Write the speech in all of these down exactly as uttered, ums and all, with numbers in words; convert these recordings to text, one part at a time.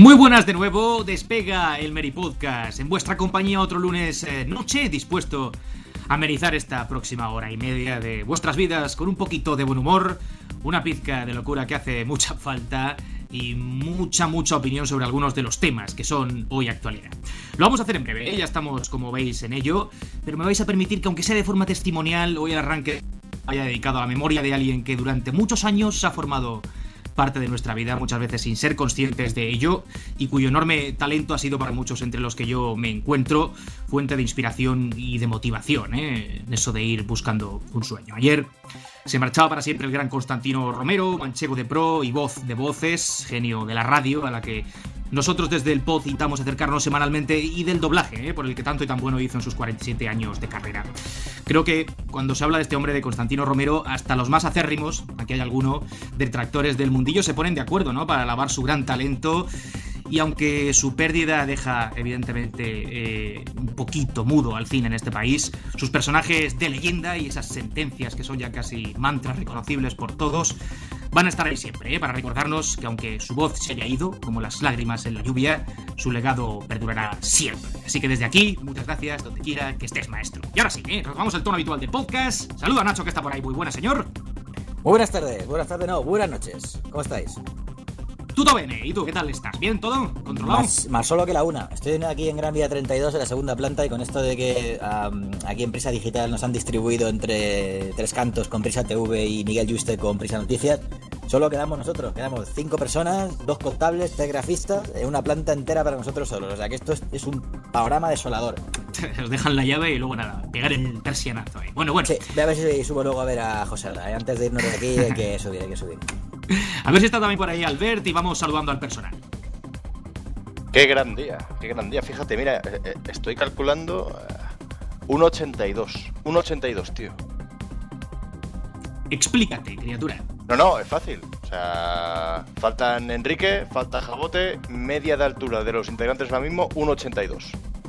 Muy buenas de nuevo, despega el Meri Podcast en vuestra compañía otro lunes eh, noche, dispuesto a amenizar esta próxima hora y media de vuestras vidas con un poquito de buen humor, una pizca de locura que hace mucha falta y mucha, mucha opinión sobre algunos de los temas que son hoy actualidad. Lo vamos a hacer en breve, ¿eh? Ya estamos, como veis, en ello, pero me vais a permitir que, aunque sea de forma testimonial, hoy el arranque haya dedicado a la memoria de alguien que durante muchos años ha formado parte de nuestra vida, muchas veces sin ser conscientes de ello, y cuyo enorme talento ha sido para muchos, entre los que yo me encuentro, fuente de inspiración y de motivación, ¿eh? En eso de ir buscando un sueño. Ayer se marchaba para siempre el gran Constantino Romero, manchego de pro y voz de voces, genio de la radio, a la que nosotros desde el pod intentamos acercarnos semanalmente, y del doblaje, ¿eh? Por el que tanto y tan bueno hizo en sus cuarenta y siete años de carrera. Creo que cuando se habla de este hombre, de Constantino Romero, hasta los más acérrimos, aquí hay alguno, detractores del mundillo, se ponen de acuerdo, ¿no?, para alabar su gran talento. Y aunque su pérdida deja, evidentemente, eh, un poquito mudo al cine en este país, sus personajes de leyenda y esas sentencias que son ya casi mantras reconocibles por todos van a estar ahí siempre, ¿eh? Para recordarnos que, aunque su voz se haya ido, como las lágrimas en la lluvia, su legado perdurará siempre. Así que desde aquí, muchas gracias, donde quiera que estés, maestro. Y ahora sí, ¿eh? Retomamos el tono habitual del podcast. Saluda a Nacho, que está por ahí. Muy buena, señor. Muy buenas tardes, buenas tardes, no, buenas noches. ¿Cómo estáis? Tutto bene. ¿Y tú qué tal estás? ¿Bien todo? ¿Controlado? Más, más solo que la una. Estoy aquí en Gran Vía treinta y dos, en la segunda planta, y con esto de que um, aquí en Prisa Digital nos han distribuido entre Tres Cantos con Prisa T V y Miguel Yuste con Prisa Noticias, solo quedamos nosotros. Quedamos cinco personas, dos contables, tres grafistas, una planta entera para nosotros solos. O sea que esto es, es un panorama desolador. Os dejan la llave y luego nada, pegar el persianazo ahí. Bueno, bueno. Sí, voy a ver si subo luego a ver a José Arda, ¿eh? Antes de irnos de aquí hay que subir, hay que subir. A ver si está también por ahí Albert, y vamos saludando al personal. Qué gran día, qué gran día. Fíjate, mira, estoy calculando uno ochenta y dos. uno ochenta y dos, tío. Explícate, criatura. No, no, es fácil. O sea, faltan Enrique, falta Jabote, media de altura de los integrantes ahora mismo, uno ochenta y dos.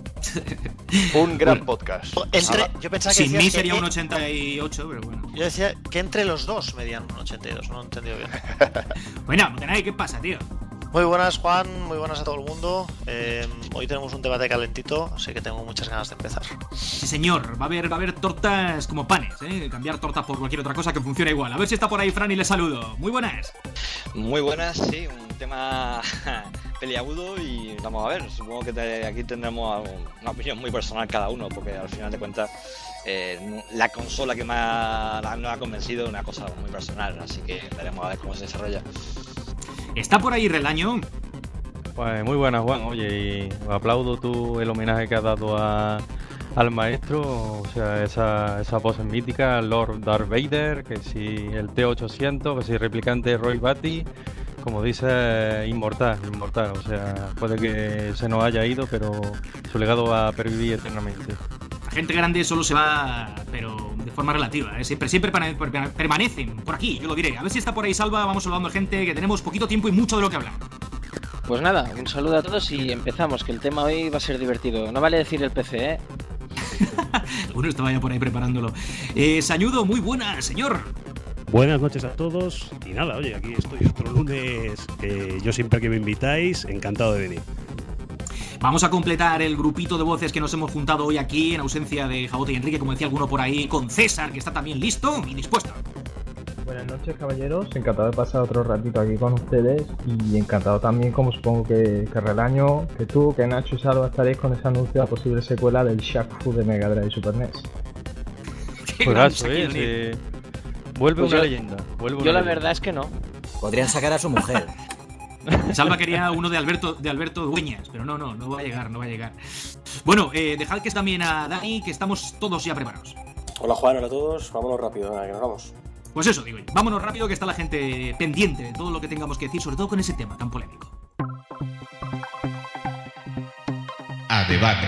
Un gran bueno, podcast. Entre, yo pensaba que sin mí sería que, un ochenta y ocho, pero bueno. Yo decía que entre los dos medían un ochenta y dos, no lo he entendido bien. Bueno, Montenay, ¿qué pasa, tío? Muy buenas, Juan, muy buenas a todo el mundo. Eh, hoy tenemos un debate calentito, así que tengo muchas ganas de empezar. Sí, señor, va a haber, va a haber tortas como panes, ¿eh? Cambiar tortas por cualquier otra cosa que funcione igual. A ver si está por ahí Fran y le saludo. Muy buenas. Muy buenas, sí, un tema peliagudo, y vamos a ver, supongo que te, aquí tendremos una opinión muy personal cada uno, porque al final de cuentas eh, la consola que más nos ha convencido es una cosa muy personal, así que veremos a ver cómo se desarrolla. ¿Está por ahí Relaño? Pues muy buenas, Juan. Oye, y aplaudo tú el homenaje que has dado a, al maestro, o sea, esa, esa pose mítica, Lord Darth Vader, que si el T ochocientos, que si replicante Roy Batty, como dice, inmortal, inmortal, o sea, puede que se nos haya ido, pero su legado va a pervivir eternamente. La gente grande solo se va, pero de forma relativa, ¿eh? Siempre, siempre permanecen por aquí, yo lo diré. A ver si está por ahí Salva, vamos saludando gente, que tenemos poquito tiempo y mucho de lo que hablar. Pues nada, un saludo a todos y empezamos, que el tema hoy va a ser divertido. No vale decir el P C, ¿eh? Bueno, estaba ya por ahí preparándolo. Eh, Sañudo, muy buena, señor. Buenas noches a todos. Y nada, oye, aquí estoy otro lunes. Eh, yo siempre que me invitáis, encantado de venir. Vamos a completar el grupito de voces que nos hemos juntado hoy aquí, en ausencia de Jabote y Enrique, como decía alguno por ahí, con César, que está también listo y dispuesto. Buenas noches, caballeros. Encantado de pasar otro ratito aquí con ustedes, y encantado también, como supongo que, que Relaño, que tú, que Nacho y Salva estaréis con ese anuncio de la posible secuela del Shaq Fu de Mega Drive y Super N E S. Juegazo, eh. Vuelve pues una yo, leyenda. Vuelve yo una la leyenda. verdad es que no. Podrían sacar a su mujer. Salva quería uno de Alberto de Alberto Dueñas, pero no, no, no va a llegar, no va a llegar. Bueno, eh, dejad que también a Dani, que estamos todos ya preparados. Hola Juan, hola a todos, vámonos rápido, venga, que nos vamos. Pues eso digo yo, vámonos rápido, que está la gente pendiente de todo lo que tengamos que decir, sobre todo con ese tema tan polémico. A debate.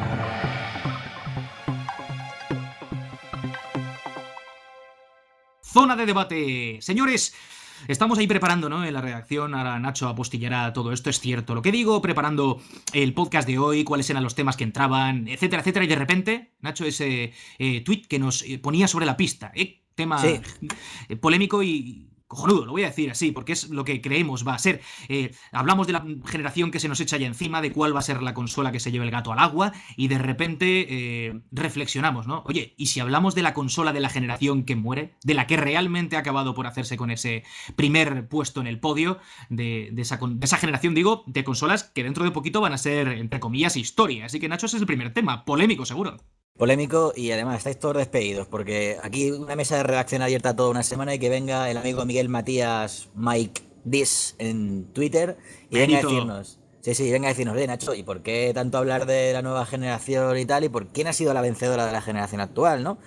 Zona de debate. Señores, estamos ahí preparando, ¿no?, en la redacción. Ahora Nacho apostillará todo esto, es cierto lo que digo, preparando el podcast de hoy, cuáles eran los temas que entraban, etcétera, etcétera. Y de repente, Nacho, ese eh, tweet que nos ponía sobre la pista, ¿eh? Tema sí. polémico y cojonudo, lo voy a decir así, porque es lo que creemos va a ser. Eh, hablamos de la generación que se nos echa ya encima, de cuál va a ser la consola que se lleve el gato al agua, y de repente eh, reflexionamos, ¿no? Oye, ¿y si hablamos de la consola de la generación que muere? De la que realmente ha acabado por hacerse con ese primer puesto en el podio de, de, esa, de esa generación, digo, de consolas que dentro de poquito van a ser, entre comillas, historia. Así que, Nacho, ese es el primer tema, polémico seguro. Polémico, y además estáis todos despedidos, porque aquí una mesa de redacción abierta toda una semana y que venga el amigo Miguel Matías Mike Dis en Twitter y venga a decirnos, sí, sí, venga a decirnos, oye, Nacho, ¿y por qué tanto hablar de la nueva generación y tal? ¿Y por quién ha sido la vencedora de la generación actual, no?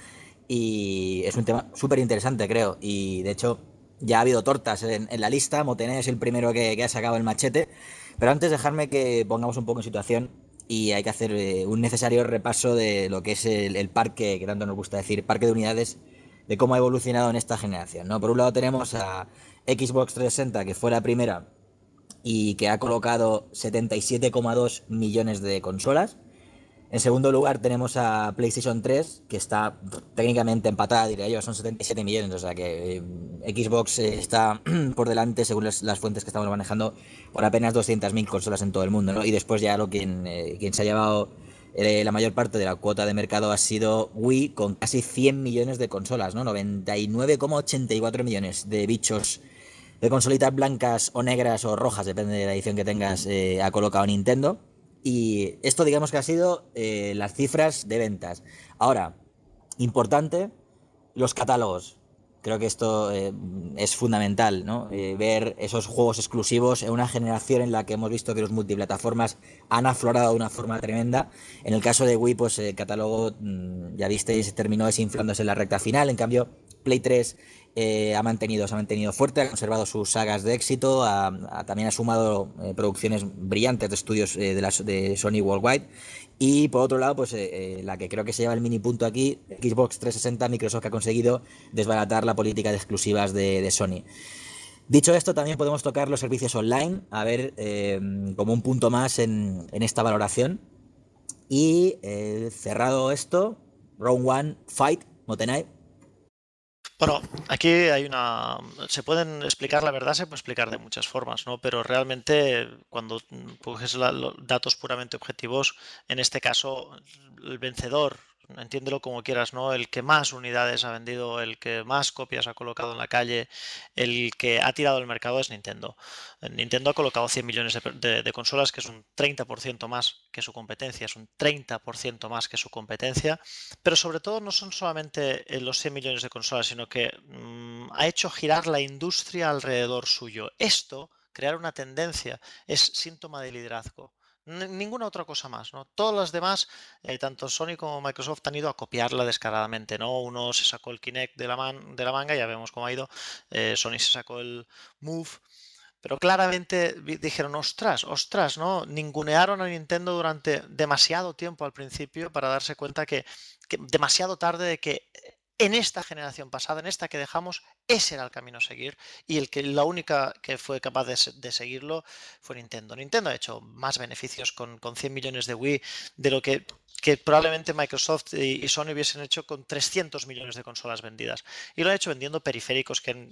Y es un tema súper interesante, creo, y de hecho ya ha habido tortas en, en la lista. Motené es el primero que, que ha sacado el machete, pero antes dejarme que pongamos un poco en situación. Y hay que hacer eh, un necesario repaso de lo que es el, el parque, que tanto nos gusta decir, parque de unidades, de cómo ha evolucionado en esta generación, ¿no? Por un lado tenemos a Xbox trescientos sesenta, que fue la primera y que ha colocado setenta y siete coma dos millones de consolas. En segundo lugar tenemos a PlayStation tres, que está técnicamente empatada, diría yo, son setenta y siete millones, o sea que eh, Xbox eh, está por delante, según las, las fuentes que estamos manejando, por apenas doscientas mil consolas en todo el mundo, ¿no? Y después ya lo quien, eh, quien se ha llevado eh, la mayor parte de la cuota de mercado ha sido Wii, con casi cien millones de consolas, ¿no? noventa y nueve coma ochenta y cuatro millones de bichos, de consolitas blancas o negras o rojas, depende de la edición que tengas, eh, ha colocado Nintendo. Y esto, digamos que ha sido eh, las cifras de ventas. Ahora, importante, los catálogos. Creo que esto eh, es fundamental, ¿no? Eh, ver esos juegos exclusivos en una generación en la que hemos visto que los multiplataformas han aflorado de una forma tremenda. En el caso de Wii, pues el catálogo, ya visteis, terminó desinflándose en la recta final. En cambio, Play tres eh, ha mantenido, se ha mantenido fuerte, ha conservado sus sagas de éxito, ha, ha, también ha sumado eh, producciones brillantes de estudios eh, de, las, de Sony Worldwide. Y por otro lado, pues eh, eh, la que creo que se lleva el mini punto aquí, Xbox trescientos sesenta, Microsoft, que ha conseguido desbaratar la política de exclusivas de, de Sony. Dicho esto, también podemos tocar los servicios online, a ver, eh, como un punto más en, en esta valoración. Y eh, cerrado esto, Round One, Fight, Motenai. Bueno, aquí hay una... Se pueden explicar, la verdad se puede explicar de muchas formas, ¿no? Pero realmente cuando coges la, los datos puramente objetivos, en este caso el vencedor, entiéndelo como quieras, ¿no? El que más unidades ha vendido, el que más copias ha colocado en la calle, el que ha tirado el mercado es Nintendo. Nintendo ha colocado cien millones de, de, de consolas, que es un treinta por ciento más que su competencia, es un treinta por ciento más que su competencia, pero sobre todo no son solamente los cien millones de consolas, sino que mmm, ha hecho girar la industria alrededor suyo. Esto, crear una tendencia, es síntoma de liderazgo. Ninguna otra cosa más, ¿no? Todas las demás, eh, tanto Sony como Microsoft han ido a copiarla descaradamente, ¿no? Uno se sacó el Kinect de la, man, de la manga, ya vemos cómo ha ido. Eh, Sony se sacó el Move, pero claramente dijeron, ostras, ostras, ¿no? Ningunearon a Nintendo durante demasiado tiempo al principio para darse cuenta que, que demasiado tarde de que en esta generación pasada, en esta que dejamos, ese era el camino a seguir, y el que la única que fue capaz de, de seguirlo fue Nintendo. Nintendo ha hecho más beneficios con, con cien millones de Wii de lo que, que probablemente Microsoft y, y Sony hubiesen hecho con trescientos millones de consolas vendidas. Y lo ha hecho vendiendo periféricos que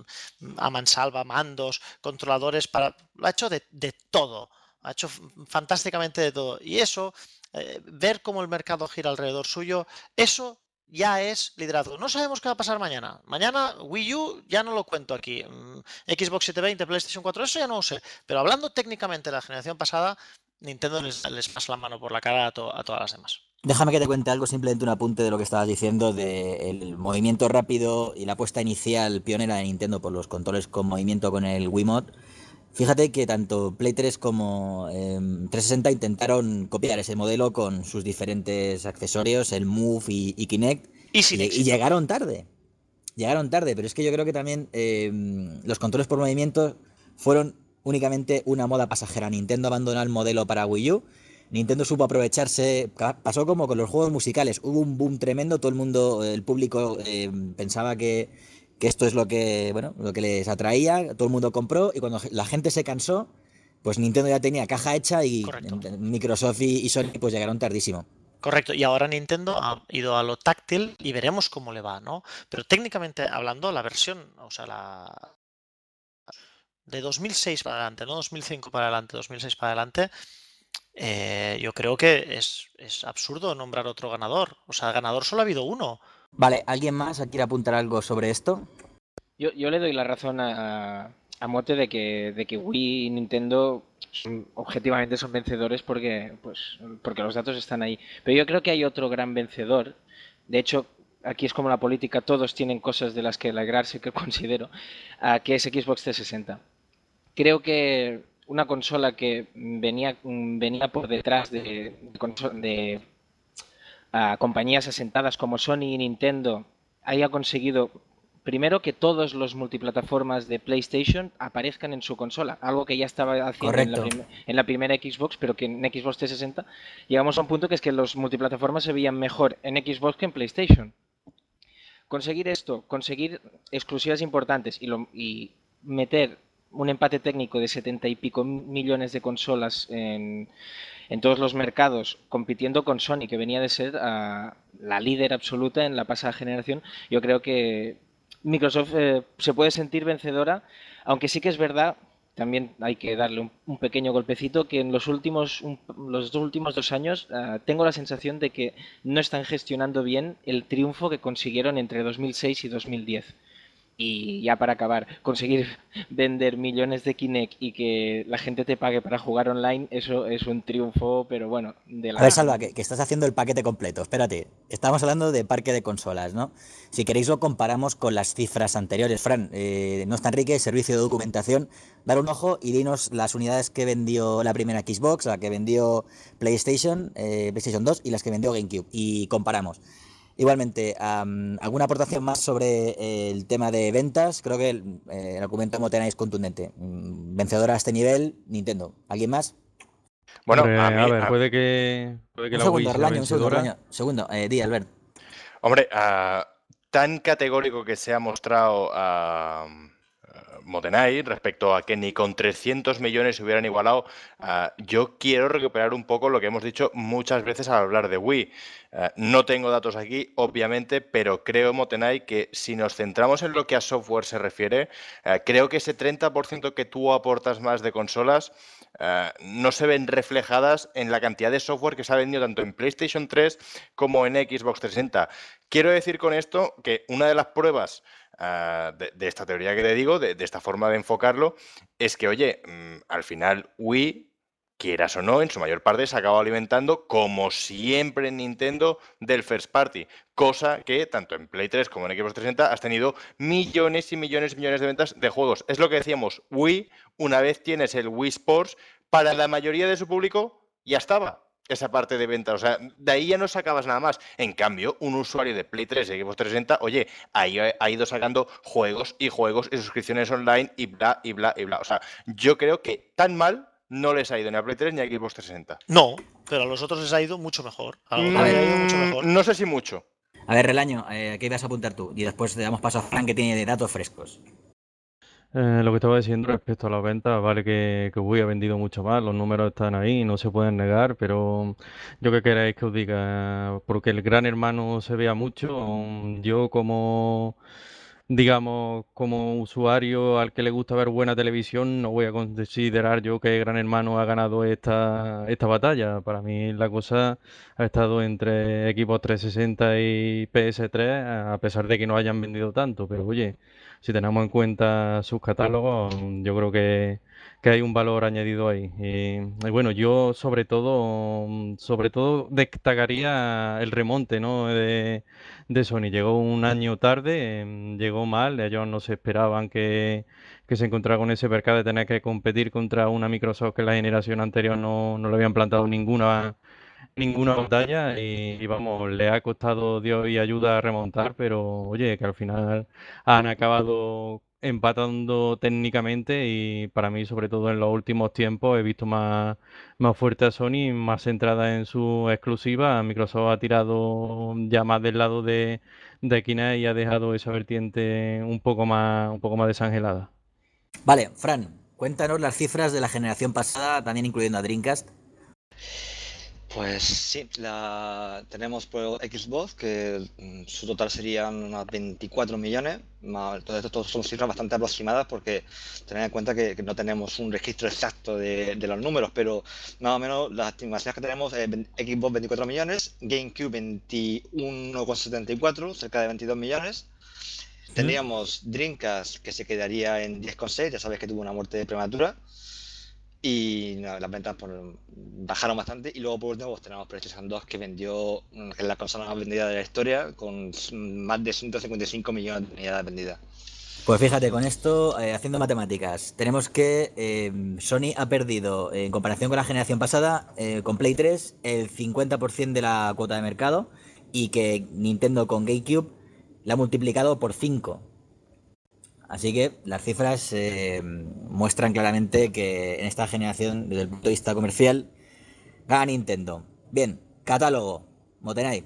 a mansalva, mandos, controladores, para, lo ha hecho de, de todo. Ha hecho fantásticamente de todo. Y eso, eh, ver cómo el mercado gira alrededor suyo, eso ya es liderazgo. No sabemos qué va a pasar mañana. Mañana Wii U ya no lo cuento aquí. Xbox setecientos veinte, PlayStation cuatro, eso ya no lo sé. Pero hablando técnicamente de la generación pasada, Nintendo les, les pasa la mano por la cara a, to, a todas las demás. Déjame que te cuente algo, simplemente un apunte de lo que estabas diciendo, del movimiento rápido y la apuesta inicial pionera de Nintendo por los controles con movimiento con el Wiimote. Fíjate que tanto Play tres como eh, trescientos sesenta intentaron copiar ese modelo con sus diferentes accesorios, el Move y, y Kinect, y, y, y llegaron tarde. Llegaron tarde, pero es que yo creo que también eh, los controles por movimiento fueron únicamente una moda pasajera. Nintendo abandonó el modelo para Wii U. Nintendo supo aprovecharse, pasó como con los juegos musicales, hubo un boom tremendo, todo el mundo, el público eh, pensaba que... que esto es lo que, bueno, lo que les atraía, todo el mundo compró, y cuando la gente se cansó, pues Nintendo ya tenía caja hecha y Correcto. Microsoft y, y Sony pues llegaron tardísimo. Correcto, y ahora Nintendo ha ido a lo táctil y veremos cómo le va, ¿no? Pero técnicamente hablando, la versión, o sea, la, de dos mil seis para adelante, no dos mil cinco para adelante, dos mil seis para adelante, eh, yo creo que es, es absurdo nombrar otro ganador. O sea, ganador solo ha habido uno. Vale, ¿alguien más quiere apuntar algo sobre esto? Yo, yo le doy la razón a, a Mote de que, de que Wii y Nintendo son- objetivamente son vencedores porque, pues, porque los datos están ahí. Pero yo creo que hay otro gran vencedor. De hecho, aquí es como la política, todos tienen cosas de las que alegrarse, que considero, ah, que es Xbox trescientos sesenta. Creo que una consola que venía, venía por detrás de, de, conso- de, ah, compañías asentadas como Sony y Nintendo haya conseguido primero que todos los multiplataformas de PlayStation aparezcan en su consola, algo que ya estaba haciendo en la, Correcto. prim- en la primera Xbox, pero que en Xbox trescientos sesenta llegamos a un punto que es que los multiplataformas se veían mejor en Xbox que en PlayStation. Conseguir esto, conseguir exclusivas importantes y, lo- y meter un empate técnico de setenta y pico millones de consolas en, en todos los mercados, compitiendo con Sony, que venía de ser ah, la líder absoluta en la pasada generación, yo creo que Microsoft eh, se puede sentir vencedora, aunque sí que es verdad, también hay que darle un, un pequeño golpecito, que en los últimos, un- los dos últimos dos años ah, tengo la sensación de que no están gestionando bien el triunfo que consiguieron entre dos mil seis y dos mil diez. Y ya para acabar, conseguir vender millones de Kinect y que la gente te pague para jugar online, eso es un triunfo, pero bueno, de A ver, la... Salva, que, que estás haciendo el paquete completo. Espérate, estamos hablando de parque de consolas, ¿no? Si queréis lo comparamos con las cifras anteriores. Fran, eh, no está Enrique, servicio de documentación. Dar un ojo y dinos las unidades que vendió la primera Xbox, la que vendió PlayStation, eh, PlayStation dos y las que vendió GameCube. Y comparamos. Igualmente, am, ¿alguna aportación más sobre eh, el tema de ventas? Creo que el, eh, el argumento Motena es contundente. Mm, vencedora a este nivel, Nintendo. ¿Alguien más? Bueno, Hombre, a a mí, ver, a- puede que, puede que Un la Wii segundo, sea Erlaño, un segundo, vencedora. Erlaño. Segundo, eh, di, Albert. hombre, ah, tan categórico que se ha mostrado a Motenay respecto a que ni con trescientos millones se hubieran igualado, ah, yo quiero recuperar un poco lo que hemos dicho muchas veces al hablar de Wii. Ah, no tengo datos aquí, obviamente, pero creo, Motenay, que si nos centramos en lo que a software se refiere, ah, creo que ese treinta por ciento que tú aportas más de consolas ah, no se ven reflejadas en la cantidad de software que se ha vendido tanto en PlayStation tres como en Xbox trescientos sesenta. Quiero decir con esto que una de las pruebas uh, de, de esta teoría que te digo, de, de esta forma de enfocarlo, es que, oye, mmm, al final Wii, quieras o no, en su mayor parte se ha acabado alimentando, como siempre en Nintendo, del first party. Cosa que, tanto en Play tres como en Xbox trescientos sesenta, has tenido millones y millones y millones de ventas de juegos. Es lo que decíamos, Wii, una vez tienes el Wii Sports, para la mayoría de su público ya estaba esa parte de venta, o sea, de ahí ya no sacabas nada más. En cambio, un usuario de Play tres y Xbox trescientos sesenta, oye, ahí ha ido sacando juegos y juegos y suscripciones online y bla, y bla, y bla. O sea, yo creo que tan mal no les ha ido ni a Play tres ni a Xbox trescientos sesenta. No, pero a los otros les ha ido mucho mejor. A los Mm, otros les ha ido mucho mejor. No sé si mucho. A ver, Relaño, eh, ¿qué ibas a apuntar tú? Y después le damos paso a Fran, que tiene datos frescos. Eh, lo que estaba diciendo respecto a las ventas, vale que, que Wii ha vendido mucho más, los números están ahí, no se pueden negar, pero yo que queréis que os diga, porque el Gran Hermano se vea mucho, um, yo como, digamos, como usuario al que le gusta ver buena televisión, no voy a considerar yo que Gran Hermano ha ganado esta, esta batalla. Para mí la cosa ha estado entre Xbox trescientos sesenta y P S tres, a pesar de que no hayan vendido tanto, pero oye, si tenemos en cuenta sus catálogos, yo creo que, que hay un valor añadido ahí. Y, y bueno, yo sobre todo, sobre todo destacaría el remonte, ¿no? de, de Sony. Llegó un año tarde, em, llegó mal, ellos no se esperaban que, que se encontrara con ese percance de tener que competir contra una Microsoft que en la generación anterior no, no le habían plantado ninguna ninguna batalla y, y vamos, le ha costado Dios y ayuda a remontar, pero oye, que al final han acabado empatando técnicamente y para mí, sobre todo en los últimos tiempos, he visto más, más fuerte a Sony, más centrada en su exclusiva. Microsoft ha tirado ya más del lado de, de Kinect y ha dejado esa vertiente un poco más, un poco más desangelada. Vale, Fran, cuéntanos las cifras de la generación pasada, también incluyendo a Dreamcast. Pues sí, la tenemos por Xbox, que mm, su total serían unos veinticuatro millones. Más, todo esto son cifras bastante aproximadas porque tened en cuenta que, que no tenemos un registro exacto de, de los números, pero más o menos las estimaciones que tenemos es ven- Xbox veinticuatro millones, GameCube veintiuno coma setenta y cuatro, cerca de veintidós millones. Tendríamos Dreamcast, que se quedaría en diez coma seis, ya sabes que tuvo una muerte prematura. Y no, las ventas por- bajaron bastante. Y luego por último pues, tenemos PlayStation dos, que vendió, mm, que es la consola más vendida de la historia, con s- más de ciento cincuenta y cinco millones de unidades vendidas. Pues fíjate, con esto, eh, haciendo matemáticas, tenemos que eh, Sony ha perdido, eh, en comparación con la generación pasada, eh, con Play tres, el cincuenta por ciento de la cuota de mercado y que Nintendo con GameCube la ha multiplicado por cinco. Así que las cifras eh, muestran claramente que en esta generación, desde el punto de vista comercial, gana Nintendo. Bien, catálogo, Motenay.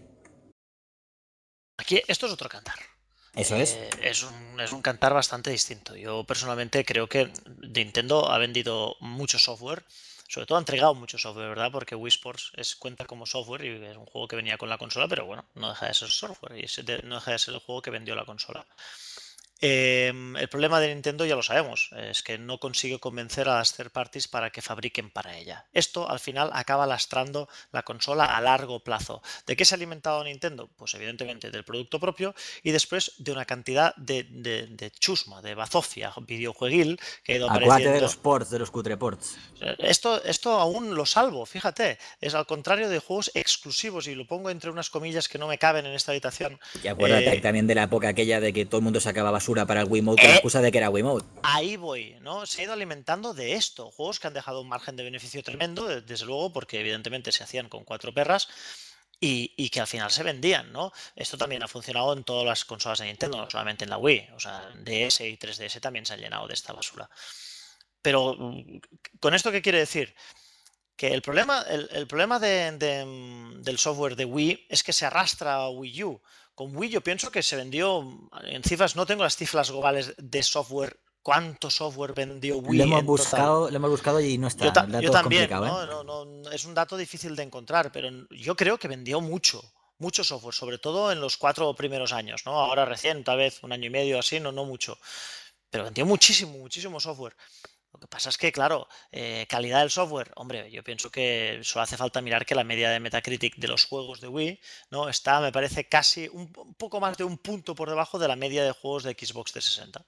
Aquí, esto es otro cantar. Eso es. Eh, es, un, es un cantar bastante distinto. Yo personalmente creo que Nintendo ha vendido mucho software, sobre todo ha entregado mucho software, ¿verdad? Porque Wii Sports es, cuenta como software y es un juego que venía con la consola, pero bueno, no deja de ser software y es de- no deja de ser el juego que vendió la consola. Eh, el problema de Nintendo ya lo sabemos, es que no consigue convencer a las third parties para que fabriquen para ella. Esto al final acaba lastrando la consola a largo plazo. ¿De qué se ha alimentado Nintendo? Pues evidentemente del producto propio y después de una cantidad de, de, de chusma, de bazofia videojueguil que ha ido Acuérdate de apareciendo. los ports, de los cutreports. Esto, esto aún lo salvo, fíjate, es al contrario de juegos exclusivos y lo pongo entre unas comillas que no me caben en esta habitación. Y acuérdate Eh, también de la época aquella de que todo el mundo sacaba basura para el Wiimote con la eh, excusa de que era Wiimote. Ahí voy, ¿no? Se ha ido alimentando de esto. Juegos que han dejado un margen de beneficio tremendo, de- desde luego, porque evidentemente se hacían con cuatro perras y, y que al final se vendían, ¿no? Esto también ha funcionado en todas las consolas de Nintendo, no solamente en la Wii. O sea, D S y tres D S también se han llenado de esta basura. Pero, mm, ¿con esto qué quiere decir? Que el problema, el, el problema de- de, mm, del software de Wii es que se arrastra a Wii U. Con Wii yo pienso que se vendió mm, en cifras, no tengo las cifras globales de software, cuánto software vendió Lo Wii hemos en total. buscado, lo hemos buscado y no Yo, está. ta- El yo dato es también, complicado, ¿no? ¿eh? No, no, no, es un dato difícil de encontrar, pero n- yo creo que vendió mucho, mucho software, sobre todo en los cuatro primeros años, ¿no? Ahora recién, tal vez un año y medio así, no, no mucho, pero vendió muchísimo, muchísimo software. Lo que pasa es que, claro, eh, calidad del software, hombre, yo pienso que solo hace falta mirar que la media de Metacritic de los juegos de Wii, ¿no? Está, me parece, casi un, un poco más de un punto por debajo de la media de juegos de Xbox trescientos sesenta.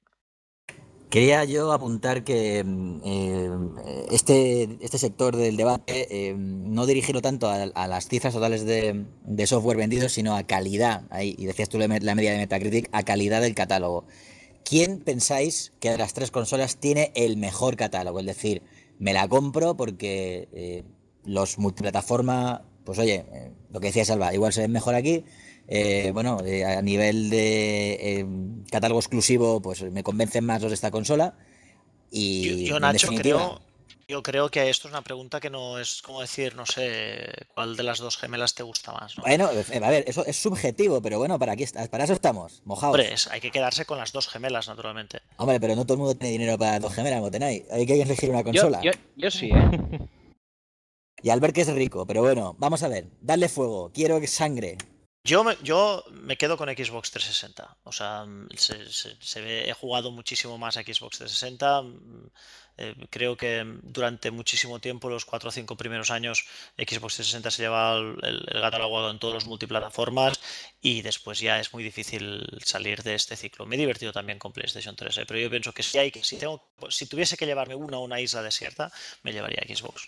Quería yo apuntar que mm, eh, este, este sector del debate eh, no dirigirlo tanto a, a las cifras totales de, de software vendido, sino a calidad. Ahí, y decías tú la, la media de Metacritic, a calidad del catálogo. ¿Quién pensáis que de las tres consolas tiene el mejor catálogo? Es decir, me la compro porque eh, los multiplataforma, pues oye, eh, lo que decía Salva, igual se ven mejor aquí. Eh, bueno, eh, a nivel de eh, catálogo exclusivo, pues me convencen más los de esta consola. Yo, Y yo, en Nacho, definitiva, creo, yo creo que esto es una pregunta que no es como decir, no sé, cuál de las dos gemelas te gusta más, ¿no? bueno, eh, a ver, eso es subjetivo, pero bueno, para aquí está- para eso estamos, mojaos. Hombre, es- hay que quedarse con las dos gemelas, naturalmente. Hombre, pero no todo el mundo tiene dinero para dos gemelas, Motenay. Hay que elegir una Yo, consola. yo, yo sí, ¿eh? Y Albert que es rico, pero bueno, vamos a ver, darle fuego, quiero sangre. Yo me, yo me quedo con Xbox trescientos sesenta. O sea, mm, se, se- se ve, he jugado muchísimo más a Xbox trescientos sesenta. mm, eh, creo que durante muchísimo tiempo, los cuatro o cinco primeros años, Xbox trescientos sesenta se llevaba el, el, el gato al agua en todos los multiplataformas y después ya es muy difícil salir de este ciclo. Me he divertido también con PlayStation tres, ¿eh? Pero yo pienso que si hay que, si tengo, si tuviese que llevarme una a una isla desierta, me llevaría a Xbox.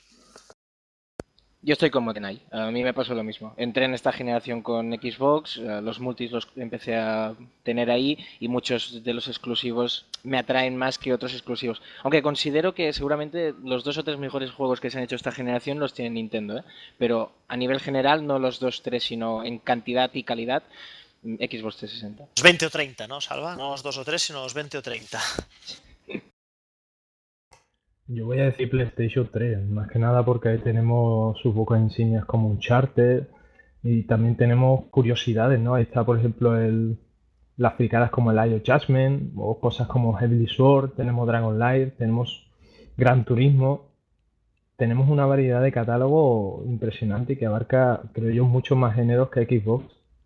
Yo estoy con Motenay. A mí me pasó lo mismo. Entré en esta generación con Xbox, eh, los multis los empecé a tener ahí y muchos de los exclusivos me atraen más que otros exclusivos. Aunque considero que seguramente los dos o tres mejores juegos que se han hecho esta generación los tiene Nintendo, ¿eh? Pero a nivel general no los dos, tres, sino en cantidad y calidad, mm, Xbox trescientos sesenta. Los veinte o treinta, ¿no, Salva? No los dos o tres, sino los veinte o treinta. Yo voy a decir PlayStation tres, más que nada porque ahí tenemos sus buques insignias como Uncharted y también tenemos curiosidades, ¿no? Ahí está, por ejemplo, el, las fricadas como el Eye of Judgment o cosas como Heavenly Sword, tenemos Dragon Light, tenemos Gran Turismo, tenemos una variedad de catálogo impresionante que abarca, creo yo, muchos más géneros que Xbox.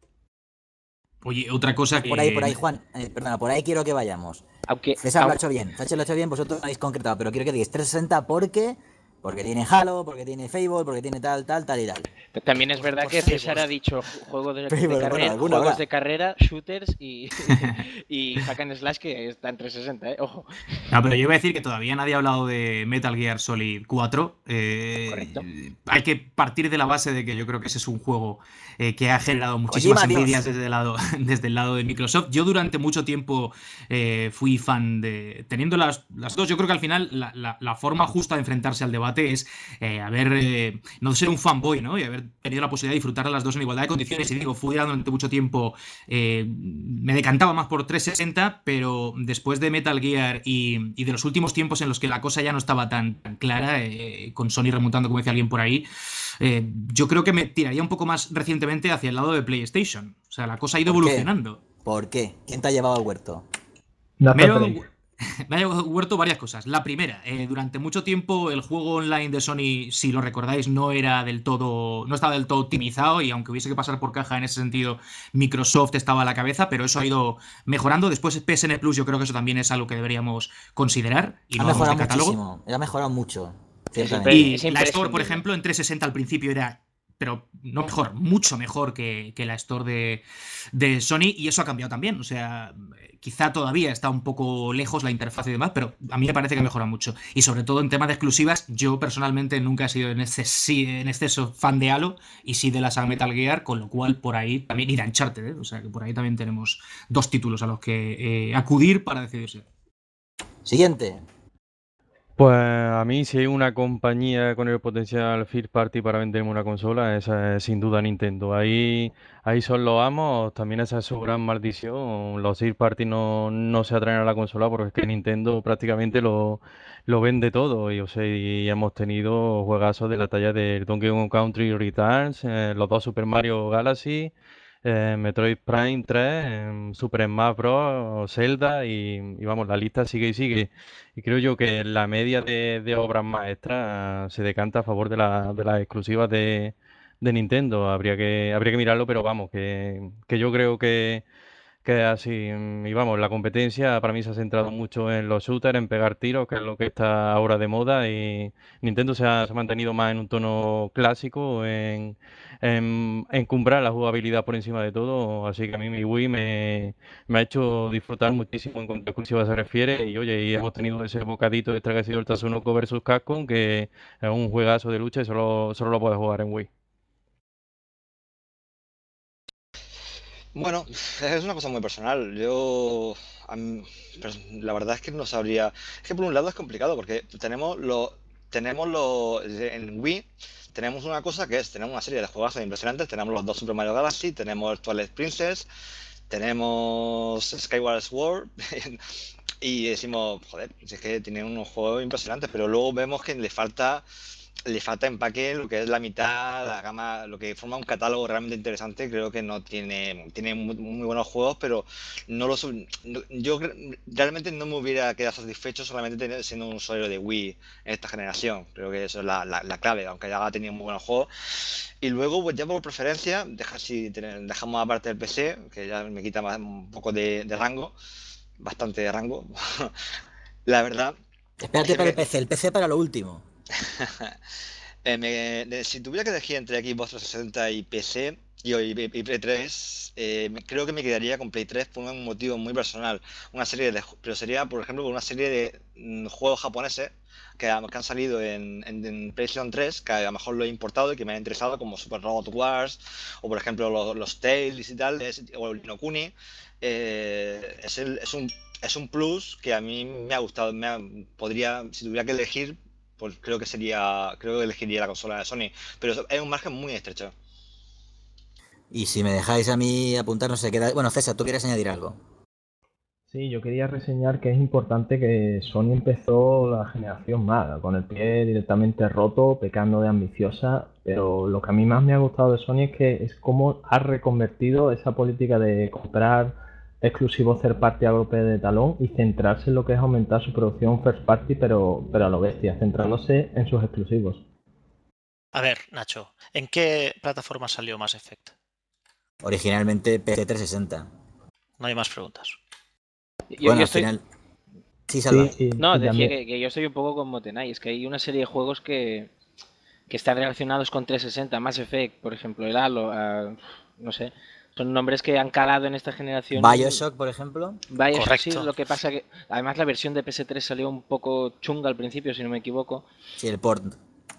Oye, otra cosa que... Por ahí, por ahí, Juan, eh, perdona, por ahí quiero que vayamos. Aunque, César lo ha aunque- hecho bien, César lo ha hecho bien, vosotros lo habéis concretado, pero quiero que digáis trescientos sesenta porque, porque tiene Halo, porque tiene Fable, porque tiene tal, tal, tal y tal. También es verdad que César ha dicho juegos de, de Pero, bueno, carrera, alguna juegos habrá. de carrera, shooters y, y hack and slash que está en trescientos sesenta, ¿eh? Ojo. No, pero yo iba a decir que todavía nadie ha hablado de Metal Gear Solid cuatro. Eh, Correcto. Hay que partir de la base de que yo creo que ese es un juego eh, que ha generado muchísimas Kojima, Dios. envidias desde el, lado, desde el lado de Microsoft. Yo durante mucho tiempo eh, fui fan de... Teniendo las, las dos, yo creo que al final la, la- la forma justa de enfrentarse al debate es eh, haber... eh, no ser un fanboy, ¿no? Y haber tenido la posibilidad de disfrutar de las dos en igualdad de condiciones. Y digo, fui durante mucho tiempo... eh, me decantaba más por trescientos sesenta, pero después de Metal Gear y, y de los últimos tiempos en los que la cosa ya no estaba tan, tan clara, eh, con Sony remontando, como decía alguien por ahí, eh, yo creo que me tiraría un poco más recientemente hacia el lado de PlayStation. O sea, la cosa ha ido ¿Por qué? evolucionando. ¿Por qué? ¿Quién te ha llevado al huerto? Me ha Nathan llevado, Drake. me ha llevado huerto varias cosas. La primera, eh, durante mucho tiempo el juego online de Sony, si lo recordáis, no era del todo, no estaba del todo optimizado y aunque hubiese que pasar por caja en ese sentido, Microsoft estaba a la cabeza, pero eso ha ido mejorando. Después P S N Plus, yo creo que eso también es algo que deberíamos considerar y Ha no hablamos de mejorado catálogo. muchísimo, ha mejorado mucho, siempre- ciertamente. Y Es la Store, por imprescindible. ejemplo, en trescientos sesenta al principio era, pero no mejor, mucho mejor que, que la Store de, de Sony, y eso ha cambiado también. O sea, quizá todavía está un poco lejos la interfaz y demás, pero a mí me parece que mejora mucho. Y sobre todo en temas de exclusivas, yo personalmente nunca he sido en, exces en exceso fan de Halo y sí de la saga Metal Gear, con lo cual por ahí también, y de Uncharted, ¿eh? O sea que por ahí también tenemos dos títulos a los que eh, acudir para decidirse. Siguiente. Pues a mí si hay una compañía con el potencial third party para venderme una consola, esa es sin duda Nintendo. Ahí, ahí son los amos, también esa es su gran maldición. Los third party no, no se atraen a la consola porque es que Nintendo prácticamente lo, lo vende todo. Y, o sea, y hemos tenido juegazos de la talla del Donkey Kong Country Returns, eh, los dos Super Mario Galaxy, eh, Metroid Prime tres, eh, Super Smash Bros, Zelda y, y vamos, la lista sigue y sigue. Y creo yo que la media de, de obras maestras se decanta a favor de, la- de las exclusivas de, de Nintendo. Habría que, habría que mirarlo, pero vamos, que, que yo creo que, que es así. Y vamos, la competencia para mí se ha centrado mucho en los shooters, en pegar tiros, que es lo que está ahora de moda. Y Nintendo se ha, se ha mantenido más en un tono clásico, en, en encumbrar la jugabilidad por encima de todo. Así que a mí mi Wii me, me ha hecho disfrutar muchísimo en cuanto a exclusiva se refiere. Y oye, y hemos tenido ese bocadito extra que ha sido el Tatsunoko versus Capcom, que es un juegazo de lucha y solo, solo lo puedes jugar en Wii. Bueno, es una cosa muy personal. Yo, a mí, pues, la verdad es que no sabría. Es que por un lado es complicado porque tenemos lo, tenemos lo, en Wii tenemos una cosa que es, tenemos una serie de juegos impresionantes. Tenemos los dos Super Mario Galaxy, tenemos Twilight Princess, tenemos Skyward Sword y decimos, joder, si es que tiene unos juegos impresionantes, pero luego vemos que le falta le falta empaque, lo que es la mitad, la gama, lo que forma un catálogo realmente interesante. Creo que no tiene, tiene muy, muy buenos juegos, pero no lo sub- no- yo cre- realmente no me hubiera quedado satisfecho solamente tener- siendo un usuario de Wii en esta generación. Creo que eso es la, la- la clave, aunque ya ha tenido muy buenos juegos. Y luego, pues ya por preferencia, deja, si ten- dejamos aparte el P C, que ya me quita más, un poco de, de rango, bastante de rango. La verdad Espérate es para el que P C, el P C para lo último. Eh, me- de- si tuviera que elegir entre Xbox trescientos sesenta y P C y, y- y Play tres, eh, me- creo que me quedaría con Play tres por un motivo muy personal. Una serie de, ju- pero sería, por ejemplo, por una serie de mm, juegos japoneses que, ha- que han salido en, en, en PlayStation tres, que a lo mejor lo he importado y que me han interesado, como Super Robot Wars, o por ejemplo los, los Tales y tal, es- o el Ni no Kuni. Eh, es, el- es un, es un plus que a mí me ha gustado. Me ha- podría, si tuviera que elegir, pues creo que sería, creo que elegiría la consola de Sony, pero eso es un margen muy estrecho. Y si me dejáis a mí apuntar, no sé, queda... Bueno, César, ¿tú quieres añadir algo? Sí, yo quería reseñar que es importante que Sony empezó la generación mala, con el pie directamente roto, pecando de ambiciosa, pero lo que a mí más me ha gustado de Sony es que es cómo ha reconvertido esa política de comprar exclusivos third party a golpe de talón y centrarse en lo que es aumentar su producción first party, pero, pero a lo bestia, centrándose en sus exclusivos. A ver, Nacho, ¿en qué plataforma salió Mass Effect? Originalmente P C trescientos sesenta. No hay más preguntas. Yo, bueno, yo al estoy... final... Sí, Salva. Sí, sí, No, sí, decía también. que, que yo estoy un poco con Motenai. Es que hay una serie de juegos que, que están relacionados con trescientos sesenta. Mass Effect, por ejemplo, el Halo, uh, no sé. Son nombres que han calado en esta generación. Bioshock, por ejemplo. Bioshock, Correcto. sí, lo que pasa que... Además, la versión de P S tres salió un poco chunga al principio, si no me equivoco. Sí, el port.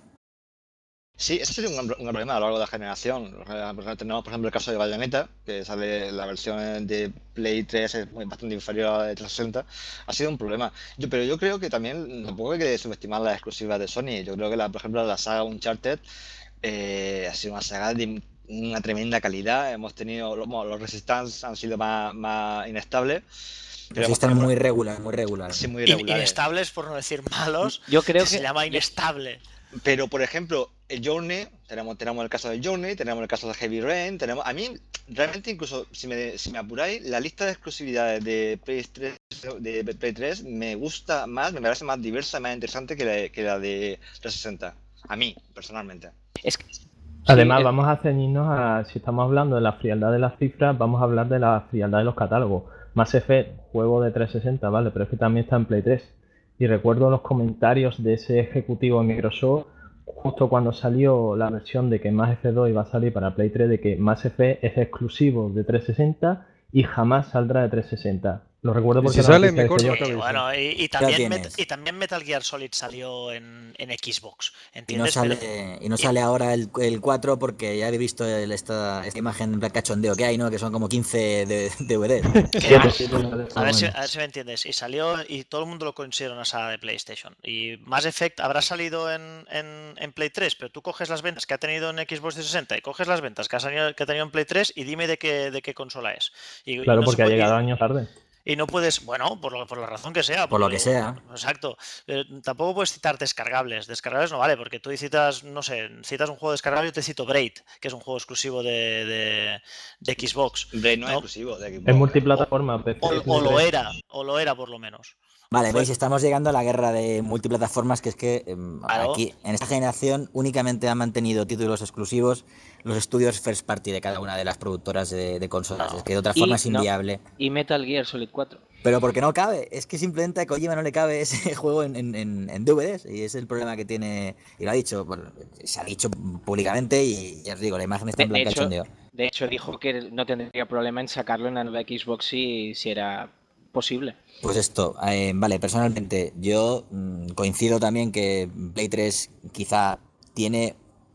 Sí, ese sería un, gran- un gran problema a lo largo de la generación. Tenemos, por ejemplo, el caso de Bayonetta, que sale la versión de Play tres es muy- bastante inferior a la de trescientos sesenta. Ha sido un problema. Yo, pero yo creo que también tampoco hay que subestimar las exclusivas de Sony. Yo creo que, la, por ejemplo, la saga Uncharted eh, ha sido una saga de una tremenda calidad. Hemos tenido, los, bueno, los Resistance han sido más, más inestables. Pero Sí, hemos están tenido- muy regular, muy regular. sí, muy In- irregulares. Inestables, por no decir malos. Yo creo que que... se llama inestable. Pero, por ejemplo, el Journey, tenemos, tenemos el caso del Journey, tenemos el caso de Heavy Rain, tenemos... A mí, realmente, incluso, si me, si me apuráis, la lista de exclusividades de Play tres, de Play tres me gusta más, me parece más diversa y más interesante que la, que la de trescientos sesenta. A mí, personalmente. Es que... Además, Sí, eh, vamos a ceñirnos a, si estamos hablando de la frialdad de las cifras, vamos a hablar de la frialdad de los catálogos. Mass Effect, juego de trescientos sesenta, vale, pero es que también está en Play tres. Y recuerdo los comentarios de ese ejecutivo de Microsoft justo cuando salió la versión de que Mass Effect dos iba a salir para Play tres, de que Mass Effect es exclusivo de trescientos sesenta y jamás saldrá de trescientos sesenta. Lo recuerdo Y porque si la sale, noticia me que se corto dio. la Y cabeza. bueno, y, y Ya también tienes. Met- y también Metal Gear Solid salió en, en Xbox, Y no ¿entiendes? sale, Pero- y no sale ahora el, el cuatro porque ya habéis visto el- esta, esta imagen de cachondeo que hay, ¿no? Que son como quince de, D V Ds. ¿Qué Siete, más? siete, nueve, A ver, si, bueno. a ver si me entiendes. Y salió y todo el mundo lo considera una saga de PlayStation. Y Mass Effect habrá salido en, en, en Play tres, pero tú coges las ventas que ha tenido en Xbox trescientos sesenta y coges las ventas que ha, salido- que ha tenido en Play tres y dime de qué, de qué consola es. Y, y Claro, no se porque ha puede- llegado y- años tarde. Y no puedes, bueno, por, lo- por la razón que sea. Por lo porque- que sea. Exacto. Pero tampoco puedes citar descargables. Descargables no vale, porque tú citas, no sé, citas un juego descargable, yo te cito Braid, que es un juego exclusivo de, de, de Xbox. Braid no es ¿no? exclusivo de Xbox. Es multiplataforma, P C, O, Play o lo tres. era, o lo era por lo menos. Vale, Fue- veis, estamos llegando a la guerra de multiplataformas, que es que em, Claro. aquí, en esta generación, únicamente han mantenido títulos exclusivos los estudios first party de cada una de las productoras de, de consolas. No. Es que de otra Y forma es no. inviable. Y Metal Gear Solid cuatro. Pero porque no cabe, es que simplemente a Kojima no le cabe ese juego en, en, en, en D V Ds y es el problema que tiene, y lo ha dicho, bueno, se ha dicho públicamente y ya os digo, la imagen está De, en de blanca hecho, cachondeo. de hecho, dijo que no tendría problema en sacarlo en la nueva Xbox si, si era posible. Pues esto, eh, vale, personalmente yo mm, coincido también que Play tres quizá tiene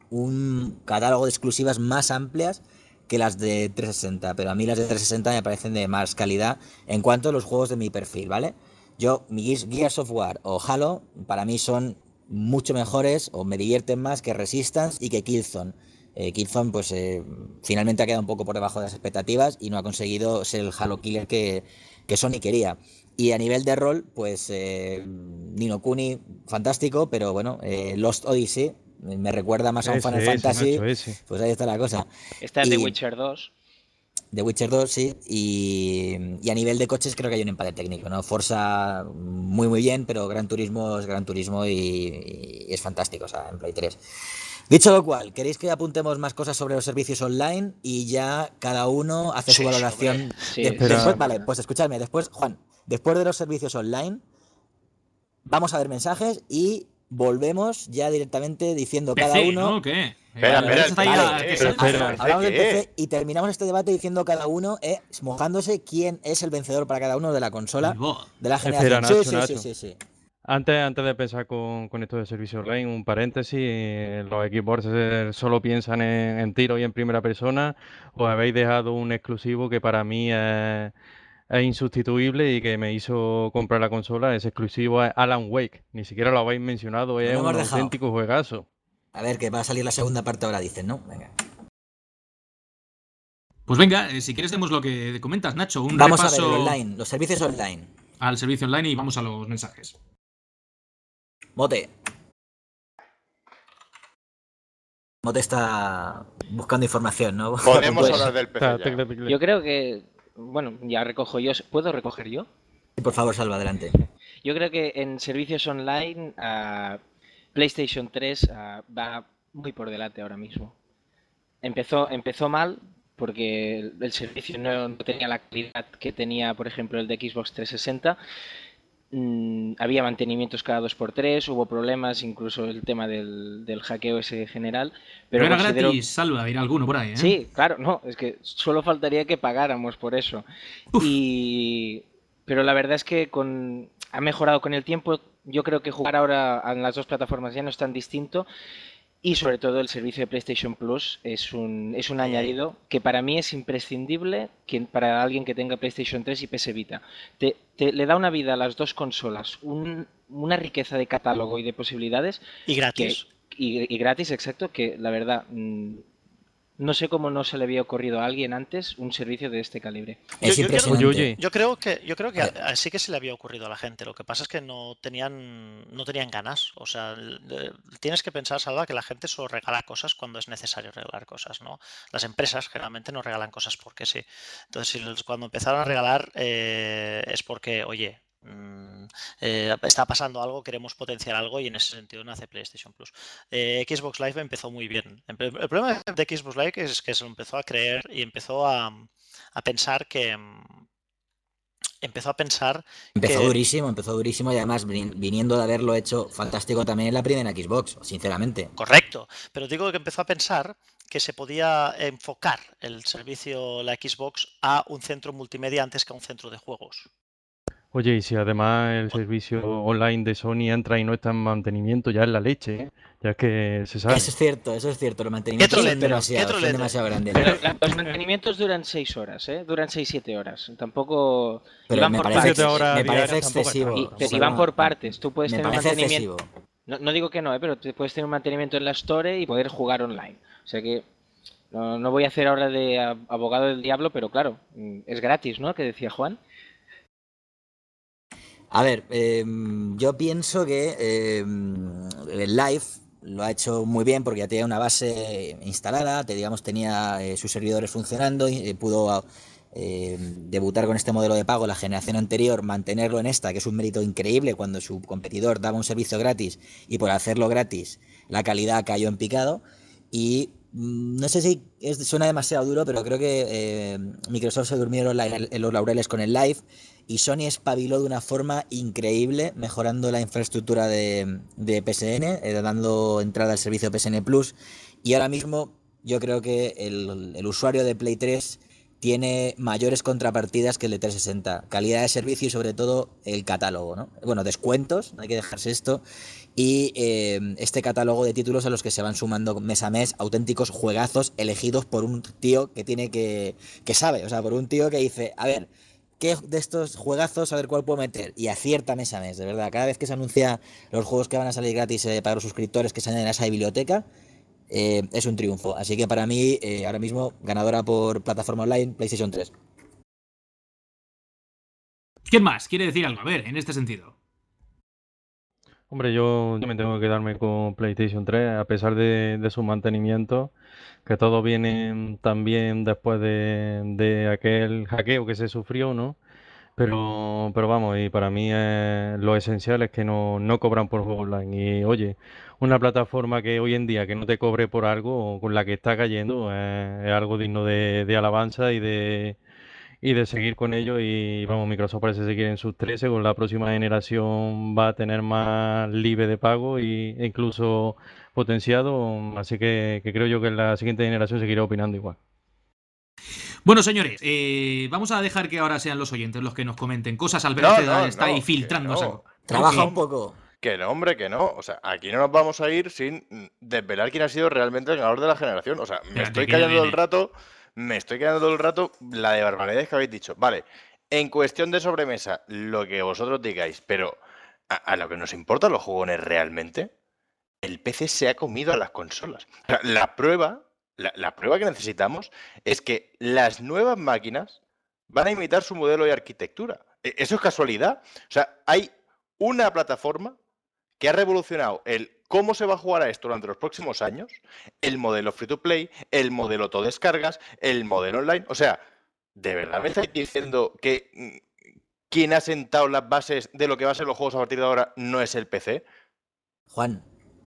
un catálogo de exclusivas más amplias que las de trescientos sesenta, pero a mí las de trescientos sesenta me parecen de más calidad en cuanto a los juegos de mi perfil, ¿vale? Yo, mi Gears, Gears of War o Halo, para mí son mucho mejores o me divierten más que Resistance y que Killzone. Eh, Killzone, pues eh, finalmente ha quedado un poco por debajo de las expectativas y no ha conseguido ser el Halo Killer que, que Sony quería. Y a nivel de rol, pues eh, Ni no Kuni, fantástico, pero bueno, eh, Lost Odyssey me recuerda más a un Ese, Final ese, Fantasy, macho, ese. pues ahí está la cosa. Está el de Y- Witcher dos. The Witcher dos, sí, y, y a nivel de coches creo que hay un empate técnico, ¿no? Forza muy muy bien, pero Gran Turismo es Gran Turismo y, y es fantástico, o sea, en Play tres. Dicho lo cual, ¿queréis que apuntemos más cosas sobre los servicios online y ya cada uno hace Sí, su valoración? Sí, De- sí, después, Pero- vale, pues escuchadme, después, Juan, después de los servicios online, vamos a ver mensajes y volvemos ya directamente diciendo cada P C, uno... ¿no? ¿O qué? Espera, Eh, espera, está ahí vale, a- eh, que pero salga. espera. Hablamos del ¿Qué? P C y terminamos este debate diciendo cada uno, eh, mojándose quién es el vencedor para cada uno de la consola Buah. de la Espera, generación. Nacho, sí, sí, Nacho. sí, sí, sí. Antes, antes de empezar con, con esto de servicio online, un paréntesis, eh, los Xbox solo piensan en, en tiro y en primera persona, os habéis dejado un exclusivo que para mí es, es insustituible y que me hizo comprar la consola. Ese exclusivo es Alan Wake, ni siquiera lo habéis mencionado, es lo hemos un dejado. auténtico juegazo. A ver, que va a salir la segunda parte ahora, dicen, ¿no? Venga. Pues venga, eh, si quieres demos lo que comentas, Nacho, un Vamos a ver repaso el online, los servicios online. al servicio online y vamos a los mensajes. Mote. Mote está buscando información, ¿no? Podemos Pues- hablar del P C Está, ya. tecla, tecla. Yo creo que bueno, ya recojo yo. ¿Puedo recoger yo? Sí, por favor, Salva, adelante. Yo creo que en servicios online uh, PlayStation tres uh, va muy por delante ahora mismo. Empezó, empezó mal porque el, el servicio no, no tenía la calidad que tenía, por ejemplo, el de Xbox trescientos sesenta. Mm, había mantenimientos cada dos por tres, hubo problemas, incluso el tema del, del hackeo ese general. Pero no era considero... gratis, Salva, ir alguno por ahí, ¿eh? Sí, claro, no, es que solo faltaría que pagáramos por eso. Y... Pero la verdad es que con... ha mejorado con el tiempo. Yo creo que jugar ahora en las dos plataformas ya no es tan distinto. Y sobre todo el servicio de PlayStation Plus es un, es un añadido que para mí es imprescindible que, para alguien que tenga PlayStation tres y P S Vita. Te, te, le da una vida a las dos consolas, un, una riqueza de catálogo y de posibilidades. Y gratis. Que, y, y gratis, exacto, que la verdad... Mmm, no sé cómo no se le había ocurrido a alguien antes un servicio de este calibre. Es yo, yo, impresionante. Creo, yo creo que, yo creo que sí que se le había ocurrido a la gente. Lo que pasa es que no tenían, no tenían ganas. O sea, tienes que pensar, Salva, que la gente solo regala cosas cuando es necesario regalar cosas, ¿no? Las empresas generalmente no regalan cosas porque sí. Entonces, cuando empezaron a regalar eh, es porque, oye, Eh, está pasando algo, queremos potenciar algo y en ese sentido nace PlayStation Plus. Eh, Xbox Live empezó muy bien. El problema de Xbox Live es que se lo empezó a creer y empezó a, a pensar que empezó a pensar empezó que... durísimo, empezó durísimo y además viniendo de haberlo hecho fantástico también en la primera Xbox, sinceramente. Correcto, pero digo que empezó a pensar que se podía enfocar el servicio, la Xbox, a un centro multimedia antes que a un centro de juegos. Oye, y si además el servicio online de Sony entra y no está en mantenimiento, ya es la leche, ¿eh? Ya es que se sabe. Eso es cierto, eso es cierto. Los mantenimientos son demasiado, son demasiado grandes. Pero la, los mantenimientos duran seis horas, ¿eh? Duran seis siete horas. Tampoco... Pero van me por parece, partes. me parece excesivo. Y, pero, y van por partes. Tú puedes me tener un mantenimiento... Excesivo. No, no digo que no, ¿eh? Pero tú puedes tener un mantenimiento en la Store y poder jugar online. O sea que... No, no voy a hacer ahora de abogado del diablo, pero claro, es gratis, ¿no? Que decía Juan. A ver, eh, yo pienso que eh, el Live lo ha hecho muy bien porque ya tenía una base instalada, te, digamos tenía eh, sus servidores funcionando y eh, pudo eh, debutar con este modelo de pago la generación anterior, mantenerlo en esta, que es un mérito increíble cuando su competidor daba un servicio gratis y por hacerlo gratis la calidad cayó en picado y mm, no sé si es, suena demasiado duro, pero creo que eh, Microsoft se durmieron la, en los laureles con el Live. Y Sony espabiló de una forma increíble, mejorando la infraestructura de, de P S N, eh, dando entrada al servicio P S N Plus. Y ahora mismo yo creo que el, el usuario de Play tres tiene mayores contrapartidas que el de trescientos sesenta. Calidad de servicio y sobre todo el catálogo, ¿no? Bueno, descuentos, no hay que dejarse esto. Y eh, este catálogo de títulos a los que se van sumando mes a mes auténticos juegazos elegidos por un tío que tiene que... que sabe, o sea, por un tío que dice, a ver... ¿Qué de estos juegazos a ver cuál puedo meter? Y acierta mes a mes, de verdad. Cada vez que se anuncia los juegos que van a salir gratis eh, para los suscriptores que se añaden a esa biblioteca, eh, es un triunfo. Así que para mí, eh, ahora mismo, ganadora por plataforma online, PlayStation tres. ¿Quién más quiere decir algo? A ver, en este sentido. Hombre, yo, yo me tengo que quedarme con PlayStation tres, a pesar de, de su mantenimiento, que todo viene también después de, de aquel hackeo que se sufrió, ¿no? Pero, pero vamos, y para mí eh, lo esencial es que no, no cobran por juego online. Y oye, una plataforma que hoy en día que no te cobre por algo, con la que está cayendo, eh, es algo digno de, de alabanza y de, y de seguir con ello. Y vamos, Microsoft parece seguir en sus trece, con la próxima generación va a tener más libre de pago y, e incluso potenciado, así que, que creo yo que en la siguiente generación seguirá opinando igual. Bueno, señores, eh, vamos a dejar que ahora sean los oyentes los que nos comenten cosas. Alberto No, está, no, está no, ahí filtrando. no. Saco. Trabaja Ok. un poco. Que no, hombre, que no. O sea, aquí no nos vamos a ir sin desvelar quién ha sido realmente el ganador de la generación. O sea, me Espérate, estoy que ya callando todo el viene. rato, me estoy callando todo el rato la de barbaridades que habéis dicho. Vale, en cuestión de sobremesa, lo que vosotros digáis, pero a, a lo que nos importa los jugones realmente, el P C se ha comido a las consolas. O sea, la prueba, la, la prueba que necesitamos es que las nuevas máquinas van a imitar su modelo de arquitectura. E- ¿Eso es casualidad? O sea, hay una plataforma que ha revolucionado el cómo se va a jugar a esto durante los próximos años, el modelo free to play, el modelo todo descargas, el modelo online. O sea, ¿De verdad me estáis diciendo que mm, quien ha sentado las bases de lo que va a ser los juegos a partir de ahora no es el P C? Juan,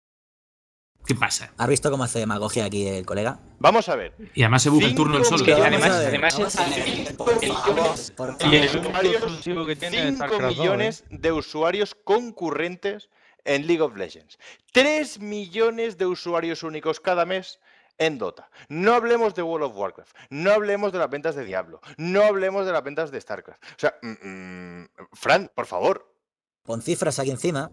¿Qué pasa? ¿has visto cómo hace demagogia aquí el colega? Vamos a ver. Y además se busca el turno el solo. Cinco además, Vamos a ver, además vamos es- a ver, por favor, por Y el favor. único Usuarios, exclusivo que tiene es cinco StarCraft dos, millones ¿eh? de usuarios concurrentes en League of Legends. tres millones de usuarios únicos cada mes en Dota. No hablemos de World of Warcraft. No hablemos de las ventas de Diablo. No hablemos de las ventas de StarCraft. O sea, mm, mm, Fran, por favor, Pon cifras aquí encima.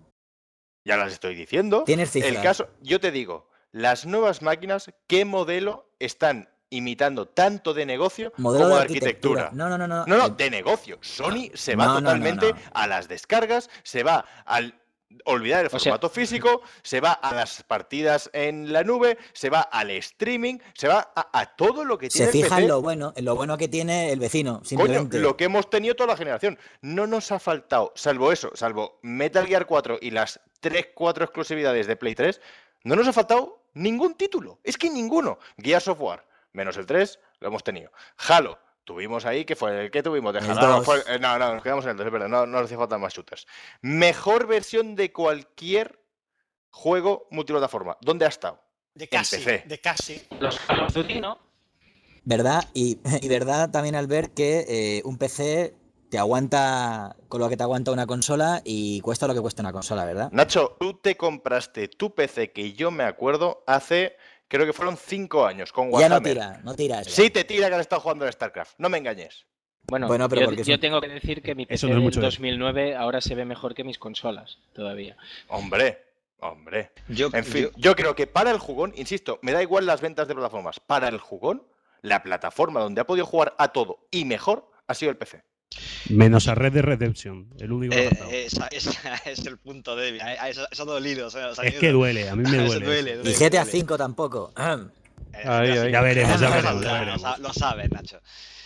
ya las estoy diciendo. Tienes cifras. El caso, yo te digo, las nuevas máquinas, ¿qué modelo están imitando tanto de negocio Modelo como de de arquitectura? arquitectura. No, no, no, no. No, no, Eh, de negocio. Sony se va no, no, no, totalmente no. a las descargas, se va al olvidar el O sea- formato físico, se va a las partidas en la nube, se va al streaming, se va a, a todo lo que tiene Se el fija P C. en lo bueno, en lo bueno que tiene el vecino, Coño, simplemente. lo que hemos tenido toda la generación. No nos ha faltado, salvo eso, salvo Metal Gear cuatro y las tres cuatro exclusividades de Play tres, no nos ha faltado ningún título. Es que ninguno. Gears of War, menos el tres, lo hemos tenido. Halo, tuvimos ahí, ¿qué fue? ¿El que tuvimos de El Halo? No, dos. fue- eh, no, no, nos quedamos en el dos, es verdad, no, no nos hacía falta más shooters. Mejor versión de cualquier juego multiplataforma. ¿Dónde ha estado? De casi, P C. de casi. Los Call of Duty, ¿no? ¿Verdad? Y, y verdad también al ver que eh, un P C te aguanta con lo que te aguanta una consola y cuesta lo que cuesta una consola, ¿verdad? Nacho, tú te compraste tu P C, que yo me acuerdo, hace, creo que fueron cinco años, con Ya no Warhammer. tira, no tiras. Sí te tira que han estado jugando al StarCraft, no me engañes. Bueno, Bueno, pero yo, porque es yo un- tengo que decir que mi P Eso C no es del mucho dos mil nueve ahora se ve mejor que mis consolas todavía. Hombre, hombre. Yo, En fin, yo- yo creo que para el jugón, insisto, me da igual las ventas de plataformas, para el jugón, la plataforma donde ha podido jugar a todo y mejor ha sido el P C. Menos a Red Dead Redemption, el único eh, apartado. esa, esa es el punto débil. a- a Eso, eso ha dolido. o sea, os ha Es ido. que duele, a mí me Eso duele. duele, eso. Y duele, G T A duele. cinco tampoco. Eh, Ahí, ahí. Ya veremos, ya Lo veremos, ya sa- veremos. Lo, sa- lo sabes, Nacho.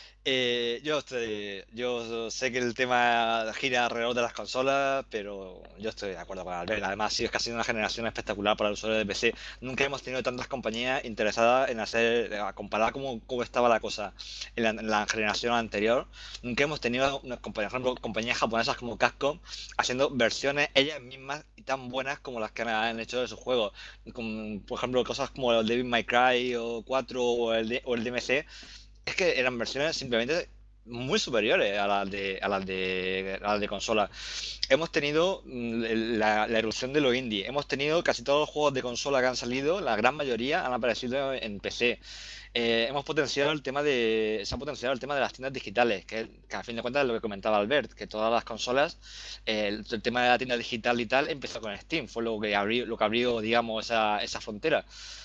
Eh, yo, estoy, yo sé que el tema gira alrededor de las consolas, pero yo estoy de acuerdo con Albert. Además, sí, es que ha sido una generación espectacular para el usuario de P C. Nunca hemos tenido tantas compañías interesadas en hacer, a comparar cómo, cómo estaba la cosa en la, en la generación anterior. Nunca hemos tenido unas compañías, por ejemplo, compañías japonesas como Capcom haciendo versiones ellas mismas y tan buenas como las que han hecho de sus juegos. Como, por ejemplo, cosas como el Devil May Cry o cuatro o el, D- o el D M C. Es que eran versiones simplemente muy superiores a las de a las de a las de consola. Hemos tenido mm, la, la erupción de lo indie. Hemos tenido casi todos los juegos de consola que han salido, la gran mayoría han aparecido en P C. Eh, hemos potenciado el tema de se ha potenciado el tema de las tiendas digitales, que, que a fin de cuentas es lo que comentaba Albert, que todas las consolas, eh, el, el tema de la tienda digital y tal empezó con Steam, fue lo que abrió, lo que abrió, digamos, esa, esa frontera.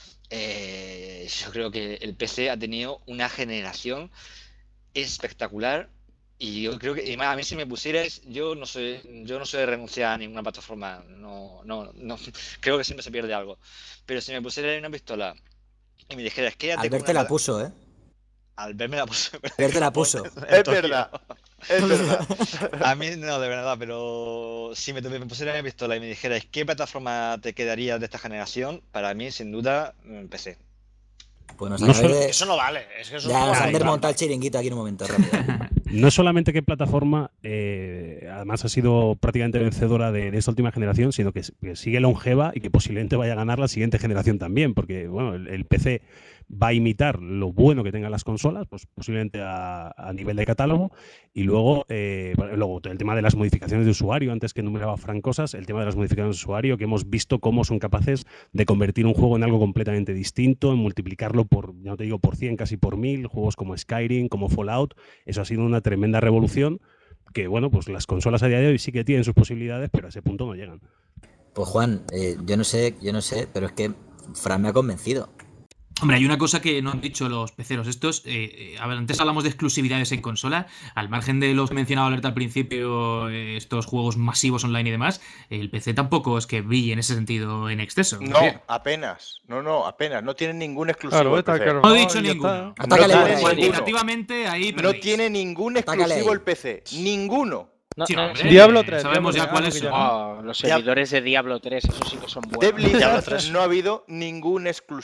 Eh, yo creo que el P C ha tenido una generación espectacular y yo creo que y más, a mí si me pusierais, yo no soy yo no soy de renunciar a ninguna plataforma, no, no, no creo que siempre se pierde algo, pero si me pusierais una pistola y me dijeras quédate con Albert te una la puso, ¿eh? Albert me la puso Albert te la puso. Es verdad, es verdad. a mí no, de verdad, pero si me, me pusierais una pistola y me dijerais qué plataforma te quedaría de esta generación, para mí sin duda mm, P C. Pues nos No acabáis sé- de... Eso no vale. Es que eso Ya, no nos vale. han desmontado el chiringuito aquí en un momento, rápido. No es solamente que plataforma, eh, además ha sido prácticamente vencedora de, de esta última generación, sino que, que sigue longeva y que posiblemente vaya a ganar la siguiente generación también, porque bueno, el, el P C va a imitar lo bueno que tengan las consolas, pues posiblemente a, a nivel de catálogo, y luego, eh, bueno, luego el tema de las modificaciones de usuario, antes que enumeraba Fran cosas, el tema de las modificaciones de usuario, que hemos visto cómo son capaces de convertir un juego en algo completamente distinto, en multiplicarlo por, ya no te digo por cien, casi por mil, juegos como Skyrim, como Fallout, eso ha sido una tremenda revolución que, bueno, pues las consolas a día de hoy sí que tienen sus posibilidades, pero a ese punto no llegan. Pues Juan, eh, yo no sé, yo no sé, pero es que Fran me ha convencido. Hombre, hay una cosa que no han dicho los peceros estos. Eh, eh, a ver, antes hablamos de exclusividades en consola. Al margen de los mencionados alerta al principio, eh, estos juegos masivos online y demás, el P C tampoco es que brille en ese sentido en exceso. No, Sí. apenas. No, no, apenas. No tiene ningún exclusivo. Claro, el está P C. claro. No he dicho ya ninguno. está. Atácale No por tiene ahí. ninguno. Cuantitativamente ahí No perdéis. tiene ningún Atácale exclusivo ahí. el P C. Ninguno. No, Sí, no, hombre, sí. Diablo tres, Sabemos Diablo ya tres, cuáles algo que son. ya- Oh, los Diab- servidores de Diablo tres, esos sí que son buenos. De Blizzard Diablo tres. no ha habido ningún exclusivo.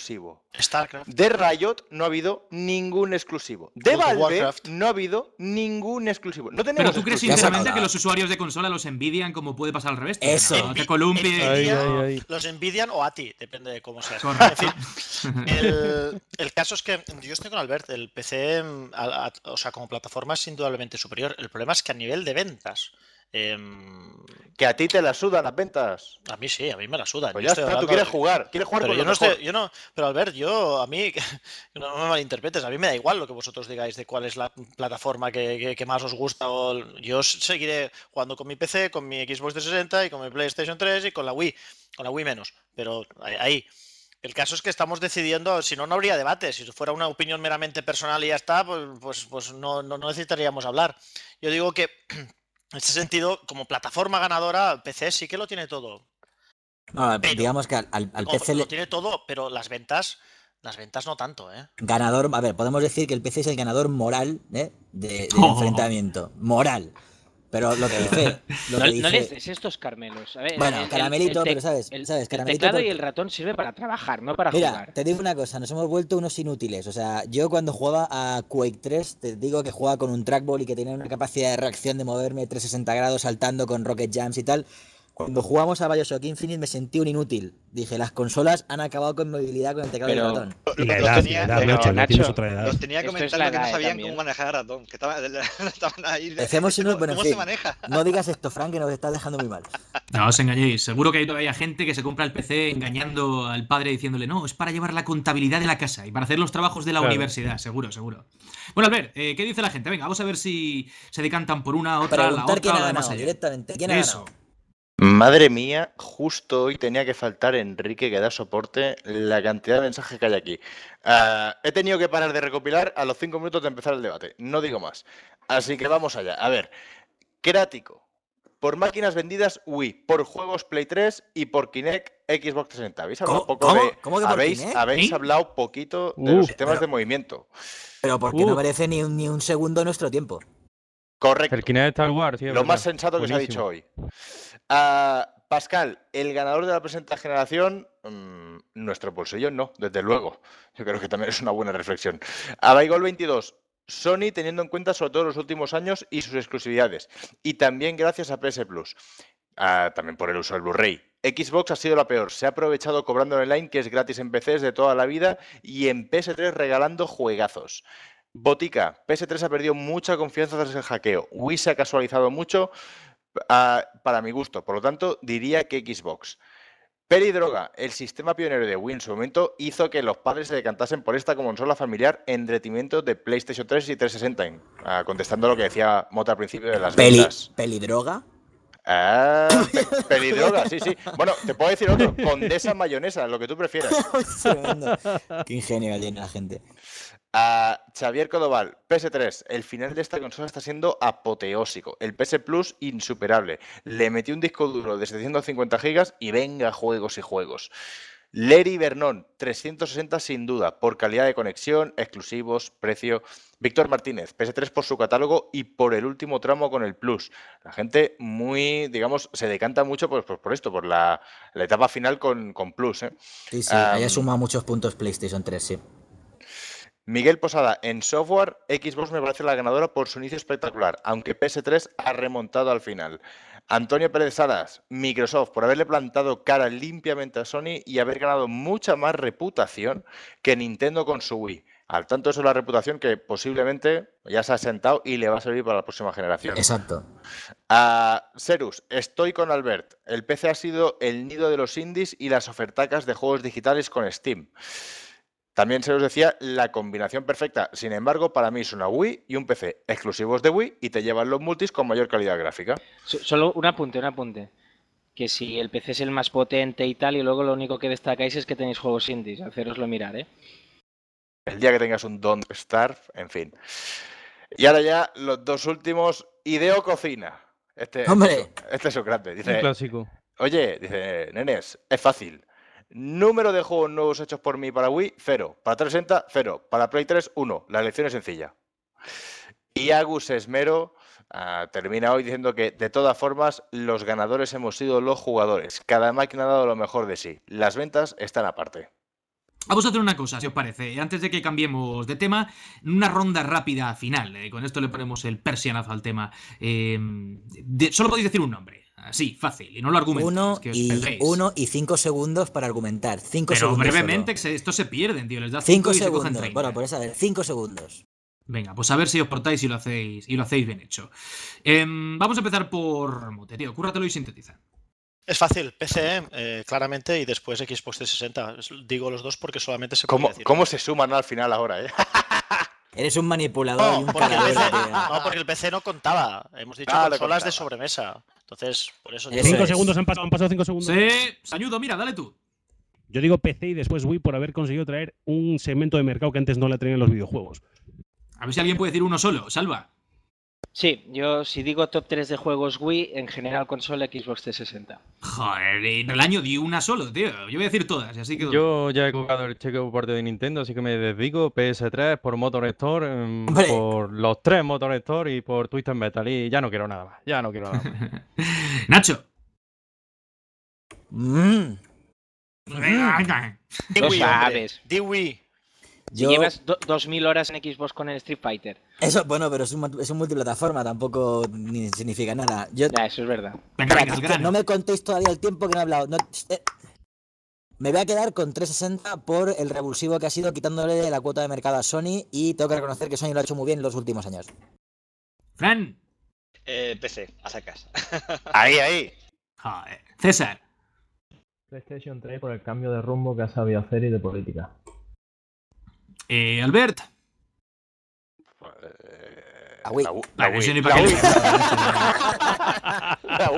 StarCraft. De Riot no ha habido ningún exclusivo. De World of Valve Warcraft. no ha habido ningún exclusivo. No tenemos Pero tú crees exclusivos. sinceramente que los usuarios de consola los envidian como puede pasar al revés. Que Eso. No, te columpie. Ay, Envidia- ay, ay. Los envidian o a ti, depende de cómo seas. En Correcto. fin, el, el caso es que yo estoy con Albert, el P C, mm, a- a- o sea, como plataforma es indudablemente superior. El problema es que a nivel de ventas, em, Que a ti te la sudan las ventas. a mí sí, a mí me la sudan. Pues Yo ya estoy está, tú hablando quieres de- jugar. Quieres jugar Pero con yo lo no mejor. estoy, yo no, pero Albert, yo a mí no me malinterpretes, a mí me da igual lo que vosotros digáis de cuál es la plataforma que, que- que más os gusta. O, yo seguiré jugando con mi P C, con mi Xbox trescientos sesenta y con mi PlayStation tres y con la Wii, con la Wii menos. Pero ahí, ahí. El caso es que estamos decidiendo, si no, no habría debate. Si fuera una opinión meramente personal y ya está, pues, pues, pues no, no, no necesitaríamos hablar. Yo digo que en ese sentido, como plataforma ganadora, P C sí que lo tiene todo. No, Pero- digamos que al, al- al Ojo, P C lo le- tiene todo, pero las ventas, las ventas no tanto, ¿eh? ganador, a ver, podemos decir que el P C es el ganador moral, ¿eh? de, del Oh. enfrentamiento. Moral. Pero lo que dice. Lo No, que no dice- les des estos caramelos. A ver, Bueno, el- el- caramelito, el tec- pero sabes, el, sabes, el caramelito teclado porque- y el ratón sirve para trabajar, no para Mira, jugar. te digo una cosa, nos hemos vuelto unos inútiles. O sea, yo cuando jugaba a Quake tres, te digo que jugaba con un trackball y que tenía una capacidad de reacción de moverme trescientos sesenta grados saltando con rocket jumps y tal. Cuando jugamos a Bioshock Infinite me sentí un inútil. Dije, las consolas han acabado con movilidad con el teclado y el Pero- ratón. Y la Los edad, tenía- la edad, pero, Nacho, no Nacho, tienes otra edad. Los tenía Esto es comentando la que no edad sabían también. cómo manejar el ratón. Que estaban, estaban ahí. Hacemos unos, ¿Cómo, bueno, en cómo fin, se maneja? no digas esto, Frank, que nos estás dejando muy mal. No os engañéis. Seguro que hay todavía gente que se compra el P C engañando al padre diciéndole, no, es para llevar la contabilidad de la casa y para hacer los trabajos de la Claro. universidad. Seguro, seguro. Bueno, Albert, eh, ¿qué dice la gente? Venga, vamos a ver si se decantan por una, otra, la Preguntar otra quién o ha la de más ganado allá. directamente. ¿Quién ha Eso. ganado? Madre mía, justo hoy tenía que faltar Enrique que da soporte la cantidad de mensajes que hay aquí. Ah, he tenido que parar de recopilar a los cinco minutos de empezar el debate, no digo más. Así que vamos allá. A ver, Crático, por máquinas vendidas Wii, por juegos Play tres y por Kinect Xbox trescientos sesenta. ¿Habéis hablado ¿Cómo? poco ¿Cómo? de- ¿Cómo que por habéis, Kinect? habéis ¿Eh? hablado poquito de Uh, los sistemas pero- de movimiento. Pero porque no Uh. merece ni un, ni un segundo nuestro tiempo. Correcto. El Kinect de Star Wars, sí, es Lo verdad. más sensato que se ha Buenísimo. dicho hoy. Ah, Pascal, el ganador de la presente generación, mm, nuestro bolsillo no, desde luego. Yo creo que también es una buena reflexión. Abaigol veintidós, Sony teniendo en cuenta sobre todo los últimos años y sus exclusividades. Y también gracias a P S Plus. Ah, también por el uso del Blu-ray. Xbox ha sido la peor. Se ha aprovechado cobrando online, que es gratis en P Cs de toda la vida, y en P S tres regalando juegazos. Botica, P S tres ha perdido mucha confianza tras el hackeo. Wii se ha casualizado mucho, ah, para mi gusto. Por lo tanto, diría que Xbox. Peridroga, el sistema pionero de Wii en su momento hizo que los padres se decantasen por esta como consola familiar en detrimento de PlayStation tres y trescientos sesenta. Ah, contestando lo que decía Mota al principio de las Peli, ventas. ¿Pelidroga? Ah, pe- pelidroga, sí, sí. Bueno, te puedo decir otro. Condesa mayonesa, lo que tú prefieras. Tremendo. Qué ingenio tiene la gente. A Xavier Codoval, P S tres, el final de esta consola está siendo apoteósico. El P S Plus, insuperable. Le metí un disco duro de setecientos cincuenta gigas y venga juegos y juegos. Leri Vernon, trescientos sesenta sin duda, por calidad de conexión, exclusivos, precio. Víctor Martínez, P S tres por su catálogo y por el último tramo con el Plus. La gente muy, digamos, se decanta mucho por, por, por esto, por la, la etapa final con, con Plus. ¿eh? Sí, sí, Am, haya sumado muchos puntos PlayStation tres, sí. Miguel Posada, en software, Xbox me parece la ganadora por su inicio espectacular, aunque P S tres ha remontado al final. Antonio Pérez Salas, Microsoft, por haberle plantado cara limpiamente a Sony y haber ganado mucha más reputación que Nintendo con su Wii. Al tanto eso es la reputación que posiblemente ya se ha sentado y le va a servir para la próxima generación. Exacto. A Serus, estoy con Albert. El P C ha sido el nido de los indies y las ofertacas de juegos digitales con Steam. También se os decía la combinación perfecta. Sin embargo, para mí es una Wii y un P C exclusivos de Wii y te llevan los multis con mayor calidad gráfica. So- Solo un apunte, un apunte. Que si el P C es el más potente y tal, y luego lo único que destacáis es que tenéis juegos indies, haceroslo mirar, ¿eh? El día que tengas un Don't Starve, en fin. Y ahora ya los dos últimos. Ideo Cocina. Este, ¡Hombre! Este es Sócrates. Un Dice, clásico. oye, dice, nenes, es fácil. Número de juegos nuevos hechos por mí para Wii, cero. Para trescientos sesenta, cero. Para Play tres, uno. La elección es sencilla. Y Agus Esmero ah, termina hoy diciendo que, de todas formas, los ganadores hemos sido los jugadores. Cada máquina ha dado lo mejor de sí. Las ventas están aparte. Vamos a hacer una cosa, si os parece, antes de que cambiemos de tema, una ronda rápida final. Eh, con esto le ponemos el persianazo al tema. Eh, de, solo podéis decir un nombre. Así, fácil, y no lo argumentéis, Uno que os y, perdéis. uno y cinco segundos para argumentar. Cinco Pero segundos brevemente, solo. que se, estos se pierden, tío. Les das cinco, Cinco y se cogen segundos. treinta. Bueno, por eso, a ver, cinco segundos. Venga, pues a ver si os portáis y lo hacéis, y lo hacéis bien hecho. Eh, vamos a empezar por Mote, tío. Cúrratelo y sintetiza. Es fácil, P C, eh, claramente, y después Xbox trescientos sesenta. Digo los dos porque solamente se puede ¿Cómo, decir. ¿Cómo se suman al final ahora, eh? Eres un manipulador y No, un porque el caradura, P C, tío. no, porque el P C no contaba. Hemos dicho Ah, no consolas contaba. de sobremesa. Entonces, por eso Eso digo. Cinco es. segundos han pasado, han pasado cinco segundos. Sí, Sañudo, mira, dale tú. Yo digo P C y después Wii por haber conseguido traer un segmento de mercado que antes no le traían los videojuegos. A ver si alguien puede decir uno solo. Salva. Sí, yo si digo top tres de juegos Wii, en general consola Xbox trescientos sesenta. Joder, en el año di una solo, tío. Yo voy a decir todas, así que... Yo ya he colgado el cheque por parte de Nintendo, así que me desdigo. P S tres por Motor Store, em, Hombre. por los tres Motor Store y por Twisted Metal. Y ya no quiero nada más. Ya no quiero nada más. Nacho. Mm. Lo Wii, sabes. hombre. Di Wii. Si Yo... llevas do- dos mil horas en Xbox con el Street Fighter. Eso, bueno, pero es un, es un multiplataforma, tampoco ni significa nada. Yo... Ya, eso es verdad. Venga, Espera, venga, al que grano. no me contéis todavía el tiempo que no he hablado. No, eh, Me voy a quedar con trescientos sesenta por el revulsivo que ha sido quitándole la cuota de mercado a Sony y tengo que reconocer que Sony lo ha hecho muy bien en los últimos años. Fran. Eh, P C, a sacas. Ahí, ahí. Joder. César. PlayStation tres por el cambio de rumbo que ha sabido hacer y de política. Eh, Albert. Eh, La Wii. La Wii. Vale, La ese Wii. ni pa' La qué Wii. La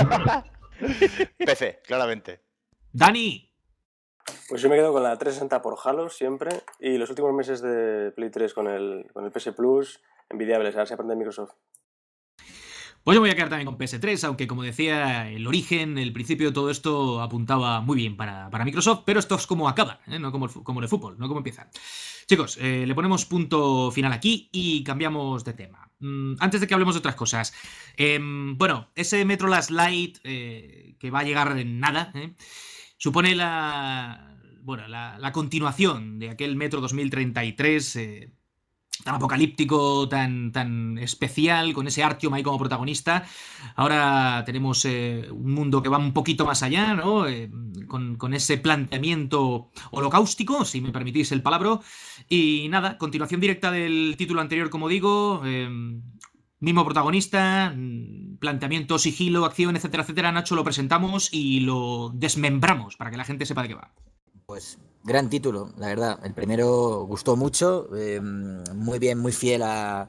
Wii. P C, claramente. Dani. Pues yo me quedo con la trescientos sesenta por Halo siempre y los últimos meses de Play tres con el, con el P S Plus, envidiables, a ver si aprende Microsoft. Pues yo me voy a quedar también con P S tres, aunque como decía, el origen, el principio de todo esto apuntaba muy bien para, para Microsoft, pero esto es como acaba, ¿eh? No como el, fu- como el fútbol, no como empieza. Chicos, eh, le ponemos punto final aquí y cambiamos de tema. Mm, antes de que hablemos de otras cosas, em, bueno, ese Metro Last Light eh, que va a llegar en nada, ¿eh? supone la, bueno, la, la continuación de aquel Metro dos mil treinta y tres... Eh, tan apocalíptico, tan, tan especial, con ese Artyom ahí como protagonista. Ahora tenemos eh, un mundo que va un poquito más allá, ¿no? Eh, con, con ese planteamiento holocáustico, si me permitís el palabra. Y nada, continuación directa del título anterior, como digo. Eh, mismo protagonista, mm, planteamiento, sigilo, acción, etcétera, etcétera. Nacho, lo presentamos y lo desmembramos para que la gente sepa de qué va. Pues gran título, la verdad. El primero gustó mucho, eh, muy bien, muy fiel a,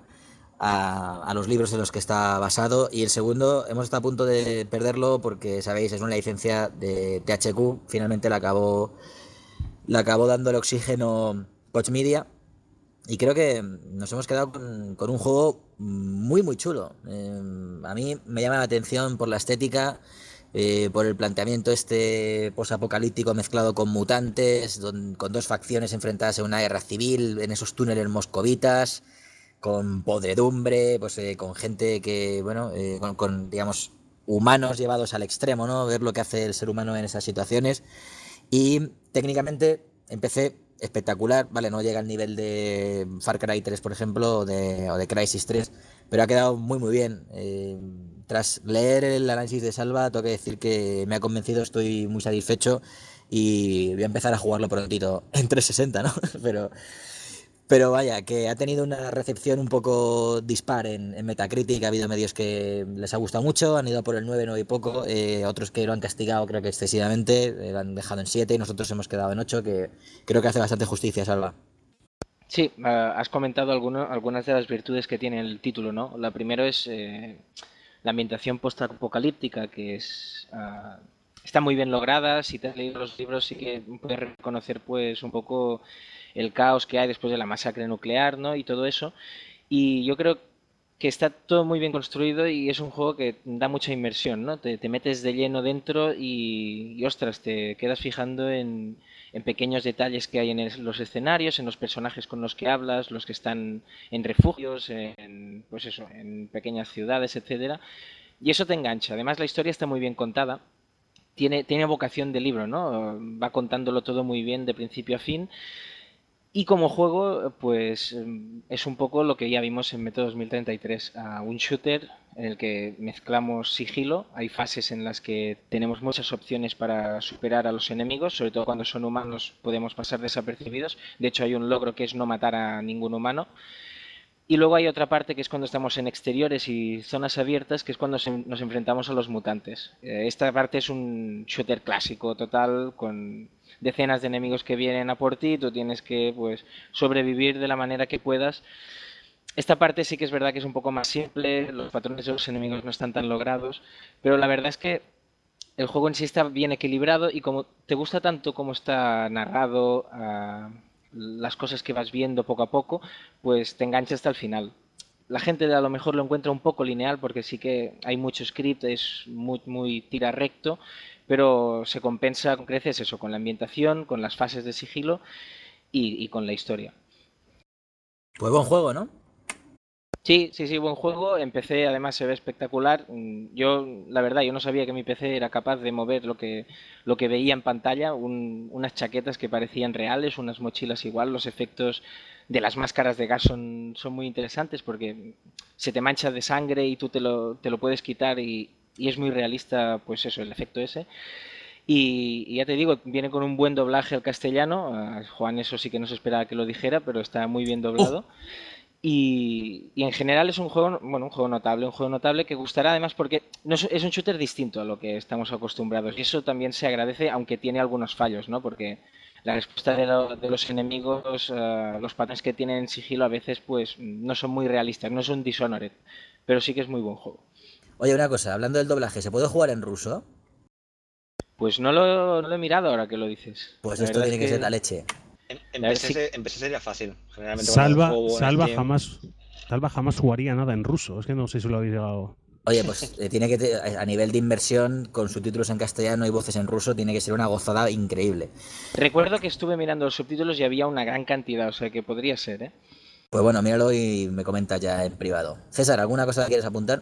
a, a los libros en los que está basado. Y el segundo, hemos estado a punto de perderlo porque, sabéis, es una licencia de T H Q. Finalmente la acabó, la acabó dando el oxígeno Koch Media. Y creo que nos hemos quedado con, con un juego muy, muy chulo. Eh, a mí me llama la atención por la estética. Eh, por el planteamiento este posapocalíptico mezclado con mutantes, don, con dos facciones enfrentadas en una guerra civil, en esos túneles moscovitas, con podredumbre, pues eh, con gente que, bueno, eh, con, con, digamos, humanos llevados al extremo, ¿no? Ver lo que hace el ser humano en esas situaciones. Y técnicamente empecé espectacular, vale, no llega al nivel de Far Cry tres, por ejemplo, o de, o de Crysis tres, pero ha quedado muy muy bien. Eh, tras leer el análisis de Salva, tengo que decir que me ha convencido, estoy muy satisfecho y voy a empezar a jugarlo prontito en trescientos sesenta, ¿no? pero, pero vaya, que ha tenido una recepción un poco dispar en, en Metacritic. Ha habido medios que les ha gustado mucho, han ido por el nueve, nueve y poco, eh, otros que lo han castigado creo que excesivamente, eh, lo han dejado en siete y nosotros hemos quedado en ocho, que creo que hace bastante justicia, Salva. Sí, uh, has comentado alguno, algunas de las virtudes que tiene el título, ¿no? La primera es eh, la ambientación post-apocalíptica, que es uh, está muy bien lograda. Si te has leído los libros, sí que puedes reconocer pues un poco el caos que hay después de la masacre nuclear, ¿no? Y todo eso. Y yo creo que está todo muy bien construido y es un juego que da mucha inmersión, ¿no? Te, te metes de lleno dentro y, y ostras, te quedas fijando en, en pequeños detalles que hay en el, los escenarios, en los personajes con los que hablas, los que están en refugios, en, pues eso, en pequeñas ciudades, etcétera. Y eso te engancha. Además, la historia está muy bien contada. tiene, tiene vocación de libro, ¿no? Va contándolo todo muy bien de principio a fin. Y como juego, pues es un poco lo que ya vimos en Metro dos mil treinta y tres, uh, un shooter en el que mezclamos sigilo, hay fases en las que tenemos muchas opciones para superar a los enemigos, sobre todo cuando son humanos podemos pasar desapercibidos, de hecho hay un logro que es no matar a ningún humano. Y luego hay otra parte que es cuando estamos en exteriores y zonas abiertas, que es cuando nos enfrentamos a los mutantes. Esta parte es un shooter clásico total, con decenas de enemigos que vienen a por ti, tú tienes que pues sobrevivir de la manera que puedas. Esta parte sí que es verdad que es un poco más simple, los patrones de los enemigos no están tan logrados, pero la verdad es que el juego en sí está bien equilibrado y como te gusta tanto cómo está narrado, uh, las cosas que vas viendo poco a poco, pues te engancha hasta el final. La gente a lo mejor lo encuentra un poco lineal porque sí que hay mucho script, es muy, muy tira recto, pero se compensa con creces eso, con la ambientación, con las fases de sigilo y, y con la historia. Pues buen juego, ¿no? Sí, sí, sí, buen juego. En P C además se ve espectacular. Yo, la verdad, yo no sabía que mi P C era capaz de mover lo que, lo que veía en pantalla, un, unas chaquetas que parecían reales, unas mochilas igual. Los efectos de las máscaras de gas son, son muy interesantes porque se te mancha de sangre y tú te lo, te lo puedes quitar y, y es muy realista, pues eso, el efecto ese. Y, y ya te digo, viene con un buen doblaje al castellano. A Juan eso sí que no se esperaba que lo dijera, pero está muy bien doblado. Uh. Y, y en general es un juego, bueno, un juego notable, un juego notable que gustará además porque no es, es un shooter distinto a lo que estamos acostumbrados y eso también se agradece, aunque tiene algunos fallos, ¿no? Porque la respuesta de, lo, de los enemigos, uh, los patrones que tienen en sigilo a veces pues no son muy realistas, no son Dishonored, pero sí que es muy buen juego. Oye, una cosa, hablando del doblaje, ¿se puede jugar en ruso? Pues no lo, no lo he mirado ahora que lo dices. Pues la esto tiene que, que ser la leche. En, en, P C, sí. en P C sería fácil. Generalmente Salva, Salva jamás, Salva jamás jugaría nada en ruso. Es que no sé si lo habéis llegado. Oye, pues eh, tiene que a nivel de inversión, con subtítulos en castellano y voces en ruso, tiene que ser una gozada increíble. Recuerdo que estuve mirando los subtítulos y había una gran cantidad, o sea que podría ser, ¿eh? Pues bueno, míralo y me comentas ya en privado. César, ¿alguna cosa que quieres apuntar?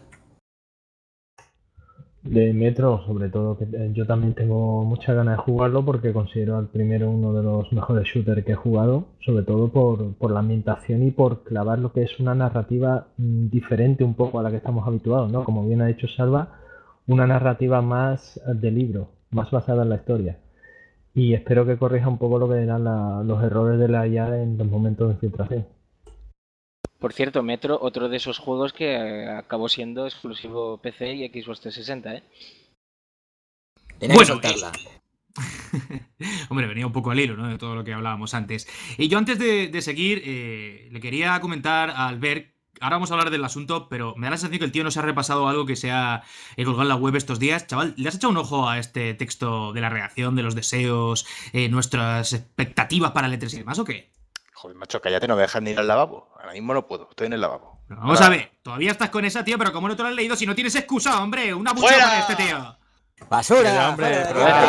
De Metro, sobre todo, que yo también tengo muchas ganas de jugarlo porque considero al primero uno de los mejores shooters que he jugado, sobre todo por, por la ambientación y por clavar lo que es una narrativa diferente un poco a la que estamos habituados, ¿no? Como bien ha dicho Salva, una narrativa más de libro, más basada en la historia. Y espero que corrija un poco lo que eran la, los errores de la I A en los momentos de infiltración. Por cierto, Metro, otro de esos juegos que acabó siendo exclusivo P C y Xbox trescientos sesenta, ¿eh? Tenía bueno, que soltarla. Eh... Hombre, venía un poco al hilo, ¿no? De todo lo que hablábamos antes. Y yo antes de, de seguir, eh, le quería comentar a Albert. Ahora vamos a hablar del asunto, pero me da la sensación que el tío no se ha repasado algo que se ha colgado en la web estos días. Chaval, ¿le has echado un ojo a este texto de la reacción, de los deseos, eh, nuestras expectativas para el E tres y demás, o qué? Joder, macho, cállate, no me dejas ni ir al lavabo. Ahora mismo no puedo, estoy en el lavabo. Pero vamos Ahora... a ver, todavía estás con esa, tío, pero como no te lo has leído, si no tienes excusa, hombre, una bucha para este tío. ¡Basura! hombre!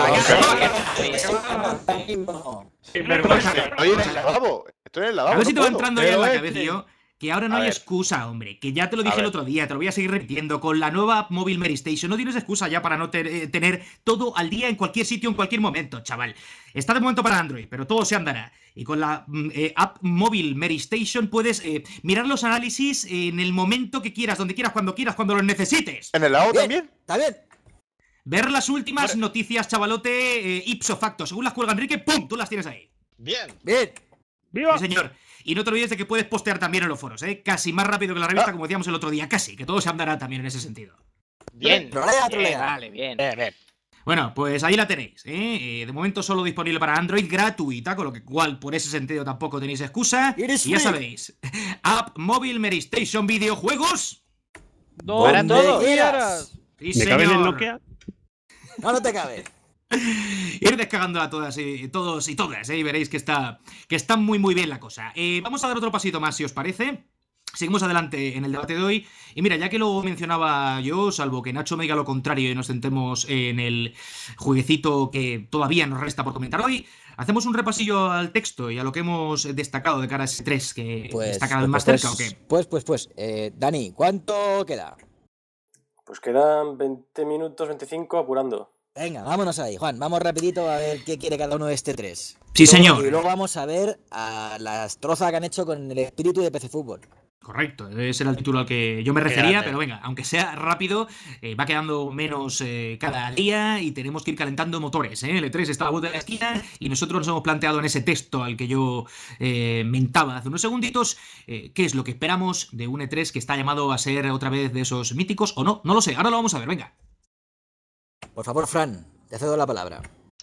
Estoy en el lavabo, estoy en el lavabo. A ver si te va entrando ya en la cabeza, tío. Que ahora no hay excusa, hombre. Que ya te lo dije el otro día, te lo voy a seguir repitiendo. Con la nueva app móvil Mary Station no tienes excusa ya para no te, eh, tener todo al día en cualquier sitio, en cualquier momento, chaval. Está de momento para Android, pero todo se andará. Y con la eh, app móvil Mary Station puedes eh, mirar los análisis en el momento que quieras, donde quieras, cuando quieras, cuando los necesites. ¿En el lavabo también? ¿Está bien? Ver las últimas vale. noticias, chavalote, eh, ipso facto. Según las cuelga Enrique, ¡pum! Tú las tienes ahí. Bien. Bien. ¡Viva! Sí, señor. Y no te olvides de que puedes postear también en los foros, ¿eh? Casi más rápido que la revista, ah. como decíamos el otro día. Casi, que todo se andará también en ese sentido. Bien. Trolea, trolea. Vale, bien. Bien, bien. Bueno, pues ahí la tenéis, ¿eh? ¿eh? De momento solo disponible para Android, gratuita, con lo que igual por ese sentido tampoco tenéis excusa. Y ya sabéis, app móvil Mary Station videojuegos. Para todos. Sí, ¿Me cabe en el Nokia? No, no te cabe. Ir descargándola todas y todos y todas, ¿eh? Y veréis que está, que está muy muy bien la cosa. Eh, vamos a dar otro pasito más, si os parece. Seguimos adelante en el debate de hoy. Y mira, ya que lo mencionaba yo, salvo que Nacho me diga lo contrario y nos centremos en el jueguecito que todavía nos resta por comentar hoy, hacemos un repasillo al texto y a lo que hemos destacado de cara a ese tres, que pues, está cada vez más pues, cerca, ¿o qué? Pues, pues, pues, eh, Dani, ¿cuánto queda? Pues quedan veinte minutos, veinticinco apurando. Venga, vámonos ahí, Juan. Vamos rapidito a ver qué quiere cada uno de este tres. Sí, y luego, señor. Y luego vamos a ver a las trozas que han hecho con el espíritu de P C Fútbol. Correcto, ese era el título al que yo me refería, Grande. pero venga, aunque sea rápido, eh, va quedando menos eh, cada día y tenemos que ir calentando motores. ¿eh? El E tres está a la vuelta de la esquina y nosotros nos hemos planteado en ese texto al que yo eh, mentaba hace unos segunditos, eh, qué es lo que esperamos de un E tres que está llamado a ser otra vez de esos míticos o no, no lo sé, ahora lo vamos a ver, venga. Por favor, Fran, te cedo la palabra.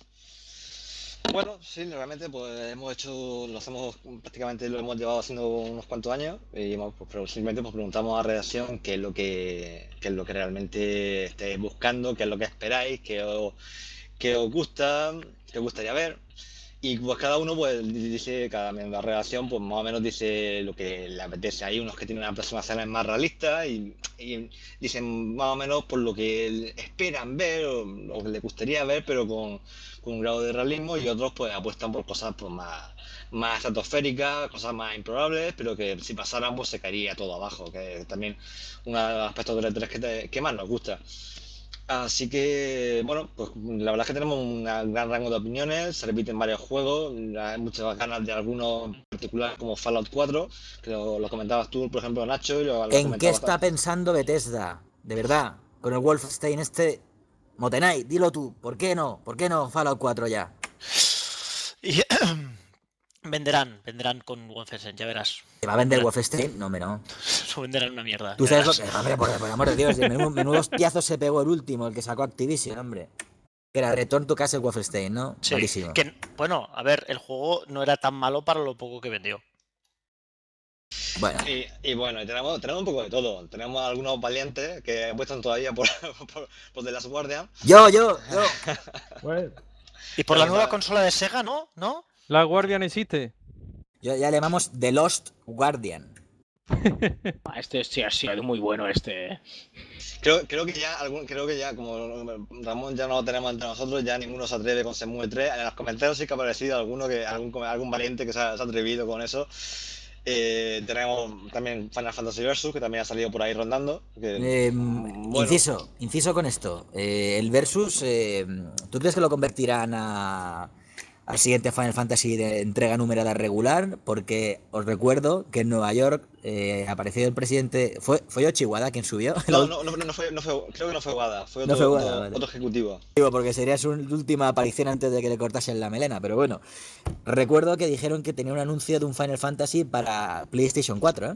Bueno, sí, realmente pues hemos hecho, lo hacemos prácticamente lo hemos llevado haciendo unos cuantos años y hemos, pues, pero simplemente pues, preguntamos a la redacción qué es lo que qué es lo que realmente estáis buscando, qué es lo que esperáis, qué os, qué os gusta, qué os gustaría ver. Y pues cada uno pues dice, cada miembro de la redacción pues más o menos dice lo que le apetece. Hay unos que tienen aproximaciones más realistas y, y dicen más o menos por lo que esperan ver o lo que les gustaría ver, pero con, con un grado de realismo, y otros pues apuestan por cosas pues más, más estratosféricas, cosas más improbables, pero que si pasaran pues se caería todo abajo, que es también uno de los aspectos del E tres que, te- que más nos gusta. Así que, bueno, pues la verdad es que tenemos un gran rango de opiniones, se repiten varios juegos, hay muchas ganas de algunos en particular como Fallout cuatro, que lo, lo comentabas tú, por ejemplo, Nacho, y lo, lo ¿En comentaba qué está bastante. pensando Bethesda? De verdad, con el Wolfenstein este... Motenay, dilo tú, ¿por qué no? ¿Por qué no Fallout cuatro ya? Y venderán, venderán con Wolfenstein, ya verás. ¿Te va a vender Venderán. Wolfenstein? No, hombre, no. Eso venderán una mierda. Tú ya sabes lo verás. que... Hombre, por, por el amor de Dios, menudo, menudos piazos se pegó el último, el que sacó Activision, hombre. Que era Return to Castle Wolfenstein, ¿no? Sí, Malísimo. que, bueno, a ver, el juego no era tan malo para lo poco que vendió. Bueno, Y, y bueno, y tenemos, tenemos un poco de todo. Tenemos algunos valientes que apuestan todavía por, por, por The Last Guardian. yo, yo, yo. Pues, Y por Pero la nueva nada. consola de Sega, ¿no? ¿No? La Guardian existe. Yo ya le llamamos The Lost Guardian. Ah, Este sí ha sido muy bueno este. ¿eh? Creo, creo que ya, algún, creo que ya, como Ramón ya no lo tenemos entre nosotros, ya ninguno se atreve con Shenmue tres. En los comentarios sí que ha aparecido alguno que, algún, algún valiente que se ha, se ha atrevido con eso. Eh, tenemos también Final Fantasy Versus, que también ha salido por ahí rondando. Que, Eh, bueno, Inciso, inciso con esto. Eh, el Versus, eh, ¿tú crees que lo convertirán a, al siguiente Final Fantasy de entrega numerada regular? Porque os recuerdo que en Nueva York eh, apareció el presidente. ¿Fue, fue Yoshi Wada quien subió? no, no, no, no fue, no fue, creo que no fue Wada, fue No otro, fue Wada, otro, vale. otro ejecutivo. Digo, porque sería su última aparición antes de que le cortasen la melena, pero bueno. Recuerdo que dijeron que tenía un anuncio de un Final Fantasy para PlayStation cuatro, ¿eh?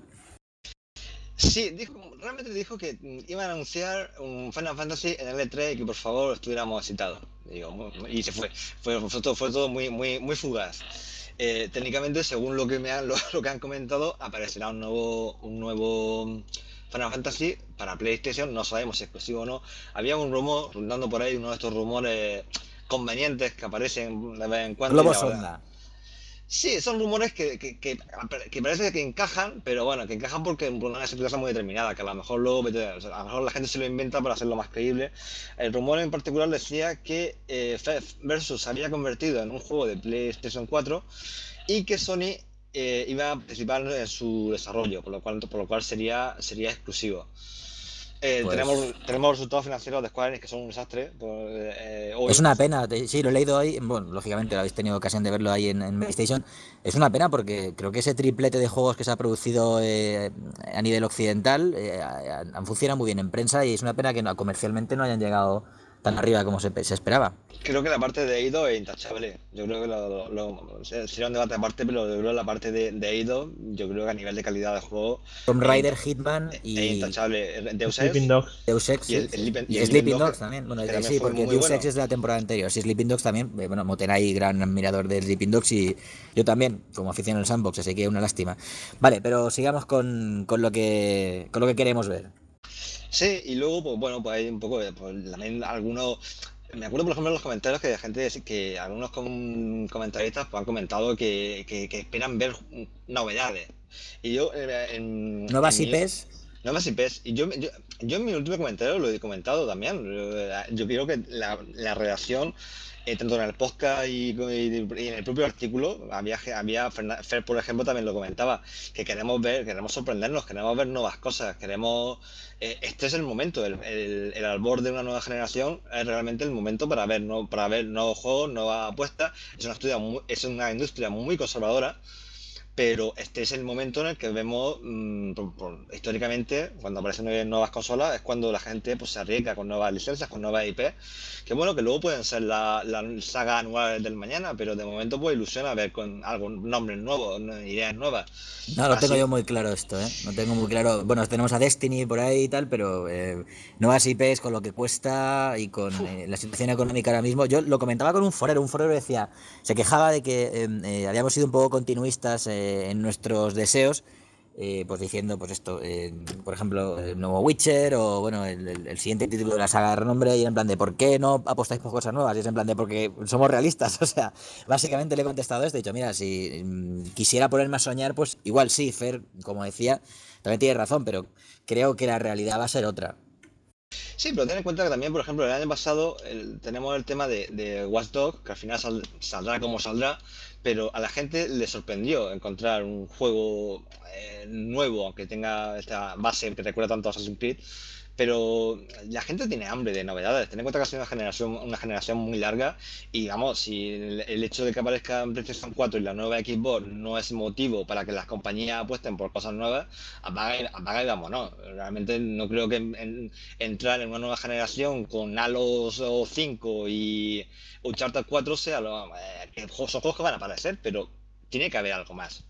Sí, dijo, realmente dijo que iban a anunciar un Final Fantasy en el E tres y que por favor estuviéramos excitados. Digo, y se fue. Fue, fue todo, fue todo muy, muy, muy fugaz. Eh, técnicamente, según lo que me han, lo, lo que han comentado, aparecerá un nuevo, un nuevo Final Fantasy para PlayStation. No sabemos si es exclusivo o no. Había un rumor rondando por ahí, uno de estos rumores convenientes que aparecen de vez en cuando. y Globo la verdad- sonda. Sí, son rumores que, que, que, que parece que encajan, pero bueno, que encajan porque por una cosa muy determinada, que a lo mejor luego, vete, o sea, a lo mejor la gente se lo inventa para hacerlo más creíble. El rumor en particular decía que eh, F E F Versus se había convertido en un juego de PlayStation cuatro y que Sony eh, iba a participar en su desarrollo, por lo cual, por lo cual sería, sería exclusivo. Eh, Pues- tenemos, tenemos los resultados financieros de Square Enix que son un desastre. Pues, eh, hoy- Es una pena, te- sí, lo he leído hoy, bueno, lógicamente lo habéis tenido ocasión de verlo ahí en, en PlayStation. Es una pena porque creo que ese triplete de juegos que se ha producido eh, a nivel occidental eh, han han funcionado muy bien en prensa y es una pena que no, comercialmente no hayan llegado tan arriba como se, se esperaba. Creo que la parte de Eido es intachable. Yo creo que lo, lo- lo- sería un debate aparte, pero yo creo que la parte de, de Eido, yo creo que a nivel de calidad de juego Tomb es Raider, inta- Hitman es y intachable. Deus Sleeping Ex Dogs. Deus Ex y el, sí, el Sleeping- y el Sleeping Dogs que- también. Bueno, que eh, también sí, fue porque muy Deus bueno. Ex es de la temporada anterior. Sí, Sleeping Dogs también. eh, Bueno, Moten ahí gran admirador de Sleeping Dogs y yo también, como aficionado al sandbox, así que una lástima. Vale, pero sigamos con, con lo que con lo que queremos ver. Sí, y luego, pues bueno, pues hay un poco de, pues, también algunos. Me acuerdo, por ejemplo, en los comentarios que gente, que algunos com- comentaristas pues, han comentado que, que, que esperan ver novedades. Y yo, eh, en, Nuevas en mi- I Ps. Nuevas I Ps. Y yo, yo, yo en mi último comentario lo he comentado también. Yo, yo creo que la, la redacción eh, tanto en el podcast y, y- y en el propio artículo, había, ge- había Fernan- Fer, por ejemplo, también lo comentaba, que queremos ver, queremos sorprendernos, queremos ver nuevas cosas, queremos... eh, este es el momento, el, el, el albor de una nueva generación es realmente el momento para ver, no, para ver nuevos juegos, nuevas apuestas. Es una, estudia muy- es una industria muy conservadora, pero este es el momento en el que vemos, mm, por- por- históricamente, cuando aparecen nueve- nuevas consolas, es cuando la gente pues, se arriesga con nuevas licencias, con nuevas I P, que bueno, que luego pueden ser la, la saga anual del mañana, pero de momento pues ilusiona ver con algún nombre nuevo, ¿no? Ideas nuevas. No lo tengo Así, yo muy claro esto, ¿eh? No tengo muy claro. Bueno, tenemos a Destiny por ahí y tal, pero eh, nuevas I Ps con lo que cuesta y con eh, la situación económica ahora mismo. Yo lo comentaba con un forero. Un forero decía, se quejaba de que eh, eh, habíamos sido un poco continuistas eh, en nuestros deseos. Eh, pues diciendo, pues esto, eh, por ejemplo, el nuevo Witcher o bueno, el, el- el siguiente título de la saga de renombre, y era en plan de ¿por qué no apostáis por cosas nuevas? Y es en plan de porque somos realistas, o sea, básicamente le he contestado esto, he dicho, mira, si mm, quisiera ponerme a soñar, pues igual sí, Fer, como decía, también tiene razón, pero creo que la realidad va a ser otra. sí, pero ten en cuenta que también, por ejemplo, el año pasado el- tenemos el tema de, de Watch Dogs, que al final sal- saldrá como saldrá, pero a la gente le sorprendió encontrar un juego eh, nuevo, aunque tenga esta base que recuerda tanto a Assassin's Creed. Pero la gente tiene hambre de novedades. Ten en cuenta que ha sido una generación, una generación muy larga y vamos, si el, el hecho de que aparezca en PlayStation cuatro y la nueva Xbox no es motivo para que las compañías apuesten por cosas nuevas, apaga y, apaga y vámonos. Realmente no creo que en- en- entrar en una nueva generación con Halo cinco y Uncharted cuatro sea lo, eh, que son juegos que van a aparecer, pero tiene que haber algo más.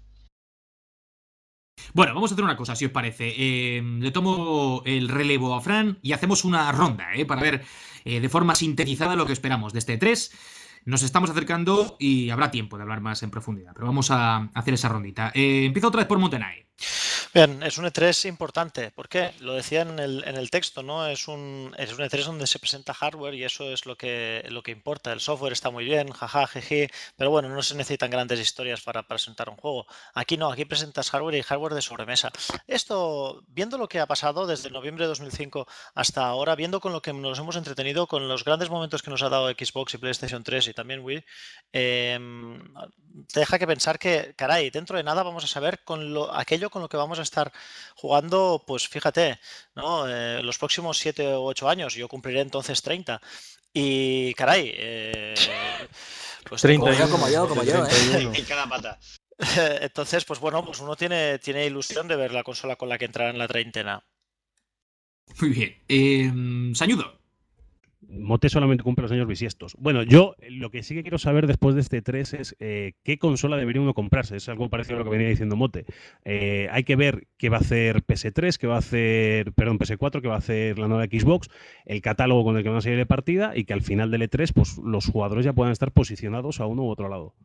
Bueno, vamos a hacer una cosa, si os parece. Eh, le tomo el relevo a Fran y hacemos una ronda, ¿eh? Para ver eh, de forma sintetizada lo que esperamos de este E tres. Nos estamos acercando y habrá tiempo de hablar más en profundidad, pero vamos a hacer esa rondita. Eh, empiezo otra vez por Montenay. Bien, es un E tres importante. ¿Por qué? Lo decía en el, en el texto, ¿no? Es un, es un E tres donde se presenta hardware y eso es lo que, lo que importa. El software está muy bien, jaja, jeje, pero bueno, no se necesitan grandes historias para presentar un juego. Aquí no, aquí presentas hardware y hardware de sobremesa. Esto, viendo lo que ha pasado desde noviembre de dos mil cinco hasta ahora, viendo con lo que nos hemos entretenido, con los grandes momentos que nos ha dado Xbox y PlayStation tres y también Wii, eh, te deja que pensar que, caray, dentro de nada vamos a saber con lo, aquello con lo que vamos a estar jugando, pues fíjate, ¿no? Eh, los próximos siete o ocho años, yo cumpliré entonces treinta. Y caray, eh, pues Como yo, treinta y uno, como yo, como yo, ¿eh? treinta y uno. En cada pata. entonces, pues bueno, pues uno tiene, tiene ilusión de ver la consola con la que entrará en la treintena. Muy bien. Eh, Sañudo. Mote solamente cumple los años bisiestos. Bueno, yo eh, lo que sí que quiero saber después de este tres es eh, qué consola debería uno comprarse. Es algo parecido a lo que venía diciendo Mote. Eh, hay que ver qué va a hacer P S tres, qué va a hacer, perdón, P S cuatro, qué va a hacer la nueva Xbox, el catálogo con el que van a salir de partida y que al final del E tres pues, los jugadores ya puedan estar posicionados a uno u otro lado.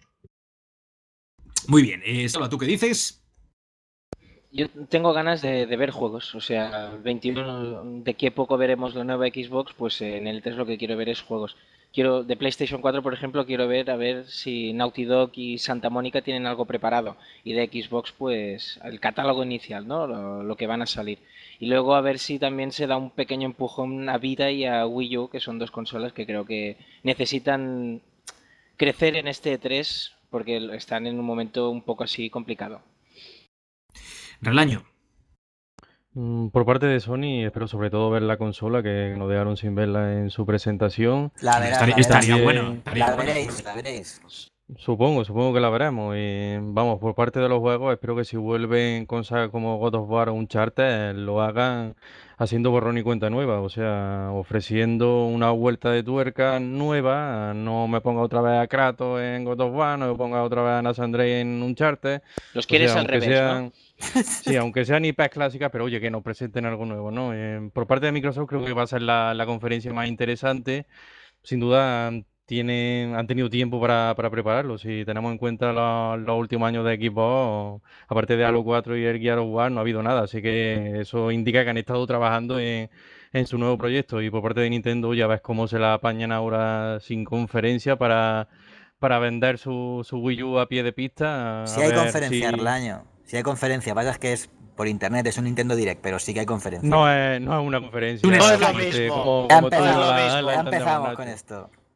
Muy bien. Eh, Salva, ¿tú qué dices? Yo tengo ganas de, de ver juegos, o sea, el veintiuno, de qué poco veremos la nueva Xbox, pues en el E tres lo que quiero ver es juegos. Quiero, de PlayStation cuatro, por ejemplo, quiero ver a ver si Naughty Dog y Santa Mónica tienen algo preparado. Y de Xbox, pues, el catálogo inicial, ¿no? Lo, lo que van a salir. Y luego a ver si también se da un pequeño empujón a Vita y a Wii U, que son dos consolas que creo que necesitan crecer en este E tres, porque están en un momento un poco así complicado. Relaño. Mm, Por parte de Sony, espero sobre todo ver la consola, que nos dejaron sin verla en su presentación. La verás, Estaría, la verás. estaría También- bueno. estaría La bueno. veréis, la veréis. Supongo, supongo que la veremos. Y vamos, por parte de los juegos, espero que si vuelven con sagas como God of War o Uncharted, lo hagan haciendo borrón y cuenta nueva. O sea, ofreciendo una vuelta de tuerca nueva. No me ponga otra vez a Kratos en God of War, no me ponga otra vez a Nathan Drake en Uncharted. Los O quieres sea, al aunque revés, sean, ¿no? sí, aunque sean I Ps clásicas, pero oye, que nos presenten algo nuevo, ¿no? Eh, por parte de Microsoft creo que va a ser la, la conferencia más interesante. Sin duda tienen, han tenido tiempo para, para prepararlo. Si tenemos en cuenta lo- los últimos años de Xbox, aparte de Halo cuatro y el Gears of War, no ha habido nada. Así que eso indica que han estado trabajando en, en su nuevo proyecto. Y por parte de Nintendo ya ves cómo se la apañan ahora sin conferencia para, para vender su, su Wii U a pie de pista. A Si hay ver conferencia, si... Arlaño. Si hay conferencia, pasa es que es por internet, es un Nintendo Direct, pero sí que hay conferencia. No es, no es una conferencia. No es lo realmente, mismo. como- Ya como empezamos, todos la- mismo. la ya entendemos, empezamos Nacho. con esto.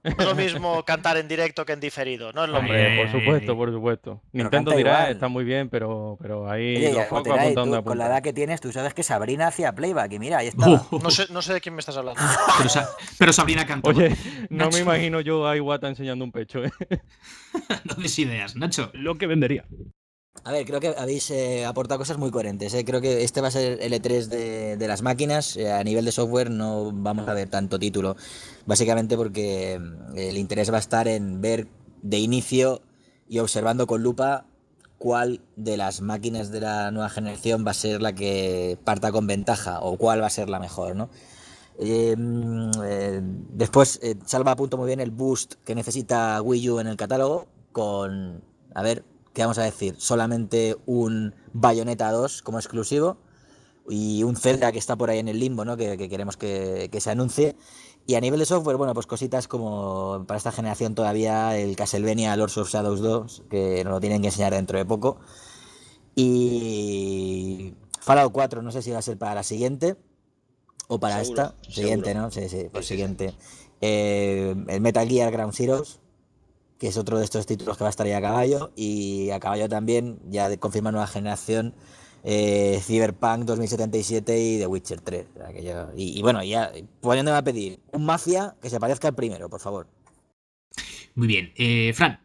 No es lo mismo cantar en directo que en diferido, no es lo mismo. Hombre, por supuesto, por supuesto. Pero Nintendo canta dirá, igual. está muy bien, pero, pero ahí Oye, los ya, focos Terai, apuntando tú, a con la punta. edad que tienes, tú sabes que Sabrina hacía playback y mira, ahí estaba. No sé, no sé de quién me estás hablando. Pero, Sa- pero Sabrina cantó. Oye, no Nacho, me imagino yo a Iwata enseñando un pecho, ¿eh? no des ideas, Nacho. Lo que vendería. A ver, creo que habéis eh, aportado cosas muy coherentes. ¿eh? Creo que este va a ser el E tres de, de las máquinas. Eh, a nivel de software no vamos a ver tanto título. Básicamente porque eh, el interés va a estar en ver de inicio y observando con lupa cuál de las máquinas de la nueva generación va a ser la que parta con ventaja o cuál va a ser la mejor, ¿no? Eh, eh, después, eh, Salva apunta muy bien el boost que necesita Wii U en el catálogo con, a ver, ¿qué vamos a decir? Solamente un Bayonetta dos como exclusivo y un Zelda que está por ahí en el limbo, ¿no? Que, que queremos que, que se anuncie. Y a nivel de software, bueno, pues cositas como para esta generación todavía el Castlevania Lords of Shadows dos, que nos lo tienen que enseñar dentro de poco. Y Fallout cuatro, no sé si va a ser para la siguiente o para Seguro, esta. Siguiente, seguro. ¿no? Sí, sí, pues Sí, sí, siguiente. Eh, el Metal Gear Ground Zeroes, que es otro de estos títulos que va a estar ahí a caballo, y a caballo también, ya de confirma nueva generación, eh, Cyberpunk dos mil setenta y siete y The Witcher tres. O sea, que yo- y, y bueno, ya poniéndome a pedir un Mafia que se parezca al primero, por favor. Muy bien. Eh, Fran.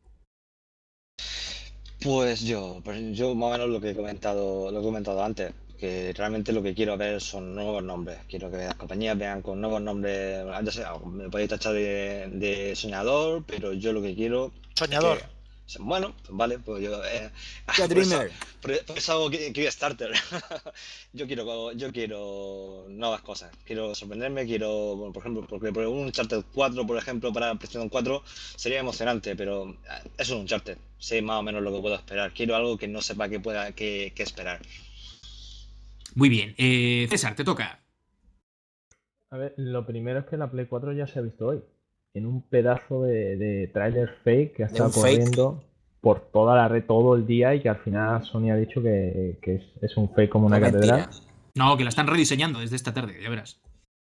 Pues yo, pues yo más o menos lo que he comentado, lo he comentado antes, que realmente lo que quiero ver son nuevos nombres. Quiero que las compañías vean con nuevos nombres, ya sea, me podéis tachar de, de soñador, pero yo lo que quiero Soñador. que- bueno, vale, pues yo eh, Ya, por eso, Dreamer. por- por eso hago Ki- Kickstarter. Yo quiero, yo quiero nuevas cosas. Quiero sorprenderme, quiero, bueno, por ejemplo, porque por un Uncharted cuatro, por ejemplo, para PlayStation cuatro sería emocionante, pero eh, es un Uncharted. Sé más o menos lo que puedo esperar. Quiero algo que no sepa qué pueda qué, qué esperar. Muy bien. Eh, César, te toca. A ver, lo primero es que la Play cuatro ya se ha visto hoy. En un pedazo de, de tráiler fake que ha De estado un fake. corriendo por toda la red todo el día y que al final Sony ha dicho que, que es, es un fake como una Pues catedral. mentira. No, que la están rediseñando desde esta tarde, ya verás.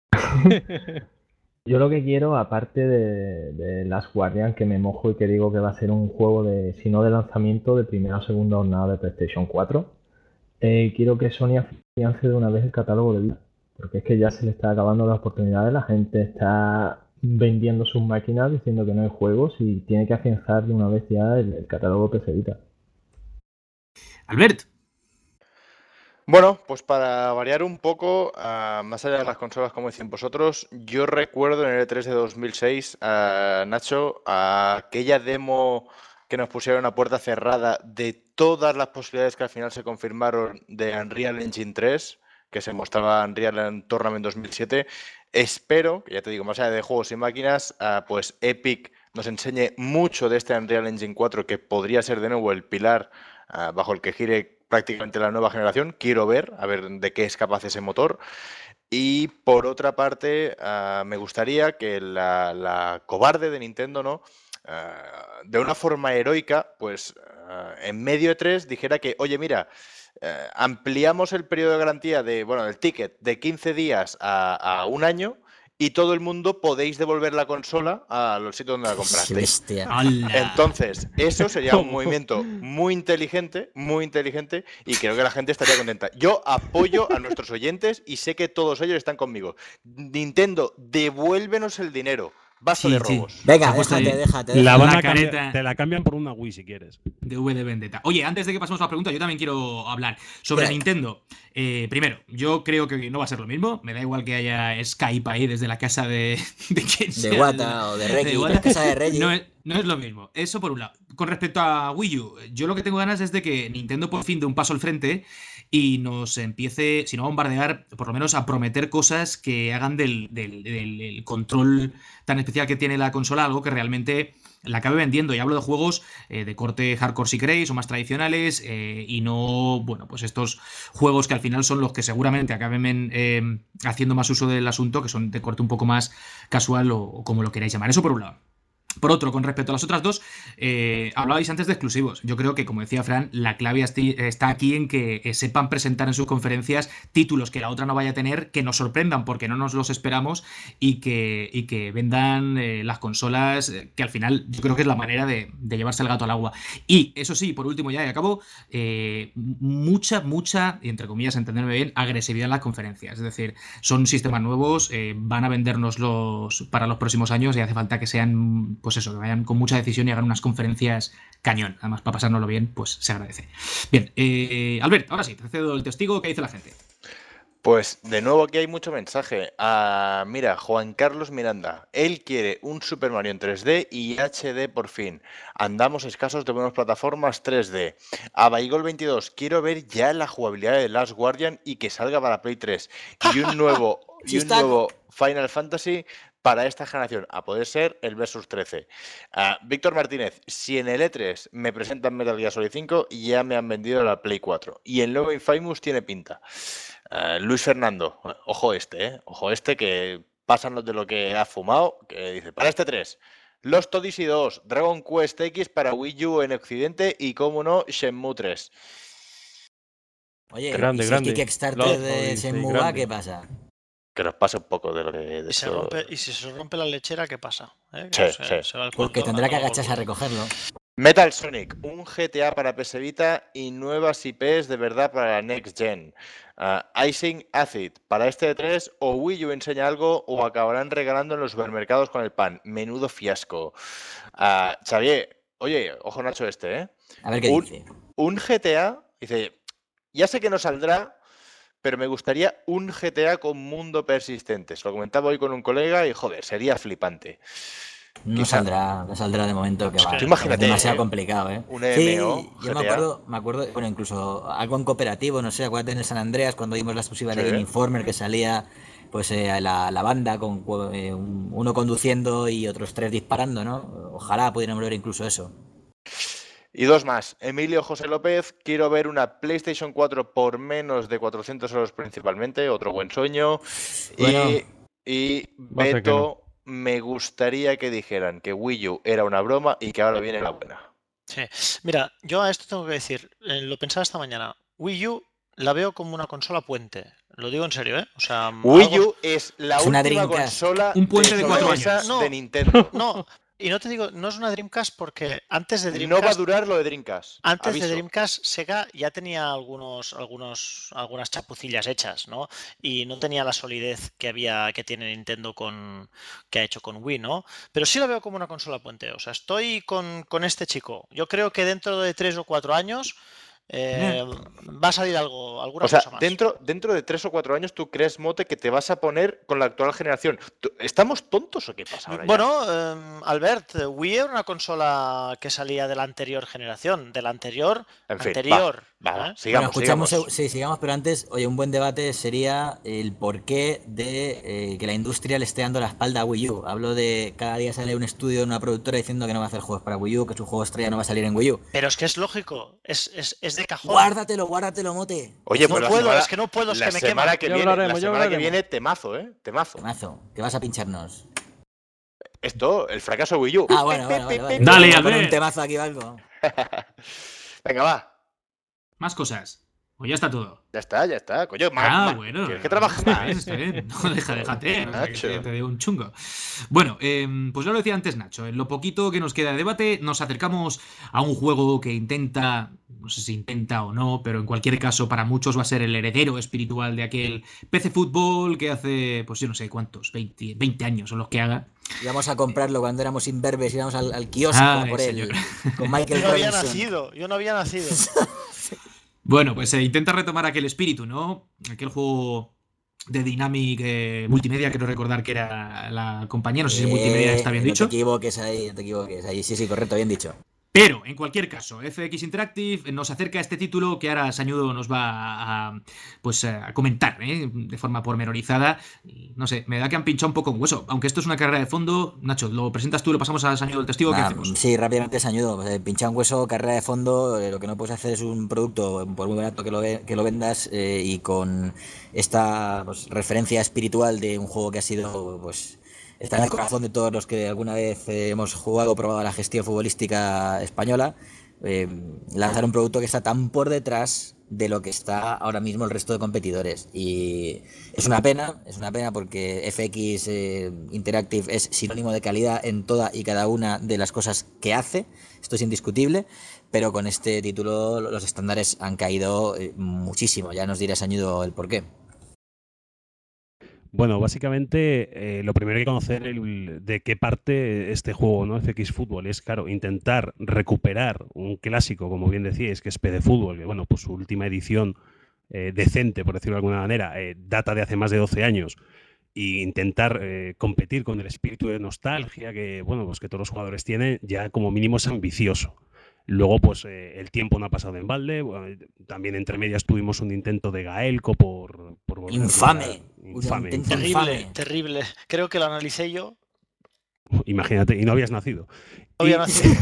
Yo lo que quiero, aparte de, de Last Guardian, que me mojo y que digo que va a ser un juego de, si no de lanzamiento, de primera o segunda jornada de PlayStation cuatro, eh, quiero que Sony afiance de una vez el catálogo de vida. Porque es que ya se le está acabando la oportunidad, la gente está vendiendo sus máquinas diciendo que no hay juegos y tiene que afianzar de una vez ya el, el catálogo P C Vita. Albert. Bueno, pues para variar un poco, ah, más allá de las consolas, como decís vosotros, yo recuerdo en el E tres de dos mil seis, ah, Nacho, a aquella demo que nos pusieron a puerta cerrada de todas las posibilidades que al final se confirmaron de Unreal Engine tres, que se mostraba Unreal Tournament dos mil siete. Espero, que ya te digo, más allá de juegos y máquinas, ah, pues Epic nos enseñe mucho de este Unreal Engine cuatro, que podría ser de nuevo el pilar ah, bajo el que gire prácticamente la nueva generación. Quiero ver, a ver de qué es capaz ese motor. Y por otra parte, uh, me gustaría que la, la cobarde de Nintendo, ¿no? Uh, de una forma heroica, pues uh, en medio de tres dijera que, oye, mira, uh, ampliamos el periodo de garantía de, bueno, el ticket de quince días a, a un año. Y todo el mundo podéis devolver la consola a los sitios donde la comprasteis. Bestia. Entonces, eso sería un movimiento muy inteligente, muy inteligente, y creo que la gente estaría contenta. Yo apoyo a nuestros oyentes y sé que todos ellos están conmigo. Nintendo, devuélvenos el dinero. Basta Sí, de sí. robos. Venga, Se ha puesto déjate, ahí déjate. La déjate. van La a cambiar- careta. te la cambian por una Wii si quieres. De V de Vendetta. Oye, antes de que pasemos a la pregunta, yo también quiero hablar sobre Dale. Nintendo. Eh, primero, yo creo que no va a ser lo mismo. Me da igual que haya Skype ahí desde la casa de, de quien De sea. Wata o de Reggie, Wata. la casa de Reggie. No es, no es lo mismo. Eso por un lado. Con respecto a Wii U, yo lo que tengo ganas es de que Nintendo por fin dé un paso al frente y nos empiece, si no a bombardear, por lo menos a prometer cosas que hagan del, del, del- del control tan especial que tiene la consola algo que realmente la acabe vendiendo. Y hablo de juegos eh, de corte hardcore si queréis o más tradicionales eh, y no, bueno, pues estos juegos que al final son los que seguramente acaben eh, haciendo más uso del asunto, que son de corte un poco más casual o, o como lo queráis llamar. Eso por un lado. Por otro, con respecto a las otras dos, eh, hablabais antes de exclusivos. Yo creo que, como decía Fran, la clave está aquí en que eh, sepan presentar en sus conferencias títulos que la otra no vaya a tener, que nos sorprendan porque no nos los esperamos y que, y que vendan eh, las consolas, eh, que al final yo creo que es la manera de, de llevarse el gato al agua. Y eso sí, por último ya y acabo, eh, mucha, mucha, y entre comillas, entenderme bien, agresividad en las conferencias. Es decir, son sistemas nuevos, eh, van a vendérnoslos para los próximos años y hace falta que sean... pues eso, que vayan con mucha decisión y hagan unas conferencias cañón. Además, para pasárnoslo bien, pues se agradece. Bien, eh, Albert, ahora sí, te cedo el testigo. ¿Qué dice la gente? Pues de nuevo aquí hay mucho mensaje. Ah, mira, Juan Carlos Miranda, él quiere un Super Mario en tres D y H D por fin. Andamos escasos de buenas plataformas tres D. A Baigol veintidós, quiero ver ya la jugabilidad de Last Guardian y que salga para Play tres. Y un nuevo, y un nuevo Final Fantasy para esta generación, a poder ser el Versus trece. Uh, Víctor Martínez, si en el E tres me presentan Metal Gear Solid cinco, ya me han vendido la Play cuatro. Y el nuevo Infamous tiene pinta. Uh, Luis Fernando, ojo este, ¿eh? Ojo este, que pasan los de lo que ha fumado, que dice, para este tres, Lost Odyssey dos, Dragon Quest X para Wii U en Occidente y, como no, Shenmue tres. Oye, grande, ¿y si grande. el Kickstarter de Shenmue va, qué pasa? Que nos pase un poco de lo que... De ¿Y, se eso... rompe, y si se rompe la lechera, ¿qué pasa? ¿Eh? Sí, O sea, sí. se va el Porque cuento tendrá a que todo agacharse a recogerlo. Metal Sonic, un G T A para P S Vita y nuevas I Ps de verdad para la Next Gen. Uh, Icing Acid, para este E tres o Wii U enseña algo o acabarán regalando en los supermercados con el pan. Menudo fiasco. Uh, Xavier, oye, ojo Nacho este, ¿eh? A ver qué un, dice. Un G T A, dice, ya sé que no saldrá, pero me gustaría un G T A con mundo persistente. Se lo comentaba hoy con un colega y, joder, sería flipante. No Quizá. saldrá, no saldrá de momento que va. Tú imagínate, es demasiado ¿eh? complicado, ¿eh? Un Sí, M M O, yo G T A. me acuerdo, me acuerdo, bueno, incluso algo en cooperativo, no sé, acuérdate en el San Andreas cuando vimos la exclusiva Sí. de Game Informer que salía pues eh, la, la banda con eh, un- uno conduciendo y otros tres disparando, ¿no? Ojalá pudiéramos ver incluso eso. Y dos más. Emilio José López, quiero ver una PlayStation cuatro por menos de cuatrocientos euros principalmente, otro buen sueño. Bueno. Y, y Va a ser que Beto, me gustaría que dijeran que Wii U era una broma y que ahora viene la buena. Sí. Mira, yo a esto tengo que decir, eh, lo pensaba esta mañana, Wii U la veo como una consola puente. Lo digo en serio, ¿eh? O sea, Wii algo- U es la Es una última Dreamcast. consola Un puente de cuatro sobremesa años. No. de Nintendo. No, y no te digo, no es una Dreamcast porque antes de No Dreamcast... va a durar lo de Dreamcast. Antes aviso. de Dreamcast, Sega ya tenía algunos, algunos, algunas chapucillas hechas, ¿no? Y no tenía la solidez que había, que tiene Nintendo con, que ha hecho con Wii, ¿no? Pero sí la veo como una consola puente. O sea, estoy con, con este chico. Yo creo que dentro de tres o cuatro años eh, va a salir algo, alguna O sea, cosa más. dentro, dentro de tres o cuatro años tú crees, Mote, que te vas a poner con la actual generación. ¿Tú- ¿Estamos tontos o qué pasa ahora ya? Bueno, eh, Albert, Wii era una consola que salía de la anterior generación, de la anterior, En fin, anterior. va, va, va, ¿eh? sigamos, bueno, escuchamos, sigamos. sí, sigamos, pero antes, oye, un buen debate sería el porqué de eh, que la industria le esté dando la espalda a Wii U. Hablo de cada día sale un estudio de una productora diciendo que no va a hacer juegos para Wii U, que su juego estrella no va a salir en Wii U. Pero es que es lógico, es, es, es de cajón. Guárdatelo, guárdatelo, Mote. Oye, No pues la puedo, semana- es que no puedo, es la que me semana quema. que Ya viene, hablaremos, la ya semana que hablaremos. viene, temazo, ¿eh? Temazo. Temazo, que vas a pincharnos. Esto, el fracaso de Wii U. Ah, bueno, bueno, vale, vale. Dale, Vamos a poner Albert. un temazo aquí o algo. Venga, va. Más cosas. O ya está todo. Ya está, ya está. Coño, ma- Ah, ma- bueno. ¿Quieres que trabaje Está más? bien, está bien. No, deja, déjate. No, Nacho. que te, te dé un chungo. Bueno, eh, pues ya lo decía antes Nacho. En lo poquito que nos queda de debate, nos acercamos a un juego que intenta, no sé si intenta o no, pero en cualquier caso para muchos va a ser el heredero espiritual de aquel P C Fútbol que hace, pues yo no sé cuántos, veinte, veinte años son los que haga. Íbamos a comprarlo cuando éramos imberbes, íbamos al, al kiosco Ay, por él. señor. Con Yo Michael no había Robinson. nacido, yo no había nacido. Bueno, pues se intenta retomar aquel espíritu, ¿no? Aquel juego de Dynamic eh, Multimedia, quiero recordar que era la compañía, no sé si Multimedia está bien Eh, dicho. No te equivoques ahí, no te equivoques ahí. Sí, sí, correcto, bien dicho. Pero, en cualquier caso, F X Interactive nos acerca a este título que ahora Sañudo nos va a, pues, a comentar, ¿eh? De forma pormenorizada. Y, no sé, me da que han pinchado un poco en hueso. Aunque esto es una carrera de fondo, Nacho, ¿lo presentas tú, lo pasamos a Sañudo el testigo? ¿Qué Nah, hacemos? sí, rápidamente se ayudo. Eh, pinchar un hueso, carrera de fondo. eh, lo que no puedes hacer es un producto, por muy barato que lo, ve- que lo vendas, eh, y con esta pues, referencia espiritual de un juego que ha sido pues está en el corazón de todos los que alguna vez eh, hemos jugado o probado la gestión futbolística española, eh, lanzar un producto que está tan por detrás de lo que está ahora mismo el resto de competidores. Y es una pena, es una pena porque F X eh, Interactive es sinónimo de calidad en toda y cada una de las cosas que hace, esto es indiscutible, pero con este título los estándares han caído eh, muchísimo, ya nos dirás, Añudo, el porqué. Bueno, básicamente eh, lo primero hay que conocer el, de qué parte este juego, ¿no? F X Football es, claro, intentar recuperar un clásico, como bien decíais, que es P D Fútbol, que bueno, pues su última edición eh, decente, por decirlo de alguna manera, eh, data de hace más de doce años, e intentar eh, competir con el espíritu de nostalgia que, bueno, pues que todos los jugadores tienen, ya como mínimo es ambicioso. Luego, pues eh, el tiempo no ha pasado en balde. Bueno, también entre medias tuvimos un intento de Gaelco por... por infame. A, infame, infame. Terrible, infame. terrible. Creo que lo analicé yo. Imagínate, y no habías nacido. No había y... nacido.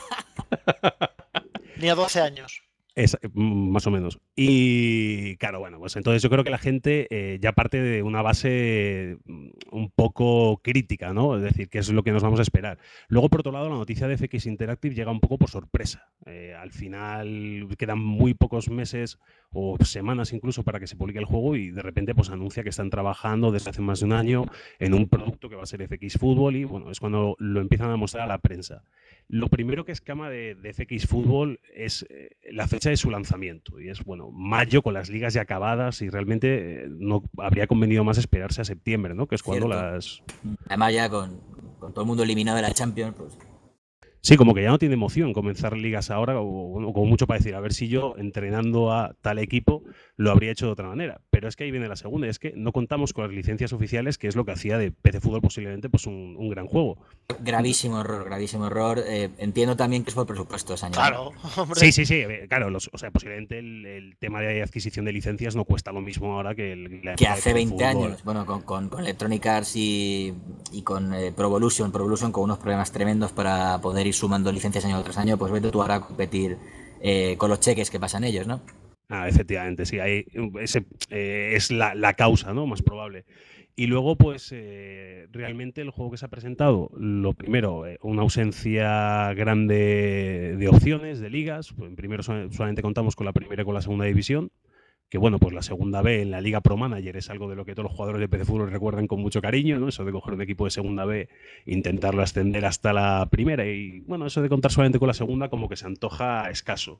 Ni a doce años. Es, más o menos. Y claro, bueno, pues entonces yo creo que la gente eh, ya parte de una base un poco crítica, ¿no? Es decir, qué es lo que nos vamos a esperar. Luego, por otro lado, la noticia de F X Interactive llega un poco por sorpresa. Eh, al final quedan muy pocos meses o semanas incluso para que se publique el juego y de repente pues anuncia que están trabajando desde hace más de un año en un producto que va a ser F X Football y bueno, es cuando lo empiezan a mostrar a la prensa. Lo primero que escama de, de F X Football es eh, la fecha de su lanzamiento y es, bueno, mayo con las ligas ya acabadas y realmente eh, no habría convenido más esperarse a septiembre, ¿no? Que es cuando Cierto. las... Además ya con, con todo el mundo eliminado de la Champions, pues... Sí, como que ya no tiene emoción comenzar ligas ahora, o, o como mucho para decir, a ver si yo, entrenando a tal equipo, lo habría hecho de otra manera. Pero es que ahí viene la segunda, y es que no contamos con las licencias oficiales, que es lo que hacía de P C Fútbol posiblemente pues un, un gran juego. Gravísimo error, gravísimo error. Eh, entiendo también que es por presupuesto ese año. Claro, hombre. Sí, sí, sí, claro, los, o sea, posiblemente el, el tema de adquisición de licencias no cuesta lo mismo ahora que el... La que hace veinte fútbol. años, bueno, con, con, con Electronic Arts y, y con eh, Pro Evolution, Pro Evolution con unos problemas tremendos para poder ir sumando licencias año tras año, pues vete tú ahora a competir eh, con los cheques que pasan ellos, ¿no? Ah, efectivamente, sí, hay, ese eh, es la, la causa, ¿no? Más probable. Y luego, pues, eh, realmente el juego que se ha presentado, lo primero, eh, una ausencia grande de opciones, de ligas. Pues, en primero solamente contamos con la primera y con la segunda división, que bueno, pues la segunda B en la Liga Pro Manager es algo de lo que todos los jugadores de P C Fútbol recuerdan con mucho cariño, ¿no? Eso de coger un equipo de segunda B e intentarlo ascender hasta la primera. Y bueno, eso de contar solamente con la segunda como que se antoja escaso.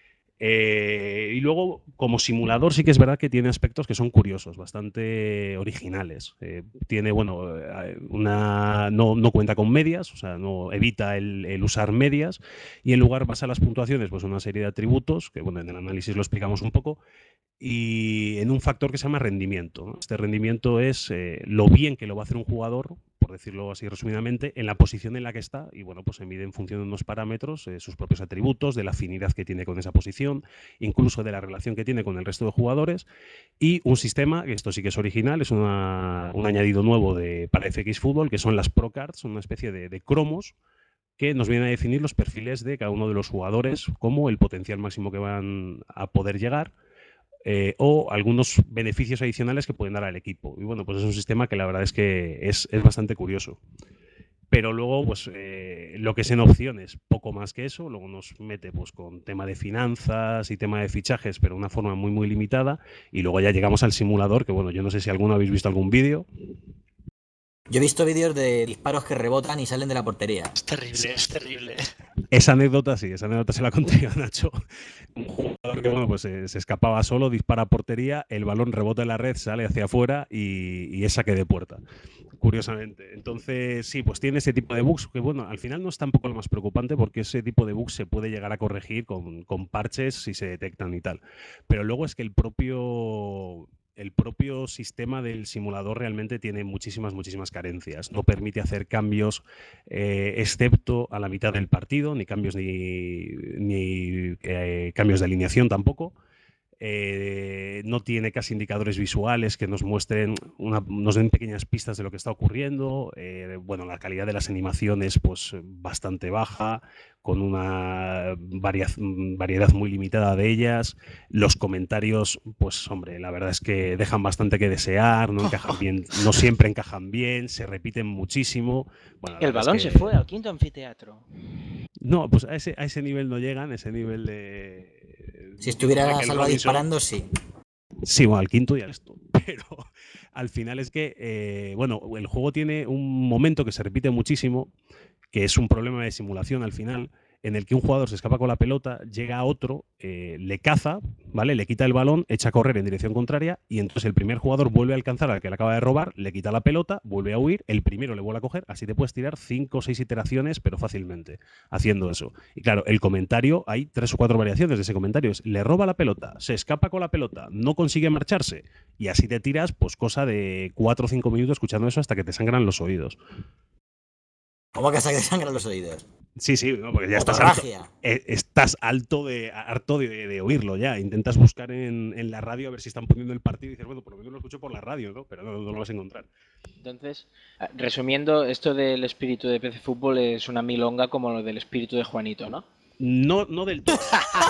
Eh, y luego, como simulador, sí que es verdad que tiene aspectos que son curiosos, bastante originales. Eh, tiene, bueno, una, no, no cuenta con medias, o sea, no evita el, el usar medias, y en lugar basa las puntuaciones, pues una serie de atributos, que bueno, en el análisis lo explicamos un poco, y en un factor que se llama rendimiento, ¿no? Este rendimiento es eh, lo bien que lo va a hacer un jugador, por decirlo así resumidamente, en la posición en la que está, y bueno, pues se mide en función de unos parámetros, eh, sus propios atributos, de la afinidad que tiene con esa posición, incluso de la relación que tiene con el resto de jugadores, y un sistema, que esto sí que es original, es una, un añadido nuevo de, para F X Football, que son las Pro Cards, son una especie de, de cromos, que nos vienen a definir los perfiles de cada uno de los jugadores, como el potencial máximo que van a poder llegar, Eh, o algunos beneficios adicionales que pueden dar al equipo. Y bueno, pues es un sistema que la verdad es que es, es bastante curioso. Pero luego, pues eh, lo que es en opciones, poco más que eso. Luego nos mete pues con tema de finanzas y tema de fichajes, pero de una forma muy, muy limitada. Y luego ya llegamos al simulador, que bueno, yo no sé si alguno habéis visto algún vídeo. Yo he visto vídeos de disparos que rebotan y salen de la portería. Es terrible, es terrible. Esa anécdota sí, esa anécdota se la conté a Nacho. Un jugador que bueno, pues eh, se escapaba solo, dispara a portería, el balón rebota en la red, sale hacia afuera y, y es saque de puerta, curiosamente. Entonces, sí, pues tiene ese tipo de bugs que bueno, al final no es tampoco lo más preocupante porque ese tipo de bugs se puede llegar a corregir con, con parches si se detectan y tal. Pero luego es que el propio... El propio sistema del simulador realmente tiene muchísimas, muchísimas carencias. No permite hacer cambios eh, excepto a la mitad del partido, ni cambios ni, ni eh, cambios de alineación tampoco. Eh, no tiene casi indicadores visuales que nos muestren, una, nos den pequeñas pistas de lo que está ocurriendo. Eh, bueno, la calidad de las animaciones pues bastante baja, con una variedad, variedad muy limitada de ellas. Los comentarios, pues hombre, la verdad es que dejan bastante que desear, no encajan bien, no siempre encajan bien, se repiten muchísimo. Bueno, el balón es que... se fue al quinto anfiteatro. No, pues a ese, a ese nivel no llegan, a ese nivel de... Si estuviera Salva disparando, sí. Sí, bueno, al quinto y al esto. Pero al final es que, eh, bueno, el juego tiene un momento que se repite muchísimo, que es un problema de simulación al final, en el que un jugador se escapa con la pelota, llega a otro, eh, le caza, ¿vale? Le quita el balón, echa a correr en dirección contraria y entonces el primer jugador vuelve a alcanzar al que le acaba de robar, le quita la pelota, vuelve a huir, el primero le vuelve a coger, así te puedes tirar cinco o seis iteraciones, pero fácilmente, haciendo eso. Y claro, el comentario, hay tres o cuatro variaciones de ese comentario, es, le roba la pelota, se escapa con la pelota, no consigue marcharse y así te tiras, pues cosa de cuatro o cinco minutos escuchando eso hasta que te sangran los oídos. ¿Cómo que hasta que te sangran los oídos? Sí, sí, no, porque ya estás harto, eh, estás alto de, harto de, de oírlo ya. Intentas buscar en, en la radio a ver si están poniendo el partido y dices, bueno, por lo menos lo escucho por la radio, ¿no? Pero no, no lo vas a encontrar. Entonces, resumiendo, esto del espíritu de P C Fútbol es una milonga como lo del espíritu de Juanito, ¿no? No, no del todo.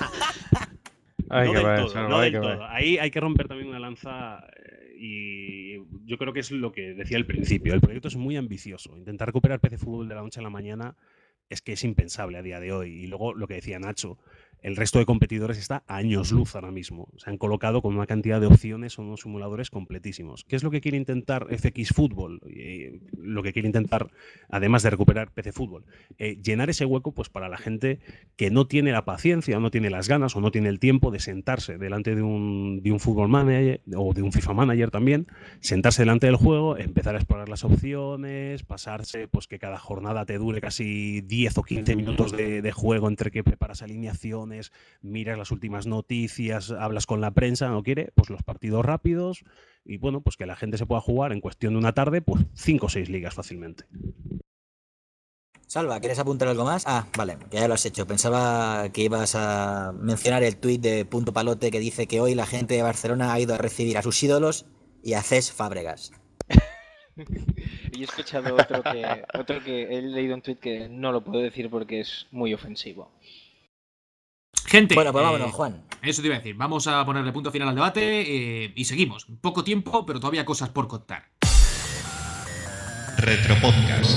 Ay, no del del ver, todo, no del todo. Ahí hay que romper también una lanza y yo creo que es lo que decía al principio. El proyecto es muy ambicioso. Intentar recuperar P C Fútbol de la noche a la mañana es que es impensable a día de hoy. Y luego lo que decía Nacho, el resto de competidores está a años luz ahora mismo. Se han colocado con una cantidad de opciones, son unos simuladores completísimos. ¿Qué es lo que quiere intentar F X Fútbol? Eh, lo que quiere intentar, además de recuperar P C Fútbol, eh, llenar ese hueco pues para la gente que no tiene la paciencia, o no tiene las ganas, o no tiene el tiempo de sentarse delante de un, de un Football Manager, o de un FIFA Manager también, sentarse delante del juego, empezar a explorar las opciones, pasarse, pues que cada jornada te dure casi diez o quince minutos de, de juego entre que preparas alineaciones, miras las últimas noticias, hablas con la prensa, no quiere, pues los partidos rápidos y bueno, pues que la gente se pueda jugar en cuestión de una tarde, pues cinco o seis ligas fácilmente. Salva, ¿quieres apuntar algo más? Ah, vale, que ya lo has hecho. Pensaba que ibas a mencionar el tuit de Punto Palote que dice que hoy la gente de Barcelona ha ido a recibir a sus ídolos y a Cés Fábregas. Y he escuchado otro que, otro que he leído un tuit que no lo puedo decir porque es muy ofensivo. Gente, bueno, pues vámonos, eh, Juan. Eso te iba a decir. Vamos a ponerle punto final al debate eh, y seguimos. Poco tiempo, pero todavía cosas por contar. Retropodcast.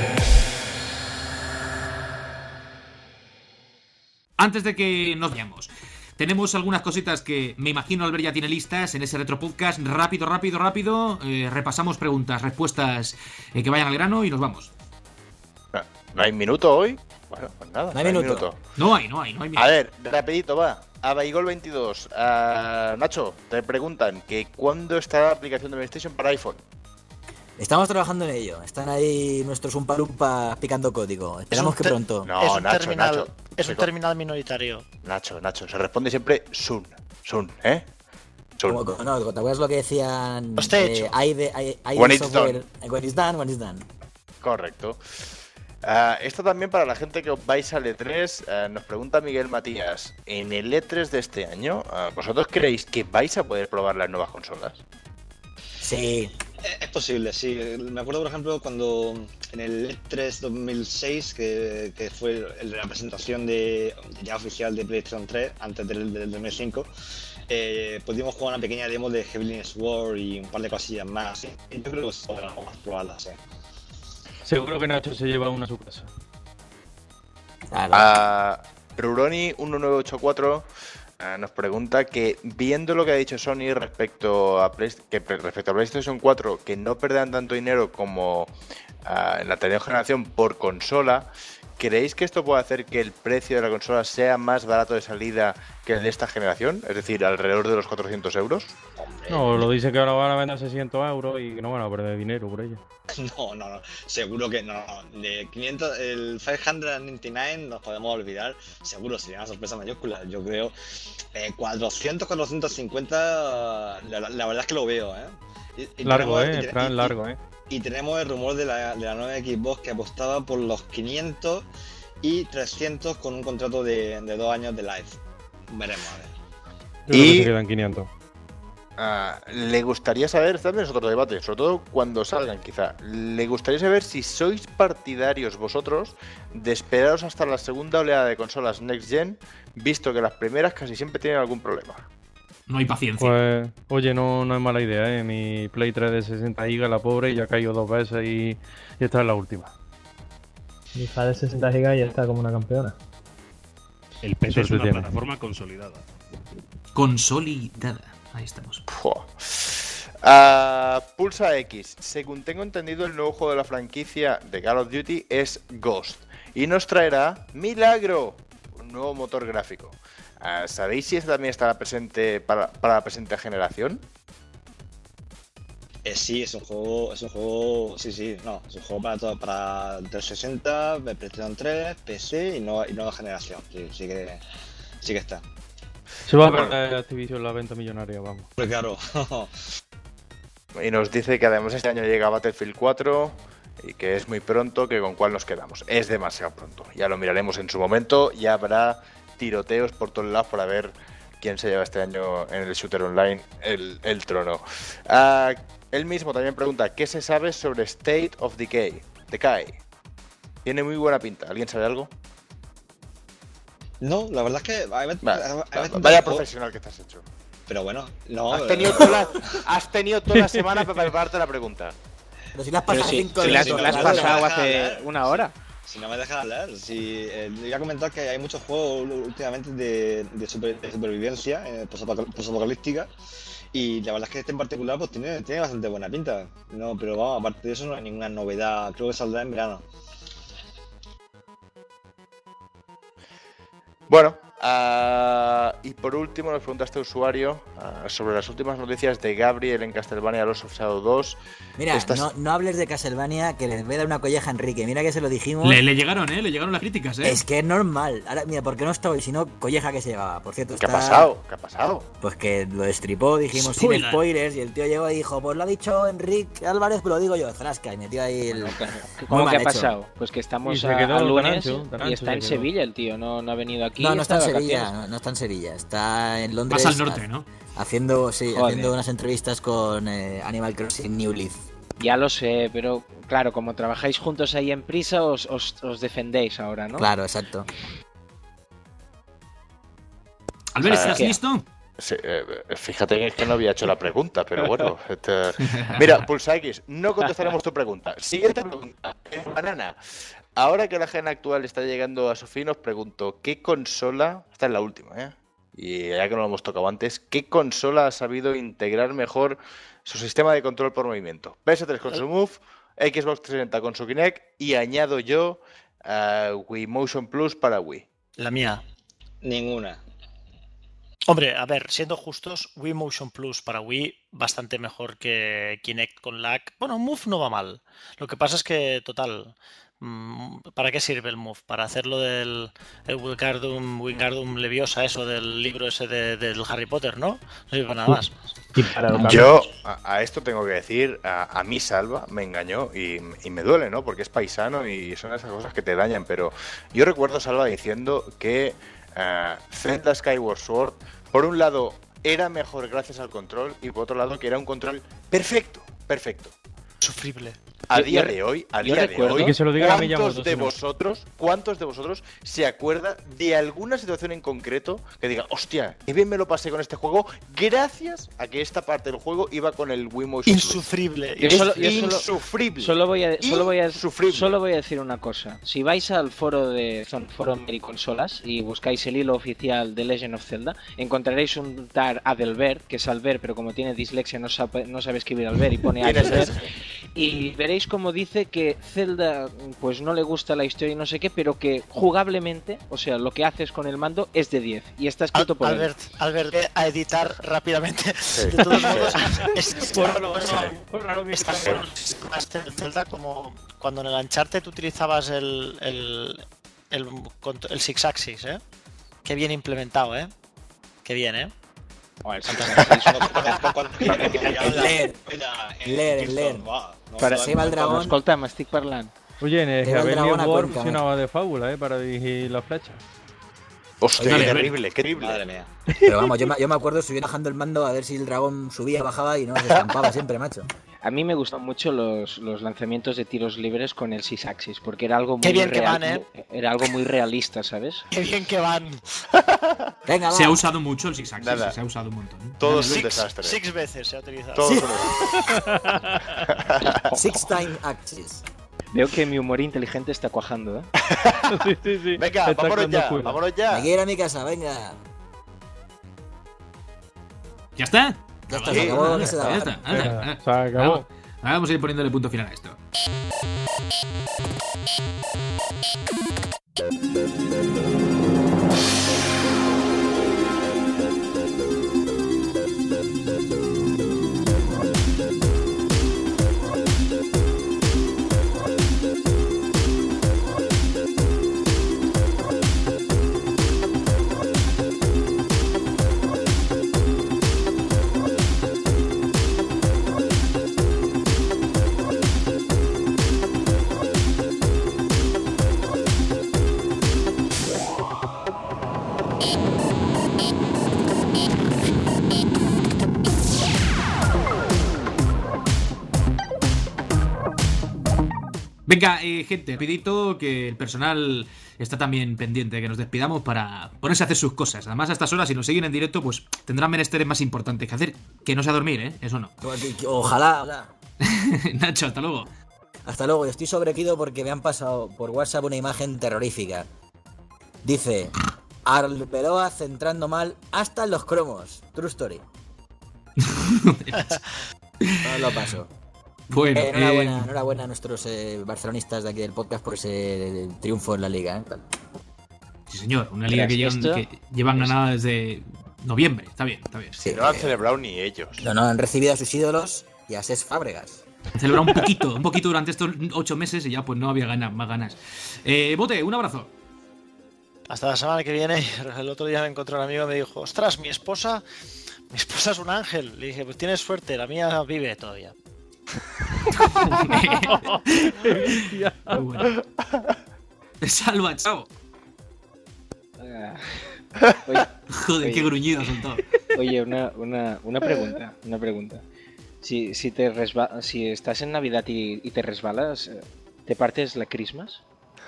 Antes de que nos veamos, tenemos algunas cositas que me imagino Albert ya tiene listas en ese Retropodcast. Rápido, rápido, rápido. Eh, repasamos preguntas, respuestas eh, que vayan al grano y nos vamos. ¿No hay minuto hoy? Bueno, pues nada. No hay minuto. minuto. No hay, no hay, no hay minuto. A ver, rapidito, va. A Baigol veintidós. A Nacho, te preguntan que ¿cuándo estará la aplicación de PlayStation para iPhone? Estamos trabajando en ello. Están ahí nuestros umpalumpas picando código. Esperamos que te- pronto. No, es un Nacho, terminal, Nacho. es un Se co- terminal minoritario. Nacho, Nacho, se responde siempre soon. Soon, ¿eh? Soon. Como- como- no, ¿te acuerdas lo que decían? Los te he hecho. hay de, hay, hay When de it's software. When it's done, when it's done. Correcto. Uh, esto también para la gente que os vais al E tres, uh, nos pregunta Miguel Matías, en el E tres de este año, uh, ¿vosotros creéis que vais a poder probar las nuevas consolas? Sí. Es posible, sí. Me acuerdo, por ejemplo, cuando en el E tres dos mil seis, que, que fue la presentación de, ya oficial de PlayStation tres, antes del, del dos mil cinco, eh, pudimos jugar una pequeña demo de Heavenly Sword y un par de cosillas más. ¿Sí? Yo creo que son las más probadas, ¿eh? Seguro que Nacho se lleva una a su casa. Claro. Uh, Ruroni uno nueve ocho cuatro uh, nos pregunta que, viendo lo que ha dicho Sony respecto a, Play, que respecto a PlayStation cuatro, que no perderán tanto dinero como uh, en la anterior generación por consola, ¿creéis que esto puede hacer que el precio de la consola sea más barato de salida que el de esta generación? Es decir, alrededor de los cuatrocientos euros. No, lo dice que ahora van a vender seiscientos euros y que no van a perder dinero por ello. No, no, no, seguro que no. De quinientos, el quinientos noventa y nueve nos podemos olvidar, seguro sería una sorpresa mayúscula. Yo creo eh, cuatrocientos, cuatrocientos cincuenta, la, la verdad es que lo veo, ¿eh? Y, y Largo, tenemos, eh, y, Fran, y, largo, eh. Y tenemos el rumor de la, de la nueva Xbox que apostaba por los quinientos y trescientos con un contrato de, de dos años de live. Veremos, a ver. Yo creo que Y se quedan quinientos. ah, le gustaría saber, también es otro debate, sobre todo cuando salgan quizá, le gustaría saber si sois partidarios vosotros de esperaros hasta la segunda oleada de consolas Next Gen, visto que las primeras casi siempre tienen algún problema. No hay paciencia. Pues, oye, no, no es mala idea, ¿eh? Mi Play tres de sesenta gigas, la pobre, ya ha caído dos veces y, y esta es la última. Mi F A de sesenta gigas ya está como una campeona. El P C Suerte es una tiene. plataforma consolidada. Consolidada. Ahí estamos. Fua. Ah, Pulsa X. Según tengo entendido, el nuevo juego de la franquicia de Call of Duty es Ghost. Y nos traerá Milagro, un nuevo motor gráfico. Ah, ¿Sabéis si este también estará presente para, para la presente generación? Eh, sí, es un juego, es un juego, sí, sí, no, es un juego para todo, para trescientos sesenta, PlayStation tres, P C y nueva, y nueva generación. Sí, sí que, sí que está. Se va a perder Activision la venta millonaria, vamos. Pues claro. Y nos dice que además este año llega Battlefield cuatro y que es muy pronto, que con cuál nos quedamos. Es demasiado pronto. Ya lo miraremos en su momento. Ya habrá tiroteos por todos lados para ver quién se lleva este año en el shooter online el, el trono. Uh, él mismo también pregunta, ¿qué se sabe sobre State of Decay? Decay. Tiene muy buena pinta. ¿Alguien sabe algo? No, la verdad es que... Hay, hay, Vale, hay, hay vaya profesional que estás hecho. Pero bueno, no... Has eh, tenido, toda la, has tenido toda la semana para prepararte la pregunta. Pero si la has Pero pasado si, cinco si la, minutos, la has claro. pasado Deja hace hablar. una hora. Si no me dejas hablar, si, eh, le voy a comentar que hay muchos juegos últimamente de, de, super- de supervivencia eh, posapocal- posapocalíptica y la verdad es que este en particular pues tiene, tiene bastante buena pinta. No, pero vamos, aparte de eso no hay ninguna novedad, creo que saldrá en verano. Bueno, uh, y por último nos pregunta este usuario uh, sobre las últimas noticias de Gabriel en Castlevania Lords of Shadow dos. Mira, Estas- no, no hables de Castlevania, que les voy a dar una colleja a Enrique. Mira que se lo dijimos. Le, le llegaron, ¿eh? Le llegaron las críticas, ¿eh? Es que es normal. Ahora, mira, ¿por qué no estoy? Si no, colleja que se llevaba. Por cierto, ¿Qué ha está- pasado? ¿Qué ha pasado? Pues que lo destripó, dijimos sin Spoiler. spoilers, y el tío llegó y dijo, pues lo ha dicho Enrique Álvarez, pero lo digo yo, Frasca, y metió ahí el... ¿Cómo Muy que ha mal hecho. pasado? Pues que estamos Y se a, quedó a lunes Tarancho, Tarancho y está se en quedó. Sevilla el tío, no, no ha venido aquí. No, no está en de Sevilla, vacaciones. no, no está en Sevilla, está en Londres. Más al norte, ha- ¿no? Haciendo, sí, Joder. haciendo unas entrevistas con eh, Animal Crossing New Leaf. Ya lo sé, pero claro, como trabajáis juntos ahí en Prisa, os, os, os defendéis ahora, ¿no? Claro, exacto. Albert, Ah, ¿estás ¿qué? listo? Sí, eh, fíjate que es que no había hecho la pregunta, pero bueno. este- Mira, Pulsa X, no contestaremos tu pregunta. Siguiente pregunta. Banana. Ahora que la gen actual está llegando a su fin, os pregunto, ¿qué consola, esta es la última, ¿eh? Y ya que no lo hemos tocado antes, ¿qué consola ha sabido integrar mejor su sistema de control por movimiento? P S tres con su Move, Xbox trescientos sesenta con su Kinect y añado yo uh, Wii Motion Plus para Wii. La mía. Ninguna. Hombre, a ver, siendo justos, Wii Motion Plus para Wii bastante mejor que Kinect con lag. Bueno, Move no va mal. Lo que pasa es que, total, mm, ¿para qué sirve el Move? Para hacerlo del el Wingardium, Wingardium Leviosa, eso del libro ese de- del Harry Potter, ¿no? No sirve para nada más. Y para lo que Yo a, a esto tengo que decir, a, a mí Salva me engañó y, y me duele, ¿no? Porque es paisano y son esas cosas que te dañan, pero yo recuerdo a Salva diciendo que uh, Zelda Skyward Sword, por un lado, era mejor gracias al control y por otro lado que era un control perfecto, perfecto. Sufrible. A Yo- día yo- de hoy, a yo día de recuerdo- hoy, Y que se lo digan a ¿cuántos Miyamoto, de si no. vosotros, cuántos de vosotros se acuerda de alguna situación en concreto que diga, hostia, qué bien me lo pasé con este juego gracias a que esta parte del juego iba con el Wii Motion Plus"? Insufrible. Yo Es solo- yo solo- insufrible. Solo voy, a, solo, voy a, Insufrible. solo voy a decir una cosa. Si vais al foro de son foro Mericonsolas y buscáis el hilo oficial de Legend of Zelda, encontraréis un tar Adelbert, que es Albert, pero como tiene dislexia no sabe, no sabe escribir Albert y pone ¿Quién es Adelbert. ese? Y veréis como dice que Zelda pues no le gusta la historia y no sé qué, pero que jugablemente, o sea, lo que haces con el mando es de diez. Y está escrito por él. Albert, Albert, ve a editar rápidamente. Sí, De todos sí. modos, es bueno, bueno, Sí. bueno, está bueno el sistema este de Zelda, como cuando en el Uncharted tú utilizabas el, el, el, cont- el Six Axis, ¿eh? Qué bien implementado, ¿eh? Qué bien, ¿eh? Joder, En leer, en leer, en leer. Para se va el dragón. Escolta, m'estic parlant. Oye, en el Lleva el Heavenly dragón a War Cuenca, funcionaba de fábula, ¿eh? Para dirigir la flecha. Hostia, Oye, qué a ver. terrible, qué terrible. Madre mía. Pero vamos, yo me, yo me acuerdo subir bajando el mando a ver si el dragón subía, bajaba y no se estampaba siempre, macho. A mí me gustan mucho los, los lanzamientos de tiros libres con el six axis, porque era algo muy Qué bien que real, van, ¿eh? era algo muy realista, ¿sabes? Qué bien que van. Venga, Se va. ha usado mucho el six axis, Nada. se ha usado un montón. ¿eh? Todo es un Six, desastre. six veces se ha utilizado. Todo Sí. es un Six time axis. Veo que mi humor inteligente está cuajando, ¿eh? sí, sí, sí. Venga, Está vámonos creando ya, escuela. vámonos Me ya. quiero ir a mi casa, venga. ¿Ya está? Ya está, Sí. se acabó lo que se Ya daba. está. anda, Venga, anda. se acabó. Vamos, vamos a ir poniéndole punto final a esto. Venga, eh, gente, pedito que el personal está también pendiente de que nos despidamos para ponerse a hacer sus cosas. Además, a estas horas, si nos siguen en directo, pues tendrán menesteres más importantes que hacer. Que no sea dormir, ¿eh? Eso no. Ojalá, ojalá. Nacho, hasta luego. Hasta luego, estoy sobrequido porque me han pasado por WhatsApp una imagen terrorífica. Dice, Arbeloa centrando mal hasta en los cromos. True story. No lo paso. Bueno, Eh, enhorabuena, eh, enhorabuena a nuestros eh, barcelonistas de aquí del podcast por ese eh, triunfo en la liga. ¿eh? sí, señor, una liga que llevan, Esto- que llevan ganada desde noviembre. Está bien, está bien. Sí, No lo han eh, celebrado ni ellos. no, no, han recibido a sus ídolos y a Cesc Fábregas. Celebrar un poquito, un poquito durante estos ocho meses y ya pues no había ganas, más ganas. Eh, Bote, un abrazo. Hasta la semana que viene. El otro día me encontré un amigo y me dijo, ostras, mi esposa, mi esposa es un ángel. Le dije, pues tienes suerte, la mía vive todavía. Muy bueno. Salva, chao. Ah. Oye, Joder, Oye. qué gruñido ha soltado. oye, una, una, una pregunta, una pregunta. Si, si, te resba- si estás en Navidad y, y te resbalas, eh, ¿te partes la Christmas?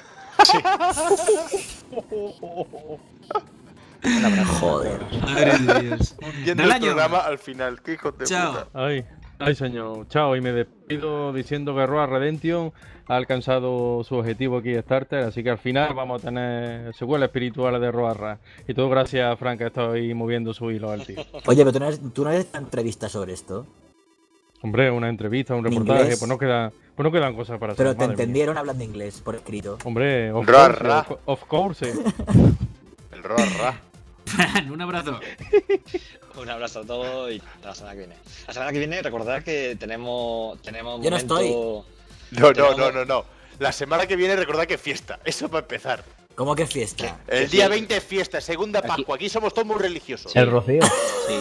Un abrazo. Joder. Madre de Dios. Viendo Del el año. programa al final, qué hijo de Chao. puta. Ay, ay, señor. Chao. Y me despido diciendo que Road Redemption ha alcanzado su objetivo aquí en Starter. Así que al final vamos a tener secuelas espirituales de Roarra. Y todo gracias a Frank que está ahí moviendo su hilo al tío. Oye, pero tú no eres, tú no eres una entrevista sobre esto. Hombre, una entrevista, un ¿En reportaje. inglés? Pues no, queda, pues no quedan cosas para Pero hacer. te madre mía. entendieron hablando inglés por escrito. Hombre, of Ra, course, ra. of- of course. El Roarra. Fran, un abrazo. Un abrazo a todos y hasta la semana que viene. La semana que viene, recordad que tenemos. tenemos Yo no momento... estoy. No, no, Tenemos- no, no, no. La semana que viene recordad que es fiesta. Eso para empezar. ¿Cómo que fiesta? El Sí, día sí. veinte es fiesta, segunda Aquí- Pascua. Aquí somos todos muy religiosos. El Rocío. Sí.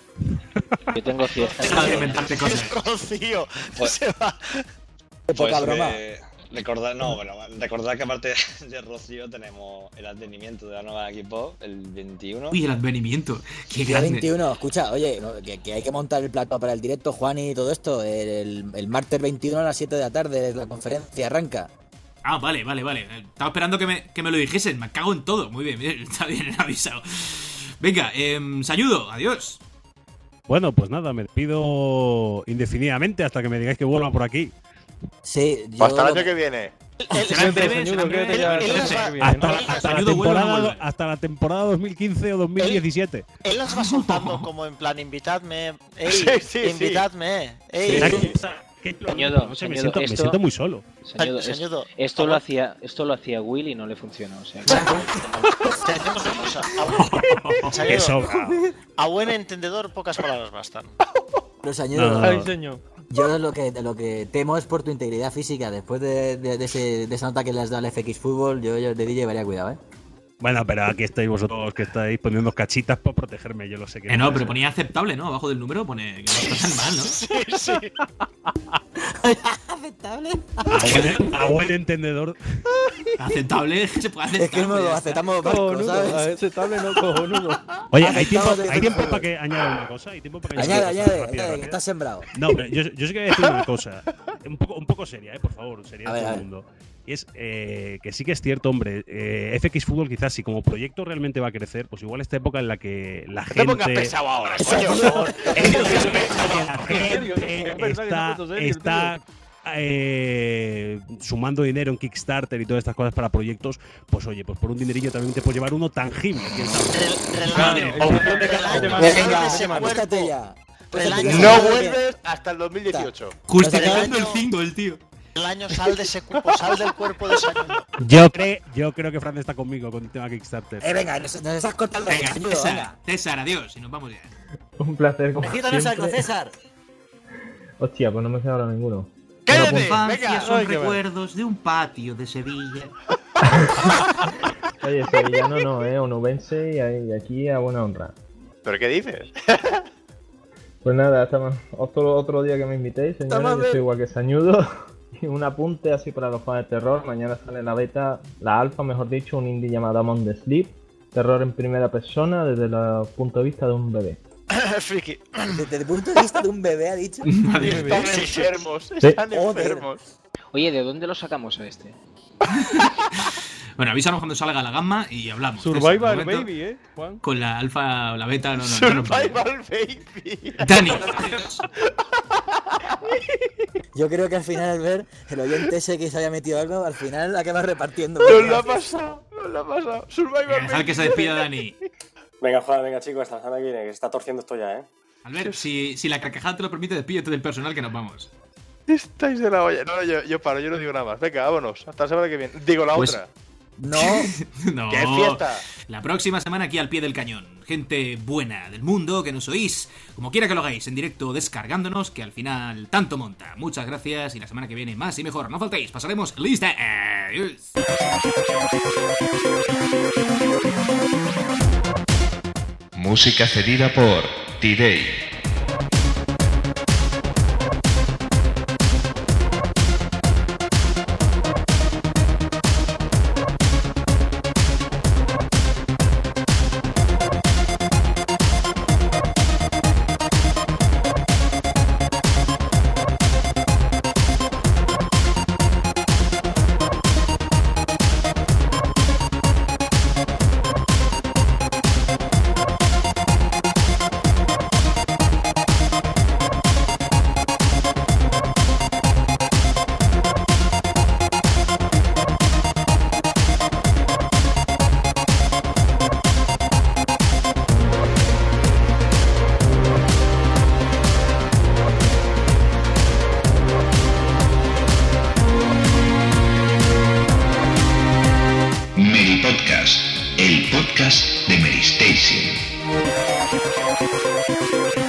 Yo tengo fiesta. Deja de inventarte cosas. Rocío, Pues- se va. Qué poca Pues, broma. eh, recordad, no, bueno, recordad que aparte de Rocío tenemos el advenimiento de la nueva equipo, el veintiuno. Uy, el advenimiento. Qué Día grande. veintiuno, escucha, oye, no, que, que hay que montar el plato para el directo, Juan y todo esto. El, el, el martes veintiuno a las siete de la tarde, la conferencia arranca. Ah, vale, vale, vale. Estaba esperando que me, que me lo dijesen. Me cago en todo. Muy bien, bien, está bien avisado. Venga, eh, saludo, adiós. Bueno, pues nada, me despido indefinidamente hasta que me digáis que vuelva por aquí. Sí, yo. Hasta el lo- año que viene. Será en breve, será en Quédate breve. ya, él- él la es semana va- que viene, Hasta, ¿no? la- hasta la Saludo, vuelve o no temporada, vuelve. hasta la temporada dos mil quince o dos mil diecisiete. Él las va soltando como en plan, invitadme, ey, Sí, sí, sí. invitadme, ey. Será ey. que- que- Señor, no sé, me, señor, siento, me esto- siento muy solo. Señor, es- Señor, esto lo hacía, esto lo hacía Will y no le funcionó. O sea, te hacemos una cosa. A, Que Señor, sobra. a buen entendedor, pocas palabras bastan. Pero, señor, No, no, Ay, señor. yo lo que, lo que temo es por tu integridad física. Después de, de, de ese, de esa nota que le has dado al F X Fútbol, yo, yo de D J llevaría cuidado, ¿eh? Bueno, pero aquí estáis vosotros que estáis poniendo cachitas para protegerme, yo lo sé que Eh, no, es. pero ponía aceptable, ¿no? Abajo del número pone que no está tan mal, ¿no? Sí, sí. Aceptable. A buen, a buen entendedor. Aceptable, se puede aceptar. Es que no pues ya lo está. aceptamos barco, Cojonudo, ¿sabes? aceptable no cojonudo. Oye, hay tiempo, Aceptamos hay tiempo de- para que añada una cosa. Hay tiempo para que Añade, una cosa añade, rápida, añade, que rápida. estás sembrado. No, pero yo, yo sí que voy a decir una cosa. Un poco, un poco seria, ¿eh? Por favor, seria A de ver, todo a el ver. mundo. Y es eh, que sí que es cierto, hombre. Eh, F X Fútbol, quizás, si como proyecto realmente va a crecer, pues igual esta época en la que la No te gente. pongas pesado ahora, coño. la gente está, está eh, sumando dinero en Kickstarter y todas estas cosas para proyectos, pues oye, pues por un dinerillo también te puedes llevar uno tangible. ¿Quién sabe? Relaño, En función de cada Relaño, semana. Venga, ese cuerpo. acuéstate ya. Relaño. Acuéstate No ya. vuelves hasta el dos mil dieciocho. Justificando el Relaño- cinco, el tío. El año sal de ese cuerpo, sal del cuerpo de ese año. Yo, creo, yo creo que Fran está conmigo con el tema Kickstarter. Eh, venga, nos, nos estás cortando. Venga, Añudo, César, venga. César, adiós, y nos vamos ya. Un placer, como Necesito algo, siempre. César. Hostia, pues no me sé ahora ninguno. ¡Cállate! Infancia Venga, son ay, qué mal. recuerdos de un patio de Sevilla. Oye, sevillano no, eh, onubense y, ahí- y aquí a buena honra. ¿Pero qué dices? Pues nada, estamos, otro, otro día que me invitéis, señores, Toma, yo ve. soy igual que Sañudo. Y un apunte así para los fans de terror, mañana sale la beta, la alfa, mejor dicho, un indie llamado Among the Sleep. Terror en primera persona desde el punto de vista de un bebé. Friki. Desde el punto de vista de un bebé, ha dicho. Están enfermos, Sí. están Joder. enfermos. Oye, ¿de dónde lo sacamos a este? Bueno, avísanos cuando salga la gamma y hablamos. Survival César, de momento, Baby, ¿eh, Juan? Con la alfa o la beta, no, no, no nos vale. Survival Baby. Dani, adiós. Yo creo que al final, al ver el oyente ese que se había metido algo, al final acaba repartiendo. Nos lo ha pasado, nos lo ha pasado. Survival Venga, Dejad Baby. que se despida Dani. Venga, Juan, venga, chicos, hasta la semana que viene, que se está torciendo esto ya, ¿eh? Albert, si, si la carcajada te lo permite, despídete del personal que nos vamos. Estáis de la olla. No, no, yo, yo paro, yo no digo nada más. Venga, vámonos. Hasta la semana que viene. Digo la Pues- otra. No, No. ¡Qué fiesta! La próxima semana aquí al pie del cañón. Gente buena del mundo que nos oís, como quiera que lo hagáis, en directo descargándonos, que al final tanto monta. Muchas gracias y la semana que viene más y mejor. No faltéis, pasaremos lista. Adiós. Música cedida por T-Day. Mary Podcast, el podcast de Mary Station.